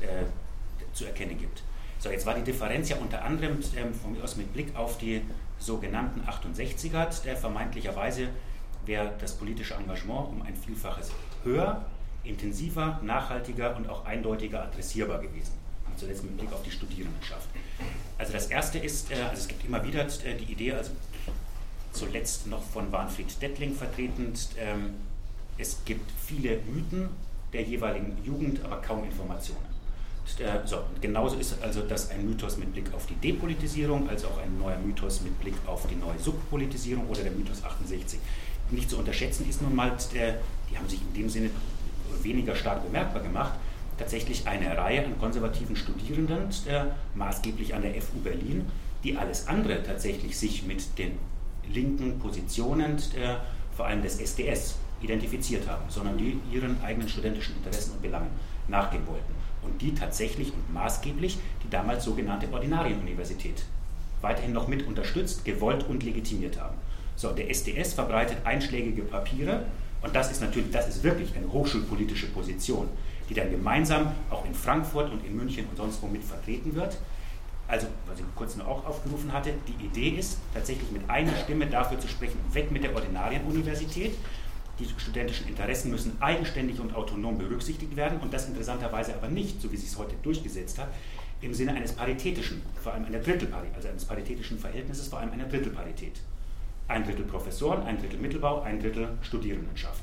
zu erkennen gibt. So, jetzt war die Differenz ja unter anderem von mir aus mit Blick auf die sogenannten 68er, vermeintlicherweise wäre das politische Engagement um ein Vielfaches höher, intensiver, nachhaltiger und auch eindeutiger adressierbar gewesen. Und zuletzt mit Blick auf die Studierendenschaft. Also das erste ist, also es gibt immer wieder die Idee, also zuletzt noch von Warnfried Dettling vertretend, es gibt viele Mythen der jeweiligen Jugend, aber kaum Informationen. So, genauso ist also das ein Mythos mit Blick auf die Depolitisierung, als auch ein neuer Mythos mit Blick auf die neue Subpolitisierung oder der Mythos 68. Nicht zu unterschätzen ist nun mal, die haben sich in dem Sinne weniger stark bemerkbar gemacht, tatsächlich eine Reihe an konservativen Studierenden, maßgeblich an der FU Berlin, die alles andere tatsächlich sich mit den linken Positionen, vor allem des SDS, identifiziert haben, sondern die ihren eigenen studentischen Interessen und Belangen nachgehen wollten. Und die tatsächlich und maßgeblich die damals sogenannte Ordinarienuniversität weiterhin noch mit unterstützt, gewollt und legitimiert haben. So, der SDS verbreitet einschlägige Papiere und das ist wirklich eine hochschulpolitische Position, die dann gemeinsam auch in Frankfurt und in München und sonst wo mit vertreten wird. Also, was ich kurz noch auch aufgerufen hatte, die Idee ist, tatsächlich mit einer Stimme dafür zu sprechen, weg mit der Ordinarienuniversität. Die studentischen Interessen müssen eigenständig und autonom berücksichtigt werden und das interessanterweise aber nicht, so wie sich es heute durchgesetzt hat, im Sinne eines paritätischen, vor allem einer Drittelparität, also eines paritätischen Verhältnisses, vor allem einer Drittelparität. Ein Drittel Professoren, ein Drittel Mittelbau, ein Drittel Studierendenschaft.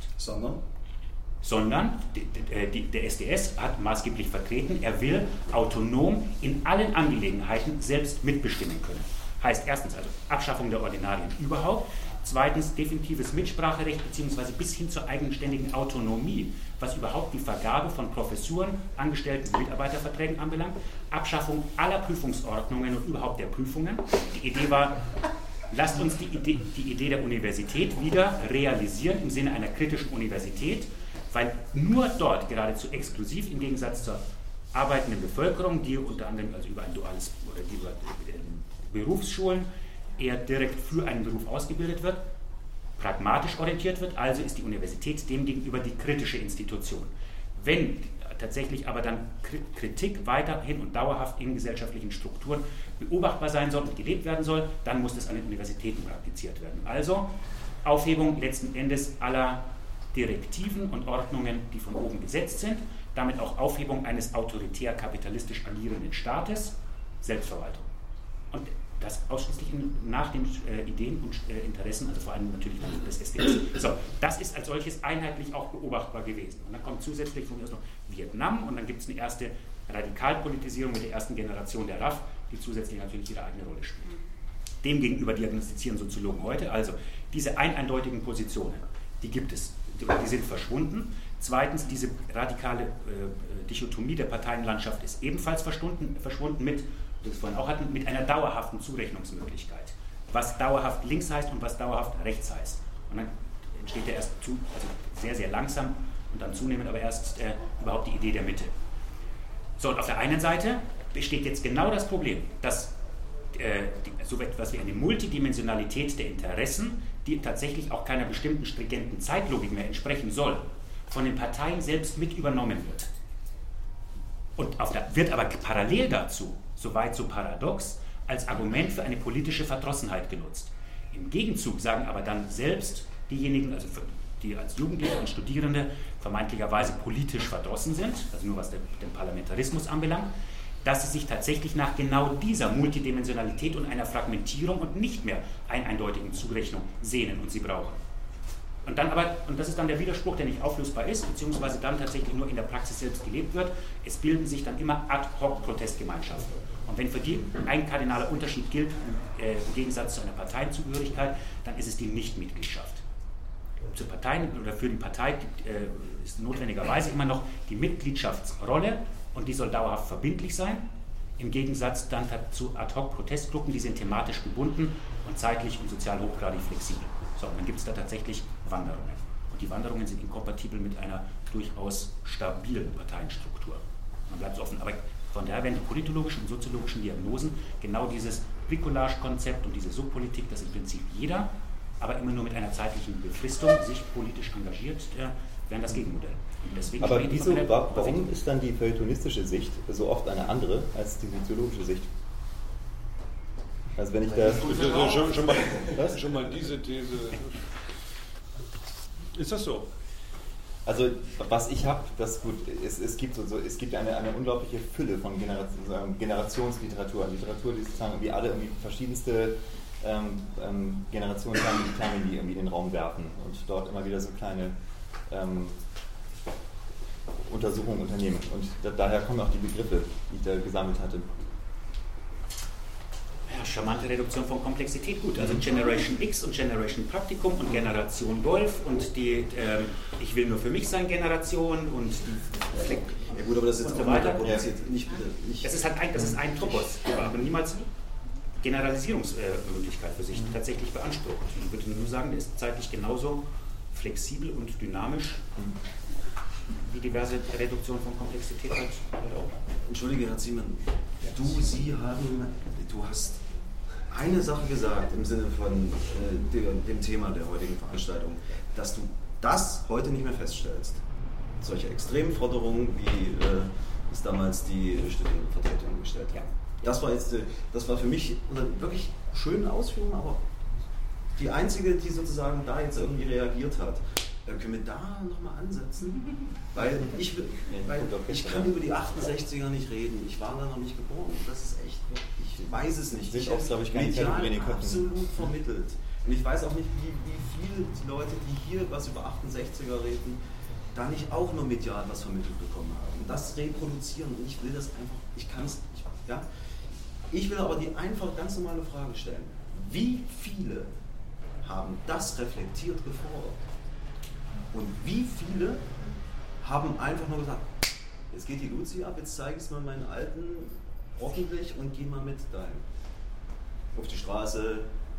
Sondern der SDS hat maßgeblich vertreten, er will autonom in allen Angelegenheiten selbst mitbestimmen können. Heißt erstens also Abschaffung der Ordinarien überhaupt, zweitens definitives Mitspracherecht bzw. bis hin zur eigenständigen Autonomie, was überhaupt die Vergabe von Professuren, Angestellten- und Mitarbeiterverträgen anbelangt, Abschaffung aller Prüfungsordnungen und überhaupt der Prüfungen. Die Idee war, lasst uns die Idee der Universität wieder realisieren im Sinne einer kritischen Universität, weil nur dort geradezu exklusiv im Gegensatz zur arbeitenden Bevölkerung, die unter anderem also über ein duales oder die über Berufsschulen eher direkt für einen Beruf ausgebildet wird, pragmatisch orientiert wird, also ist die Universität demgegenüber die kritische Institution. Wenn tatsächlich aber dann Kritik weiterhin und dauerhaft in gesellschaftlichen Strukturen beobachtbar sein soll und gelebt werden soll, dann muss das an den Universitäten praktiziert werden. Also Aufhebung letzten Endes aller Direktiven und Ordnungen, die von oben gesetzt sind, damit auch Aufhebung eines autoritär-kapitalistisch agierenden Staates, Selbstverwaltung. Und das ausschließlich nach den Ideen und Interessen, also vor allem natürlich des SDGs. So, das ist als solches einheitlich auch beobachtbar gewesen. Und dann kommt zusätzlich von mir aus noch Vietnam und dann gibt es eine erste Radikalpolitisierung mit der ersten Generation der RAF, die zusätzlich natürlich ihre eigene Rolle spielt. Demgegenüber diagnostizieren Soziologen heute also diese eindeutigen Positionen, die gibt es, die sind verschwunden. Zweitens, diese radikale Dichotomie der Parteienlandschaft ist ebenfalls verschwunden mit, wie wir es vorhin auch hatten, mit einer dauerhaften Zurechnungsmöglichkeit. Was dauerhaft links heißt und was dauerhaft rechts heißt. Und dann entsteht ja erst also sehr, sehr langsam und dann zunehmend aber erst überhaupt die Idee der Mitte. So, und auf der einen Seite besteht jetzt genau das Problem, dass so etwas wie eine Multidimensionalität der Interessen, die tatsächlich auch keiner bestimmten stringenten Zeitlogik mehr entsprechen soll, von den Parteien selbst mit übernommen wird. Und wird aber parallel dazu, soweit so paradox, als Argument für eine politische Verdrossenheit genutzt. Im Gegenzug sagen aber dann selbst diejenigen, also die als Jugendliche und Studierende vermeintlicherweise politisch verdrossen sind, also nur was den Parlamentarismus anbelangt, dass sie sich tatsächlich nach genau dieser Multidimensionalität und einer Fragmentierung und nicht mehr eindeutigen Zurechnung sehnen und sie brauchen. Und das ist dann der Widerspruch, der nicht auflösbar ist, beziehungsweise dann tatsächlich nur in der Praxis selbst gelebt wird. Es bilden sich dann immer Ad-hoc-Protestgemeinschaften. Und wenn für die ein kardinaler Unterschied gilt, im Gegensatz zu einer Parteienzugehörigkeit, dann ist es die Nichtmitgliedschaft. Zur Partei oder für die Partei ist notwendigerweise immer noch die Mitgliedschaftsrolle und die soll dauerhaft verbindlich sein. Im Gegensatz dann zu Ad-hoc-Protestgruppen, die sind thematisch gebunden und zeitlich und sozial hochgradig flexibel. So, und dann gibt es da tatsächlich Wanderungen. Und die Wanderungen sind inkompatibel mit einer durchaus stabilen Parteienstruktur. Man bleibt offen. Aber von daher werden die politologischen und soziologischen Diagnosen genau dieses Bricolage-Konzept und diese Subpolitik, dass im Prinzip jeder, aber immer nur mit einer zeitlichen Befristung sich politisch engagiert, wären das Gegenmodell. Aber warum ist dann die feuilletonistische Sicht so oft eine andere als die soziologische Sicht? Also wenn ich da... Schon mal diese These... Ist das so? Also was ich habe, es gibt eine unglaubliche Fülle von Generationsliteratur, Literatur, die sozusagen irgendwie alle irgendwie verschiedenste Generationen haben, die irgendwie in den Raum werfen und dort immer wieder so kleine Untersuchungen unternehmen. Und daher kommen auch die Begriffe, die ich da gesammelt hatte. Ja, charmante Reduktion von Komplexität, gut. Also Generation X und Generation Praktikum und Generation Golf und die Ich will nur für mich sein Generation und die ja gut, aber das ist jetzt auch weiter kompliziert. Das ist ein Topos, aber niemals Generalisierungsmöglichkeit für sich tatsächlich beansprucht. Ich würde nur sagen, der ist zeitlich genauso flexibel und dynamisch wie diverse Reduktion von Komplexität halt auch. Entschuldige, Herr Ziemann, du hast eine Sache gesagt im Sinne von dem Thema der heutigen Veranstaltung, dass du das heute nicht mehr feststellst. Solche extremen Forderungen, wie es damals die Studentenvertretung gestellt hat. Das war für mich eine wirklich schöne Ausführung, aber die einzige, die sozusagen da jetzt irgendwie reagiert hat. Können wir da nochmal ansetzen? Weil ich kann über die 68er nicht reden. Ich war da noch nicht geboren. Das ist echt, ich weiß es nicht. Ich habe es medial absolut vermittelt. Und ich weiß auch nicht, wie viele Leute, die hier was über 68er reden, da nicht auch nur medial was vermittelt bekommen haben. Und das reproduzieren. Und ich will das einfach, ich kann es nicht. Ja? Ich will aber die einfach ganz normale Frage stellen. Wie viele haben das reflektiert gefordert? Und wie viele haben einfach nur gesagt, jetzt geht die Luzi ab, jetzt zeige ich es mal meinen Alten ordentlich und geh mal mit dahin. Auf die Straße,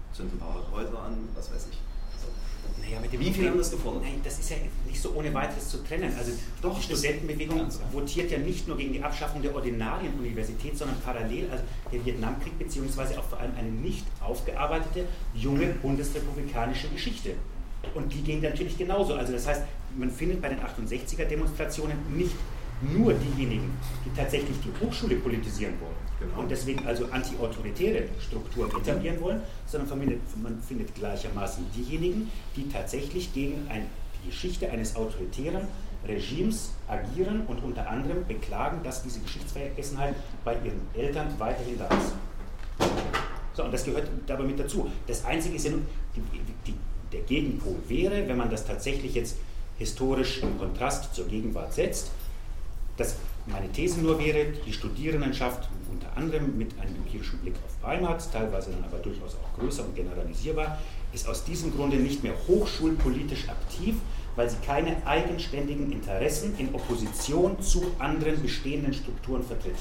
zünden ein paar Häuser an, was weiß ich. Naja, mit dem Wie viele haben das gefordert? Nein, das ist ja nicht so ohne weiteres zu trennen. Also doch, die Studentenbewegung votiert ja nicht nur gegen die Abschaffung der Ordinarienuniversität, sondern parallel, also der Vietnamkrieg, beziehungsweise auch vor allem eine nicht aufgearbeitete, junge bundesrepublikanische Geschichte. Und die gehen natürlich genauso. Also das heißt, man findet bei den 68er-Demonstrationen nicht nur diejenigen, die tatsächlich die Hochschule politisieren wollen. Genau. Und deswegen also anti-autoritäre Strukturen etablieren wollen, sondern man findet gleichermaßen diejenigen, die tatsächlich gegen die Geschichte eines autoritären Regimes agieren und unter anderem beklagen, dass diese Geschichtsvergessenheit bei ihren Eltern weiterhin da ist. So, und das gehört dabei mit dazu. Das Einzige ist ja nur, der Gegenpol wäre, wenn man das tatsächlich jetzt historisch im Kontrast zur Gegenwart setzt, dass meine These nur wäre, die Studierendenschaft unter anderem mit einem empirischen Blick auf Weimar, teilweise dann aber durchaus auch größer und generalisierbar, ist aus diesem Grunde nicht mehr hochschulpolitisch aktiv, weil sie keine eigenständigen Interessen in Opposition zu anderen bestehenden Strukturen vertritt.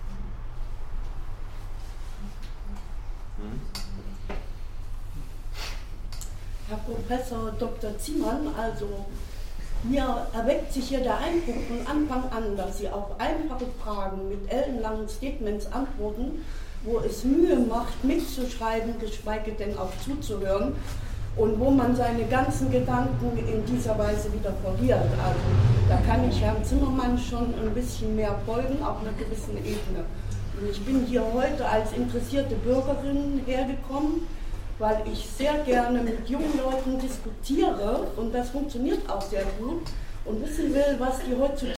Herr Professor Dr. Ziemann, also mir erweckt sich hier der Eindruck von Anfang an, dass Sie auf einfache Fragen mit ellenlangen Statements antworten, wo es Mühe macht, mitzuschreiben, geschweige denn auch zuzuhören und wo man seine ganzen Gedanken in dieser Weise wieder verliert. Also da kann ich Herrn Zimmermann schon ein bisschen mehr folgen, auf einer gewissen Ebene. Und ich bin hier heute als interessierte Bürgerin hergekommen, weil ich sehr gerne mit jungen Leuten diskutiere und das funktioniert auch sehr gut und wissen will, was die heutzutage